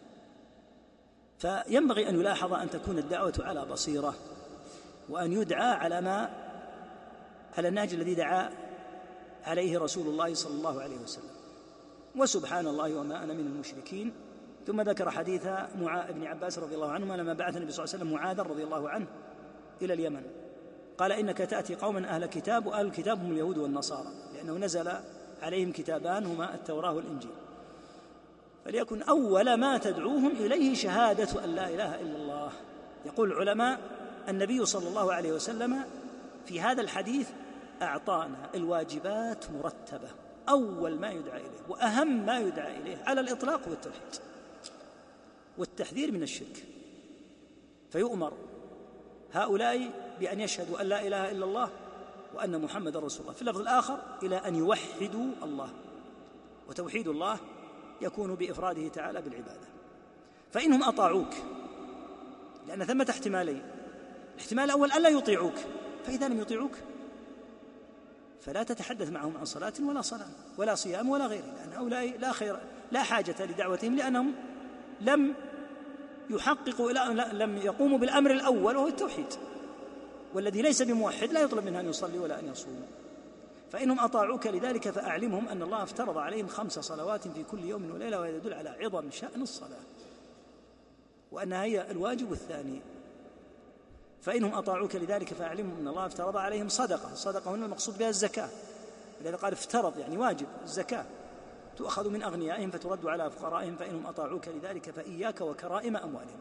فينبغي أن يلاحظ أن تكون الدعوة على بصيرة، وأن يدعى على ما على النهج الذي دعا عليه رسول الله صلى الله عليه وسلم. وسبحان الله وما أنا من المشركين. ثم ذكر حديث معاذ بن عباس رضي الله عنهما لما بعث النبي صلى الله عليه وسلم معاذ رضي الله عنه إلى اليمن، قال إنك تأتي قوما أهل كتاب، وأهل الكتاب هم اليهود والنصارى، لأنه نزل عليهم كتابان هما التوراة والإنجيل، فليكن أول ما تدعوهم إليه شهادة أن لا إله إلا الله. يقول العلماء النبي صلى الله عليه وسلم في هذا الحديث أعطانا الواجبات مرتبة، أول ما يدعى إليه وأهم ما يدعى إليه على الإطلاق هو التوحيد والتحذير من الشرك. فيؤمر هؤلاء بأن يشهدوا أن لا إله إلا الله وأن محمد رسول الله، في اللفظ الآخر إلى أن يوحدوا الله. وتوحيد الله يكون بإفراده تعالى بالعبادة. فإنهم أطاعوك، لأن ثمة احتمالين: الاحتمال الأول ألا يطيعوك، فإذا لم يطيعوك فلا تتحدث معهم عن صلاة ولا صلاة ولا صيام ولا غيره، لأن هؤلاء لا خير لا حاجة لدعوتهم، لأنهم لم يحققوا لم يقوموا بالأمر الأول وهو التوحيد، والذي ليس بموحد لا يطلب منه أن يصلي ولا أن يصوم. فإنهم أطاعوك لذلك فأعلمهم أن الله افترض عليهم خمس صلوات في كل يوم وليلة، وهذا يدل على عظم شأن الصلاة وأنها هي الواجب الثاني. فإنهم أطاعوك لذلك فأعلمهم أن الله افترض عليهم صدقة. الصدقة هنا المقصود بها الزكاة، ولذا قال افترض يعني واجب. الزكاة تؤخذ من أغنيائهم فترد على فقرائهم. فإنهم أطاعوك لذلك فإياك وكرائم أموالهم.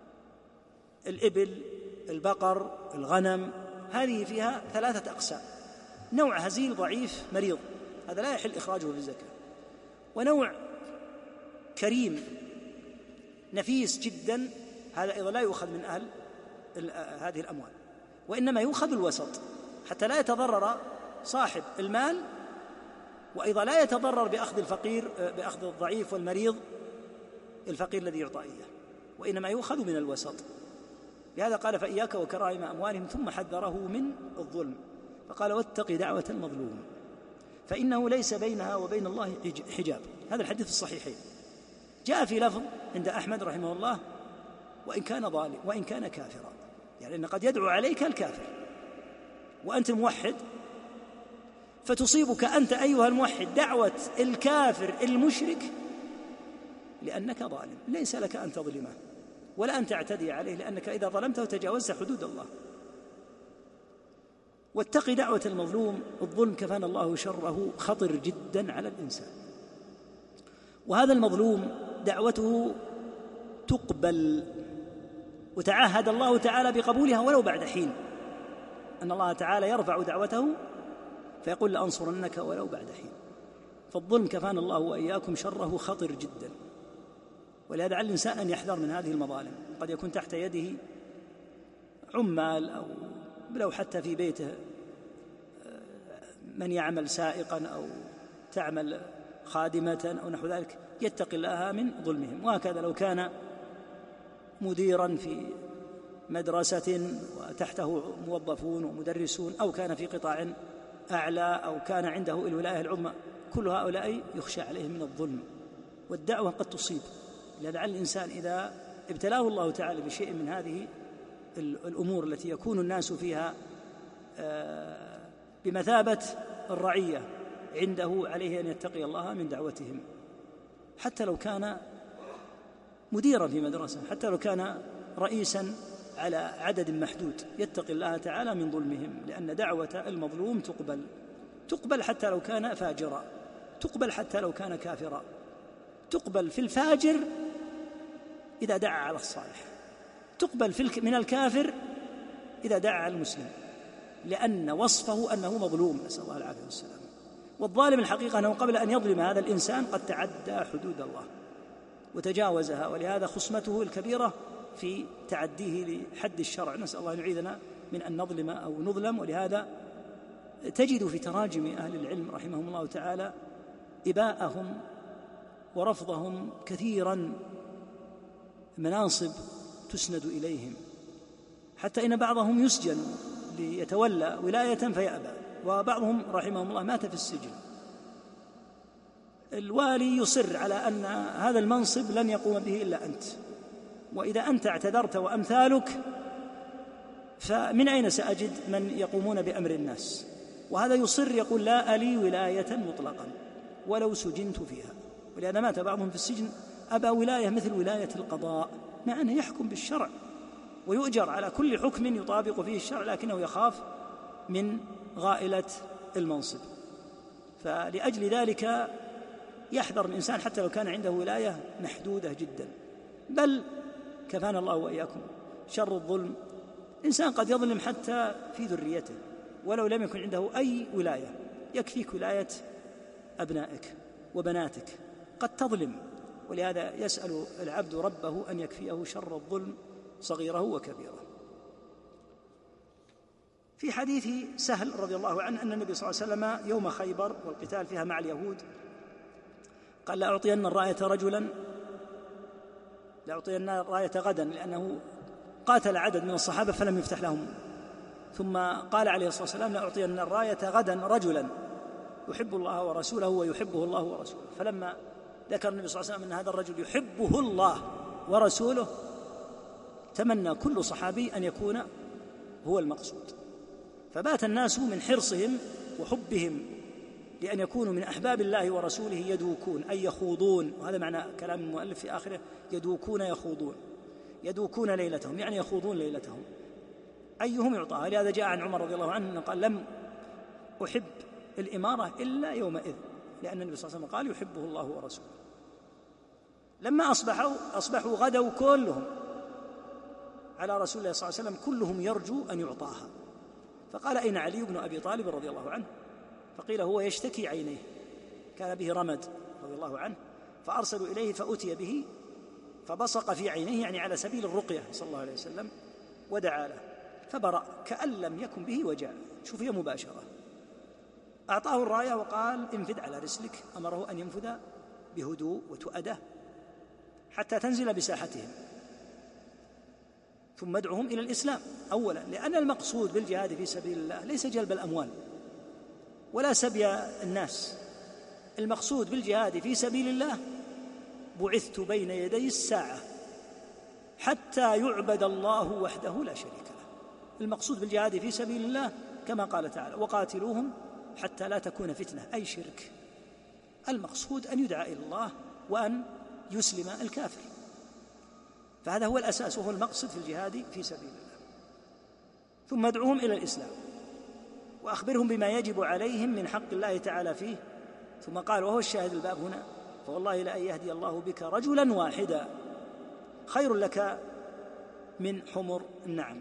الإبل، البقر، الغنم، هذه فيها ثلاثة أقسام: نوع هزيل ضعيف مريض، هذا لا يحل إخراجه في الزكاة، ونوع كريم نفيس جدا، هذا أيضا لا يؤخذ من أهل هذه الأموال، وإنما يؤخذ الوسط حتى لا يتضرر صاحب المال، وأيضا لا يتضرر بأخذ الفقير بأخذ الضعيف والمريض الفقير الذي يعطى إياه، وإنما يؤخذ من الوسط. لهذا قال فإياك وكرائم أموالهم، ثم حذره من الظلم فقال واتق دعوة المظلوم فإنه ليس بينها وبين الله حجاب. هذا الحديث الصحيحين. جاء في لفظ عند أحمد رحمه الله وإن كان ظالم وإن كان كافرا، يعني أن قد يدعو عليك الكافر وأنت الموحد، فتصيبك أنت أيها الموحد دعوة الكافر المشرك لأنك ظالم، ليس لك أن تظلمه ولا أن تعتدي عليه، لأنك إذا ظلمته تجاوزت حدود الله. واتق دعوة المظلوم، الظلم كفانا الله شره خطر جدا على الإنسان، وهذا المظلوم دعوته تقبل وتعهد الله تعالى بقبولها ولو بعد حين، أن الله تعالى يرفع دعوته فيقول لأنصرنك ولو بعد حين. فالظلم كفانا الله وإياكم شره خطر جدا، ولهذا على الإنسان أن يحذر من هذه المظالم. قد يكون تحت يده عمال أو لو حتى في بيته من يعمل سائقا أو تعمل خادمة أو نحو ذلك، يتقي الله من ظلمهم. وهكذا لو كان مديرا في مدرسة وتحته موظفون ومدرسون، أو كان في قطاع أعلى، أو كان عنده الولاية العظمى، كل هؤلاء يخشى عليهم من الظلم. والدعوة قد تصيب، لعل الإنسان إذا ابتلاه الله تعالى بشيء من هذه الأمور التي يكون الناس فيها بمثابة الرعية عنده عليه أن يتقي الله من دعوتهم، حتى لو كان مديرا في مدرسة، حتى لو كان رئيسا على عدد محدود، يتقي الله تعالى من ظلمهم، لأن دعوة المظلوم تقبل تقبل حتى لو كان فاجرا، تقبل حتى لو كان كافرا، تقبل في الفاجر إذا دعا على الصالح، تقبل في من الكافر إذا دعا على المسلم، لأن وصفه أنه مظلوم، نسأل الله العافية والسلام. والظالم الحقيقة أنه قبل أن يظلم هذا الإنسان قد تعدى حدود الله وتجاوزها، ولهذا خصمته الكبيرة في تعديه لحد الشرع، نسأل الله أن يعيذنا من أن نظلم أو نظلم. ولهذا تجد في تراجم أهل العلم رحمهم الله تعالى إباءهم ورفضهم كثيرا مناصب تسند إليهم، حتى إن بعضهم يسجن ليتولى ولاية فيأبى، وبعضهم رحمهم الله مات في السجن. الوالي يصر على أن هذا المنصب لن يقوم به إلا أنت، وإذا أنت اعتذرت وأمثالك فمن أين سأجد من يقومون بأمر الناس؟ وهذا يصر يقول لا ألي ولاية مطلقا ولو سجنت فيها، ولهذا مات بعضهم في السجن أبى ولاية مثل ولاية القضاء، مع أنه يحكم بالشرع ويؤجر على كل حكم يطابق فيه الشرع، لكنه يخاف من غائلة المنصب. فلأجل ذلك يحذر الإنسان حتى لو كان عنده ولاية محدودة جدا. بل كفانا الله وإياكم شر الظلم، إنسان قد يظلم حتى في ذريته ولو لم يكن عنده أي ولاية، يكفيك ولاية أبنائك وبناتك، قد تظلم. ولهذا يسأل العبد ربه أن يكفيه شر الظلم صغيره وكبيره. في حديث سهل رضي الله عنه أن النبي صلى الله عليه وسلم يوم خيبر والقتال فيها مع اليهود قال لأعطين الراية رجلا لأعطين الراية غدا، لأنه قاتل عدد من الصحابة فلم يفتح لهم، ثم قال عليه الصلاة والسلام لأعطين الراية غدا رجلا يحب الله ورسوله ويحبه الله ورسوله. فلما ذكر النبي صلى الله عليه وسلم أن هذا الرجل يحبه الله ورسوله تمنى كل صحابي أن يكون هو المقصود، فبات الناس من حرصهم وحبهم لأن يكونوا من أحباب الله ورسوله يدوكون أي يخوضون، وهذا معنى كلام المؤلف في آخره يدوكون يخوضون، يدوكون ليلتهم يعني يخوضون ليلتهم أيهم يعطاها. لهذا جاء عن عمر رضي الله عنه أنه قال لم أحب الإمارة إلا يومئذ، لأن النبي صلى الله عليه وسلم قال يحبه الله ورسوله. لما أصبحوا أصبحوا غدوا كلهم على رسول الله صلى الله عليه وسلم كلهم يرجو أن يعطاها، فقال أين علي بن أبي طالب رضي الله عنه؟ فقيل هو يشتكي عينيه، كان به رمد رضي الله عنه، فأرسلوا إليه فأتي به فبصق في عينيه يعني على سبيل الرقية صلى الله عليه وسلم ودعا له فبرأ كأن لم يكن به وجع، شوف هي مباشرة. أعطاه الراية وقال انفذ على رسلك، أمره أن ينفذ بهدوء وتؤده حتى تنزل بساحتهم، ثم ادعوهم إلى الإسلام أولا، لأن المقصود بالجهاد في سبيل الله ليس جلب الأموال ولا سبي الناس، المقصود بالجهاد في سبيل الله بعثت بين يدي الساعة حتى يعبد الله وحده لا شريك له. المقصود بالجهاد في سبيل الله كما قال تعالى وقاتلوهم حتى لا تكون فتنة أي شرك، المقصود أن يدعى إلى الله وأن يسلم الكافر، فهذا هو الأساس وهو المقصد في الجهاد في سبيل الله. ثم ادعوهم إلى الإسلام وأخبرهم بما يجب عليهم من حق الله تعالى فيه، ثم قال وهو الشاهد الباب هنا فوالله لأن يهدي الله بك رجلا واحدا خير لك من حمر النعم.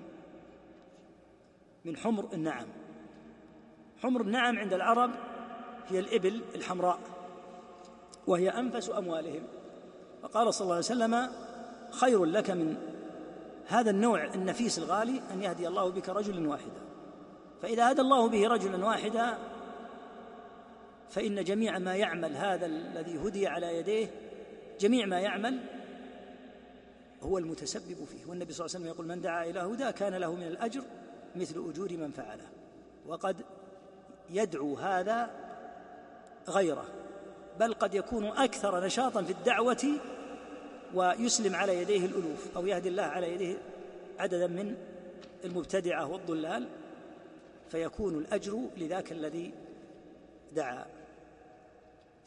من حمر النعم، حمر النعم عند العرب هي الإبل الحمراء وهي أنفس أموالهم، فقال صلى الله عليه وسلم خير لك من هذا النوع النفيس الغالي أن يهدي الله بك رجلا واحدا. فإذا هدى الله به رجلا واحدا فإن جميع ما يعمل هذا الذي هدي على يديه، جميع ما يعمل هو المتسبب فيه. والنبي صلى الله عليه وسلم يقول من دعا إلى هدى كان له من الأجر مثل أجور من فعله، وقد يدعو هذا غيره، بل قد يكون أكثر نشاطا في الدعوة ويسلم على يديه الألوف أو يهدي الله على يديه عددا من المبتدعة والضلال، فيكون الأجر لذاك الذي دعا.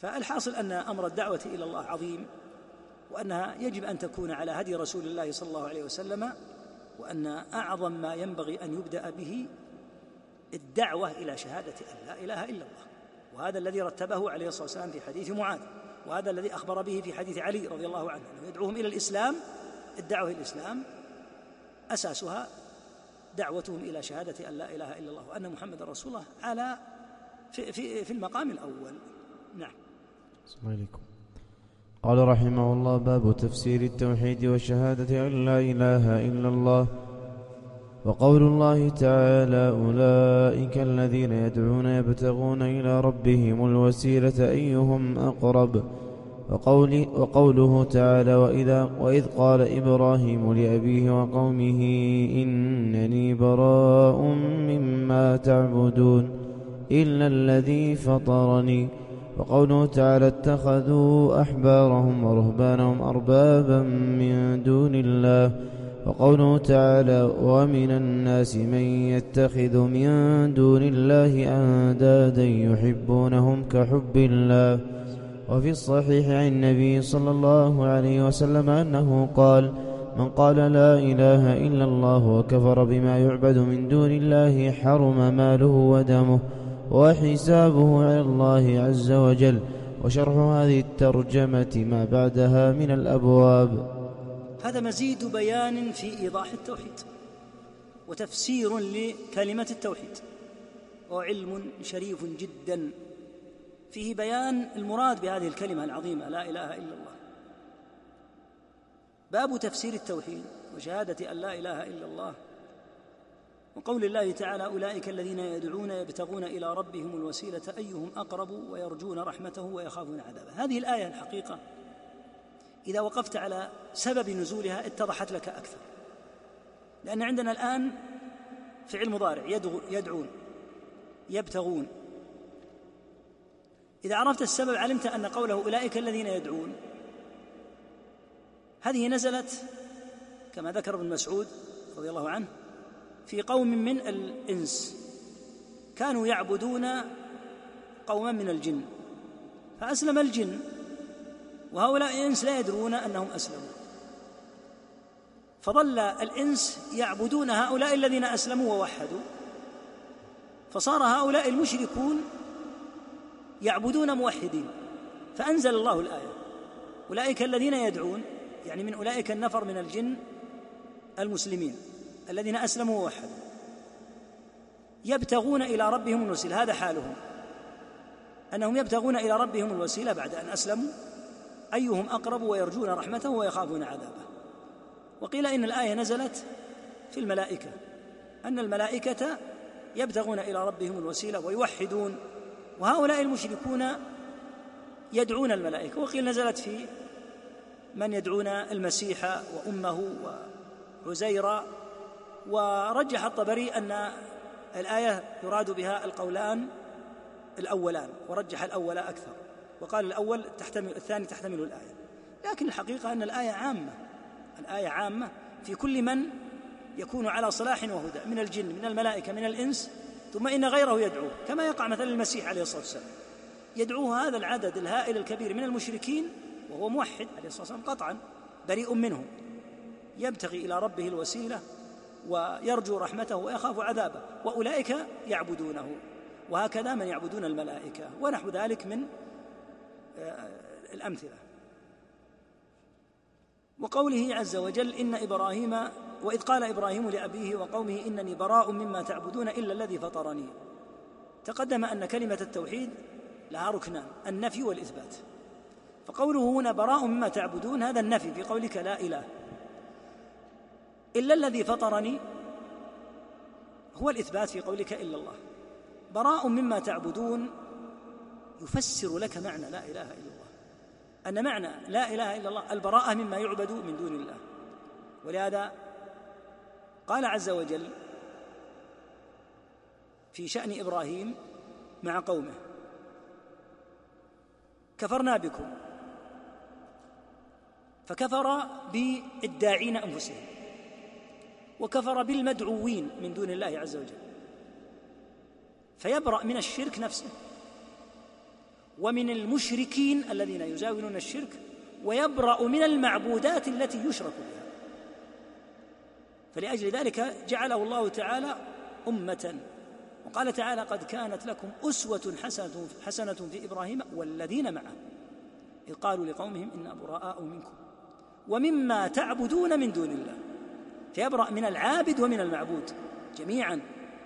فالحاصل أن أمر الدعوة إلى الله عظيم، وأنها يجب أن تكون على هدي رسول الله صلى الله عليه وسلم، وأن أعظم ما ينبغي أن يبدأ به الدعوة إلى شهادة أن لا إله إلا الله، وهذا الذي رتبه عليه الصلاة والسلام في حديث معاذ، وهذا الذي أخبر به في حديث علي رضي الله عنه، أنه يدعوهم إلى الإسلام. الدعوة إلى الإسلام أساسها دعوتهم إلى شهادة أن لا إله إلا الله وأن محمد رسول الله على في, في, في المقام الأول. نعم. السلام عليكم. قال رحمه الله: باب تفسير التوحيد والشهادة أن لا إله إلا الله. وقول الله تعالى: أولئك الذين يدعون يبتغون إلى ربهم الوسيلة أيهم أقرب. وقول وقوله تعالى: وإذا وإذ قال إبراهيم لأبيه وقومه إنني براء مما تعبدون إلا الذي فطرني. وقوله تعالى: اتخذوا أحبارهم ورهبانهم أربابا من دون الله. وقوله تعالى: ومن الناس من يتخذ من دون الله أندادا يحبونهم كحب الله. وفي الصحيح عن النبي صلى الله عليه وسلم أنه قال: من قال لا إله إلا الله وكفر بما يعبد من دون الله حرم ماله ودمه وحسابه على الله عز وجل. وشرح هذه الترجمة ما بعدها من الأبواب. هذا مزيد بيان في إيضاح التوحيد وتفسير لكلمة التوحيد، وعلم شريف جدا فيه بيان المراد بهذه الكلمة العظيمة لا إله إلا الله. باب تفسير التوحيد وشهادة أن لا إله إلا الله، وقول الله تعالى: أولئك الذين يدعون يبتغون إلى ربهم الوسيلة أيهم أقرب ويرجون رحمته ويخافون عذابه. هذه الآية الحقيقة إذا وقفت على سبب نزولها اتضحت لك أكثر، لأن عندنا الآن فعل مضارع يدعون يبتغون. إذا عرفت السبب علمت أن قوله أولئك الذين يدعون هذه نزلت كما ذكر ابن مسعود رضي الله عنه في قوم من الإنس كانوا يعبدون قوما من الجن، فأسلم الجن وهؤلاء الإنس لا يدرون أنهم أسلموا، فظل الإنس يعبدون هؤلاء الذين أسلموا ووحدوا، فصار هؤلاء المشركون يعبدون موحدين، فأنزل الله الآية: أولئك الذين يدعون، يعني من أولئك النفر من الجن المسلمين الذين أسلموا ووحدوا، يبتغون إلى ربهم الوسيلة. هذا حالهم، أنهم يبتغون إلى ربهم الوسيلة بعد أن أسلموا أيهم أقرب ويرجون رحمته ويخافون عذابه. وقيل إن الآية نزلت في الملائكة، أن الملائكة يبتغون إلى ربهم الوسيلة ويوحدون، وهؤلاء المشركون يدعون الملائكة. وقيل نزلت في من يدعون المسيح وأمه وعزيرا. ورجح الطبري أن الآية يراد بها القولان الأولان، ورجح الأول أكثر، وقال الأول تحتمل الثاني تحتمل الآية، لكن الحقيقة أن الآية عامة، الآية عامة في كل من يكون على صلاح وهدى من الجن من الملائكة من الإنس، ثم إن غيره يدعوه، كما يقع مثلا المسيح عليه الصلاة والسلام يدعوه هذا العدد الهائل الكبير من المشركين وهو موحد عليه الصلاة والسلام قطعا بريء منهم، يبتغي إلى ربه الوسيلة ويرجو رحمته ويخاف عذابه، وأولئك يعبدونه. وهكذا من يعبدون الملائكة ونحو ذلك من الأمثلة. وقوله عز وجل: إن إبراهيم وإذ قال إبراهيم لأبيه وقومه إنني براء مما تعبدون إلا الذي فطرني. تقدم أن كلمة التوحيد لها ركنان: النفي والإثبات، فقوله هنا براء مما تعبدون هذا النفي في قولك لا إله، إلا الذي فطرني هو الإثبات في قولك إلا الله. براء مما تعبدون يفسر لك معنى لا إله إلا الله، أن معنى لا إله إلا الله البراءة مما يعبد من دون الله. ولهذا قال عز وجل في شأن إبراهيم مع قومه: كفرنا بكم، فكفر بالداعين أنفسهم وكفر بالمدعوين من دون الله عز وجل، فيبرأ من الشرك نفسه ومن المشركين الذين يزاولون الشرك، ويبرأ من المعبودات التي يشرك بها. فلأجل ذلك جعله الله تعالى أمة. وقال تعالى: قد كانت لكم أسوة حسنة, حسنة في إبراهيم والذين معه إذ قالوا لقومهم إنا براء منكم ومما تعبدون من دون الله. فيبرأ من العابد ومن المعبود جميعا،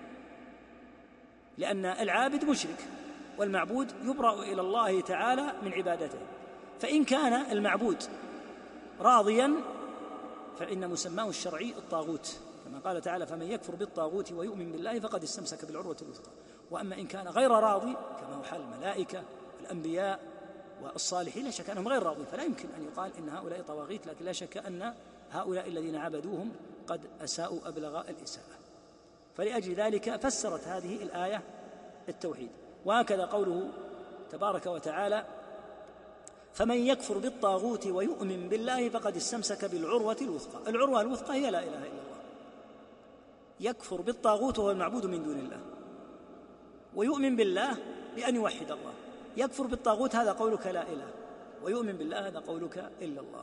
لأن العابد مشرك والمعبود يبرأ إلى الله تعالى من عبادته. فإن كان المعبود راضيا فإن مسماه الشرعي الطاغوت، كما قال تعالى: فمن يكفر بالطاغوت ويؤمن بالله فقد استمسك بالعروة الوثقى. وأما إن كان غير راضي كما هو حال الملائكة والأنبياء والصالحين لا شك أنهم غير راضي، فلا يمكن أن يقال إن هؤلاء طواغيت، لكن لا شك أن هؤلاء الذين عبدوهم قد أساءوا أبلغ الإساءة. فلأجل ذلك فسرت هذه الآية التوحيد. وهكذا قوله تبارك وتعالى: فمن يكفر بالطاغوت ويؤمن بالله فقد استمسك بالعروة الوثقى. العروة الوثقى هي لا إله إلا الله. يكفر بالطاغوت وهو المعبود من دون الله، ويؤمن بالله بأن يوحد الله. يكفر بالطاغوت هذا قولك لا إله، ويؤمن بالله هذا قولك إلا الله.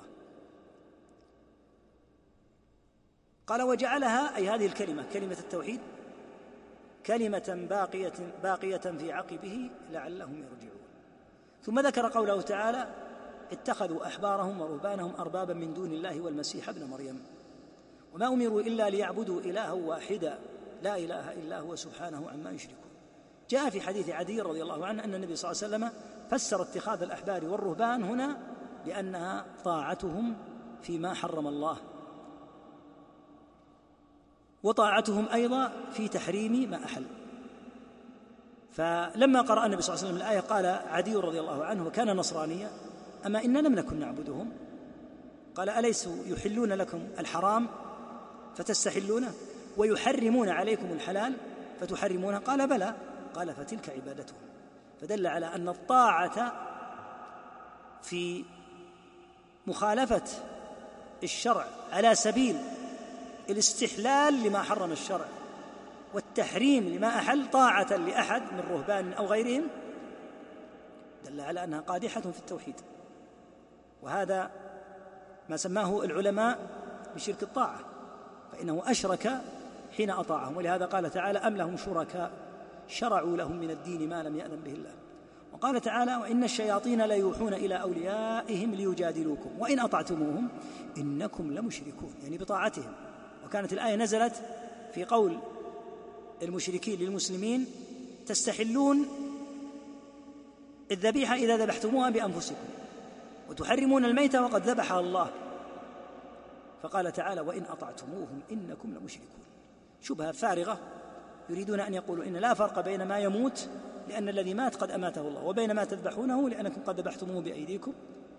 قال: وجعلها، أي هذه الكلمة كلمة التوحيد، كلمة باقية, باقية في عقبه لعلهم يرجعون. ثم ذكر قوله تعالى: اتخذوا أحبارهم ورهبانهم أربابا من دون الله والمسيح ابن مريم وما أمروا إلا ليعبدوا إلها واحدا لا إله إلا هو سبحانه عما يشركون. جاء في حديث عدي رضي الله عنه أن النبي صلى الله عليه وسلم فسر اتخاذ الأحبار والرهبان هنا بأنها طاعتهم فيما حرم الله، وطاعتهم أيضا في تحريم ما أحل. فلما قرأ النبي صلى الله عليه وسلم الآية قال عدي رضي الله عنه وكان نصرانيا: أما إننا لم نكن نعبدهم. قال: أليسوا يحلون لكم الحرام فتستحلونه ويحرمون عليكم الحلال فتحرمونه؟ قال: بلى. قال: فتلك عبادتهم. فدل على أن الطاعة في مخالفة الشرع على سبيل الاستحلال لما حرم الشرع والتحريم لما أحل طاعة لأحد من رهبان أو غيرهم دل على أنها قادحة في التوحيد. وهذا ما سماه العلماء بشرك الطاعة، فإنه أشرك حين أطاعهم. ولهذا قال تعالى: أم لهم شركاء شرعوا لهم من الدين ما لم يأذن به الله. وقال تعالى: وإن الشياطين ليوحون إلى أوليائهم ليجادلوكم وإن أطعتموهم إنكم لمشركون، يعني بطاعتهم. وكانت الآية نزلت في قول المشركين للمسلمين: تستحلون الذبيحة إذا ذبحتموها بأنفسكم وتحرمون الميتة وقد ذبحها الله. فقال تعالى: وإن أطعتموهم إنكم لمشركون. شبهة فارغة، يريدون أن يقولوا إن لا فرق بين ما يموت لأن الذي مات قد أماته الله وبين ما تذبحونه لأنكم قد ذبحتموه بأيديكم.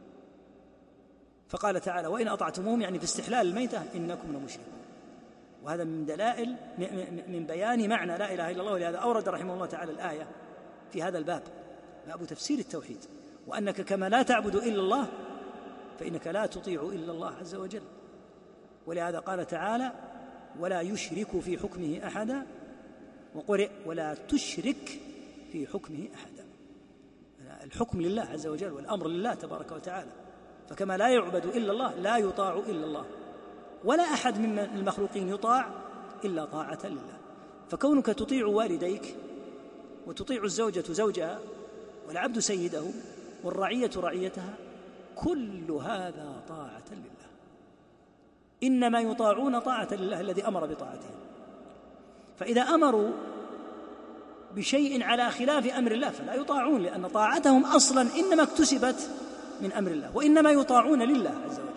فقال تعالى: وإن أطعتموهم، يعني في استحلال الميتة، إنكم لمشركون. وهذا من دلائل من بيان معنى لا إله إلا الله. ولهذا أورد رحمه الله تعالى الآية في هذا الباب، باب تفسير التوحيد، وأنك كما لا تعبد إلا الله فإنك لا تطيع إلا الله عز وجل. ولهذا قال تعالى: ولا يشرك في حكمه أحدا، وقرئ: ولا تشرك في حكمه أحدا. الحكم لله عز وجل والأمر لله تبارك وتعالى، فكما لا يعبد إلا الله لا يطاع إلا الله، ولا أحد من المخلوقين يطاع إلا طاعة لله. فكونك تطيع والديك وتطيع الزوجة زوجها والعبد سيده والرعية رعيتها، كل هذا طاعة لله. إنما يطاعون طاعة لله الذي أمر بطاعتهم. فإذا أمروا بشيء على خلاف أمر الله فلا يطاعون، لأن طاعتهم أصلا إنما اكتسبت من أمر الله، وإنما يطاعون لله عز وجل.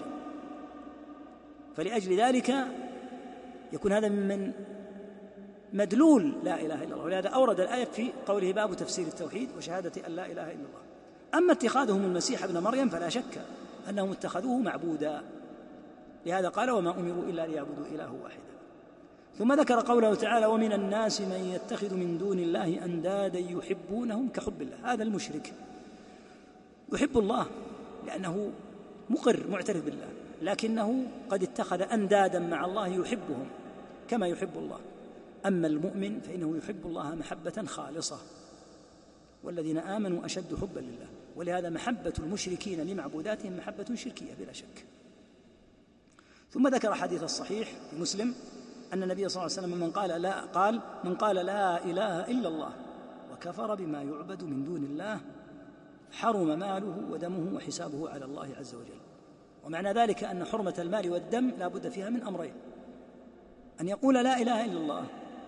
فلأجل ذلك يكون هذا من مدلول لا إله إلا الله. ولهذا أورد الآية في قوله: باب تفسير التوحيد وشهادة أن لا إله إلا الله. أما اتخاذهم المسيح ابن مريم فلا شك أنهم اتخذوه معبودا، لهذا قال: وما أمروا إلا ليعبدوا إله واحدا. ثم ذكر قوله تعالى: ومن الناس من يتخذ من دون الله أندادا يحبونهم كحب الله. هذا المشرك يحب الله لأنه مقر معترف بالله، لكنه قد اتخذ أندادا مع الله يحبهم كما يحب الله. أما المؤمن فإنه يحب الله محبة خالصة، والذين آمنوا أشد حبا لله. ولهذا محبة المشركين لمعبوداتهم محبة شركية بلا شك. ثم ذكر حديث الصحيح في مسلم أن النبي صلى الله عليه وسلم من قال لا قال من قال لا إله إلا الله وكفر بما يعبد من دون الله حرم ماله ودمه وحسابه على الله عز وجل. ومعنى ذلك أن حرمة المال والدم لا بد فيها من أمرين: أن يقول لا إله إلا الله،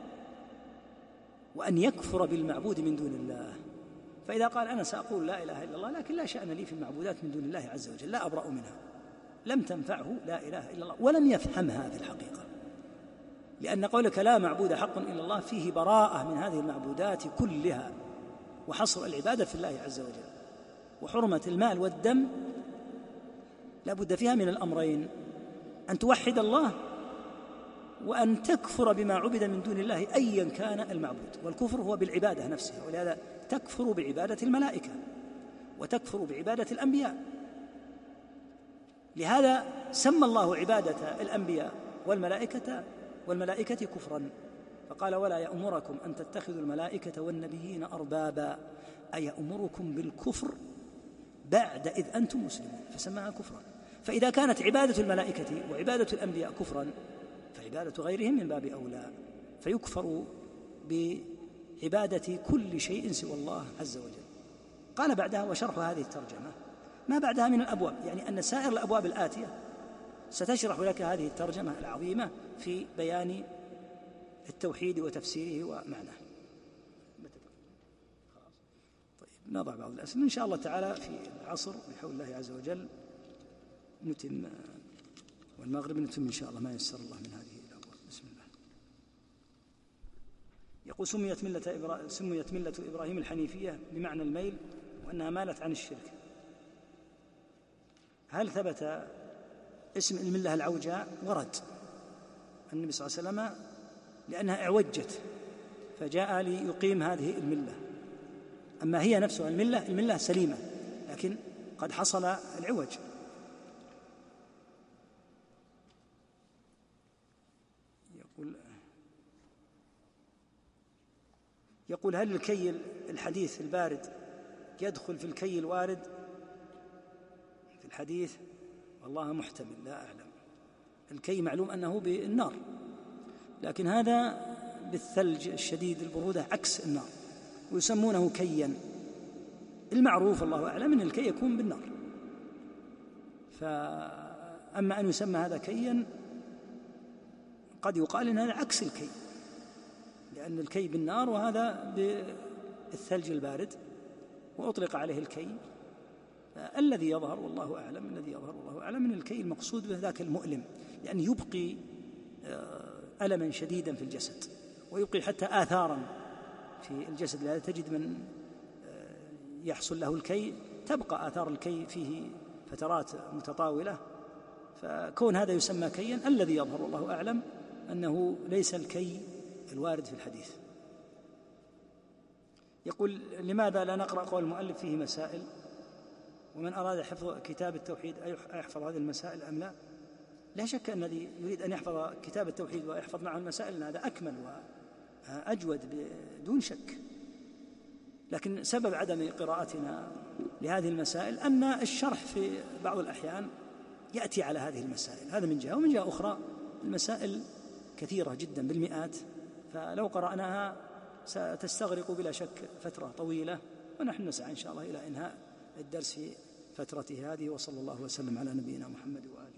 وأن يكفر بالمعبود من دون الله. فإذا قال أنا سأقول لا إله إلا الله لكن لا شأن لي في المعبودات من دون الله عز وجل، لا أبرأ منها، لم تنفعه لا إله إلا الله، ولم يفهم هذه الحقيقة، لأن قولك لا معبود حق إلا الله فيه براءة من هذه المعبودات كلها وحصر العبادة في الله عز وجل. وحرمة المال والدم لا بد فيها من الأمرين: أن توحد الله، وأن تكفر بما عبد من دون الله أيا كان المعبود. والكفر هو بالعبادة نفسها، ولهذا تكفر بعبادة الملائكة وتكفر بعبادة الأنبياء. لهذا سمى الله عبادة الأنبياء والملائكة والملائكة كفرا، فقال: ولا يأمركم أن تتخذوا الملائكة والنبيين أربابا، أي يأمركم بالكفر بعد إذ أنتم مسلمون، فسماها كفرا. فإذا كانت عبادة الملائكة وعبادة الأنبياء كفرا فعبادة غيرهم من باب أولى، فيكفر بعبادة كل شيء سوى الله عز وجل. قال بعدها: وشرح هذه الترجمة ما بعدها من الأبواب، يعني أن سائر الأبواب الآتية ستشرح لك هذه الترجمة العظيمة في بيان التوحيد وتفسيره ومعناه. طيب، نضع بعض الأسئلة إن شاء الله تعالى في العصر بحول الله عز وجل نتم، والمغرب نتم إن شاء الله ما يسر الله من هذه الأبواب. بسم الله. يقول: سميت ملة إبرا... سميت ملة إبراهيم الحنيفية بمعنى الميل، وأنها مالت عن الشرك. هل ثبت اسم الملة العوجاء؟ ورد النبي صلى الله عليه وسلم لأنها اعوجت فجاء ليقيم هذه الملة. أما هي نفسها الملة الملة سليمة، لكن قد حصل العوج. يقول يقول هل الكي الحديث البارد يدخل في الكي الوارد في الحديث؟ والله محتمل، لا أعلم. الكي معلوم أنه بالنار، لكن هذا بالثلج الشديد البرودة عكس النار، ويسمونه كيا. المعروف الله أعلم أن الكي يكون بالنار، فأما أن يسمى هذا كيا قد يقال أن هذا عكس الكي، لأن الكي بالنار وهذا بالثلج البارد، وأطلق عليه الكي. الذي يظهر والله أعلم الذي يظهر والله أعلم من الكي المقصود به ذاك المؤلم، لأن يبقي ألما شديدا في الجسد، ويبقي حتى آثارا في الجسد. لهذا تجد من يحصل له الكي تبقى آثار الكي فيه فترات متطاولة، فكون هذا يسمى كيا. الذي يظهر والله أعلم أنه ليس الكي الوارد في الحديث. يقول: لماذا لا نقرأ قول المؤلف فيه مسائل؟ ومن أراد حفظ كتاب التوحيد أيحفظ هذه المسائل أم لا؟ لا شك أن الذي يريد أن يحفظ كتاب التوحيد ويحفظ معه المسائل هذا أكمل وأجود بدون شك. لكن سبب عدم قراءتنا لهذه المسائل أن الشرح في بعض الأحيان يأتي على هذه المسائل، هذا من جهة. ومن جهة أخرى المسائل كثيرة جدا بالمئات، فلو قرأناها ستستغرق بلا شك فترة طويلة، ونحن نسعى إن شاء الله إلى إنهاء الدرس في فترته هذه. وصلى الله وسلم على نبينا محمد وآله.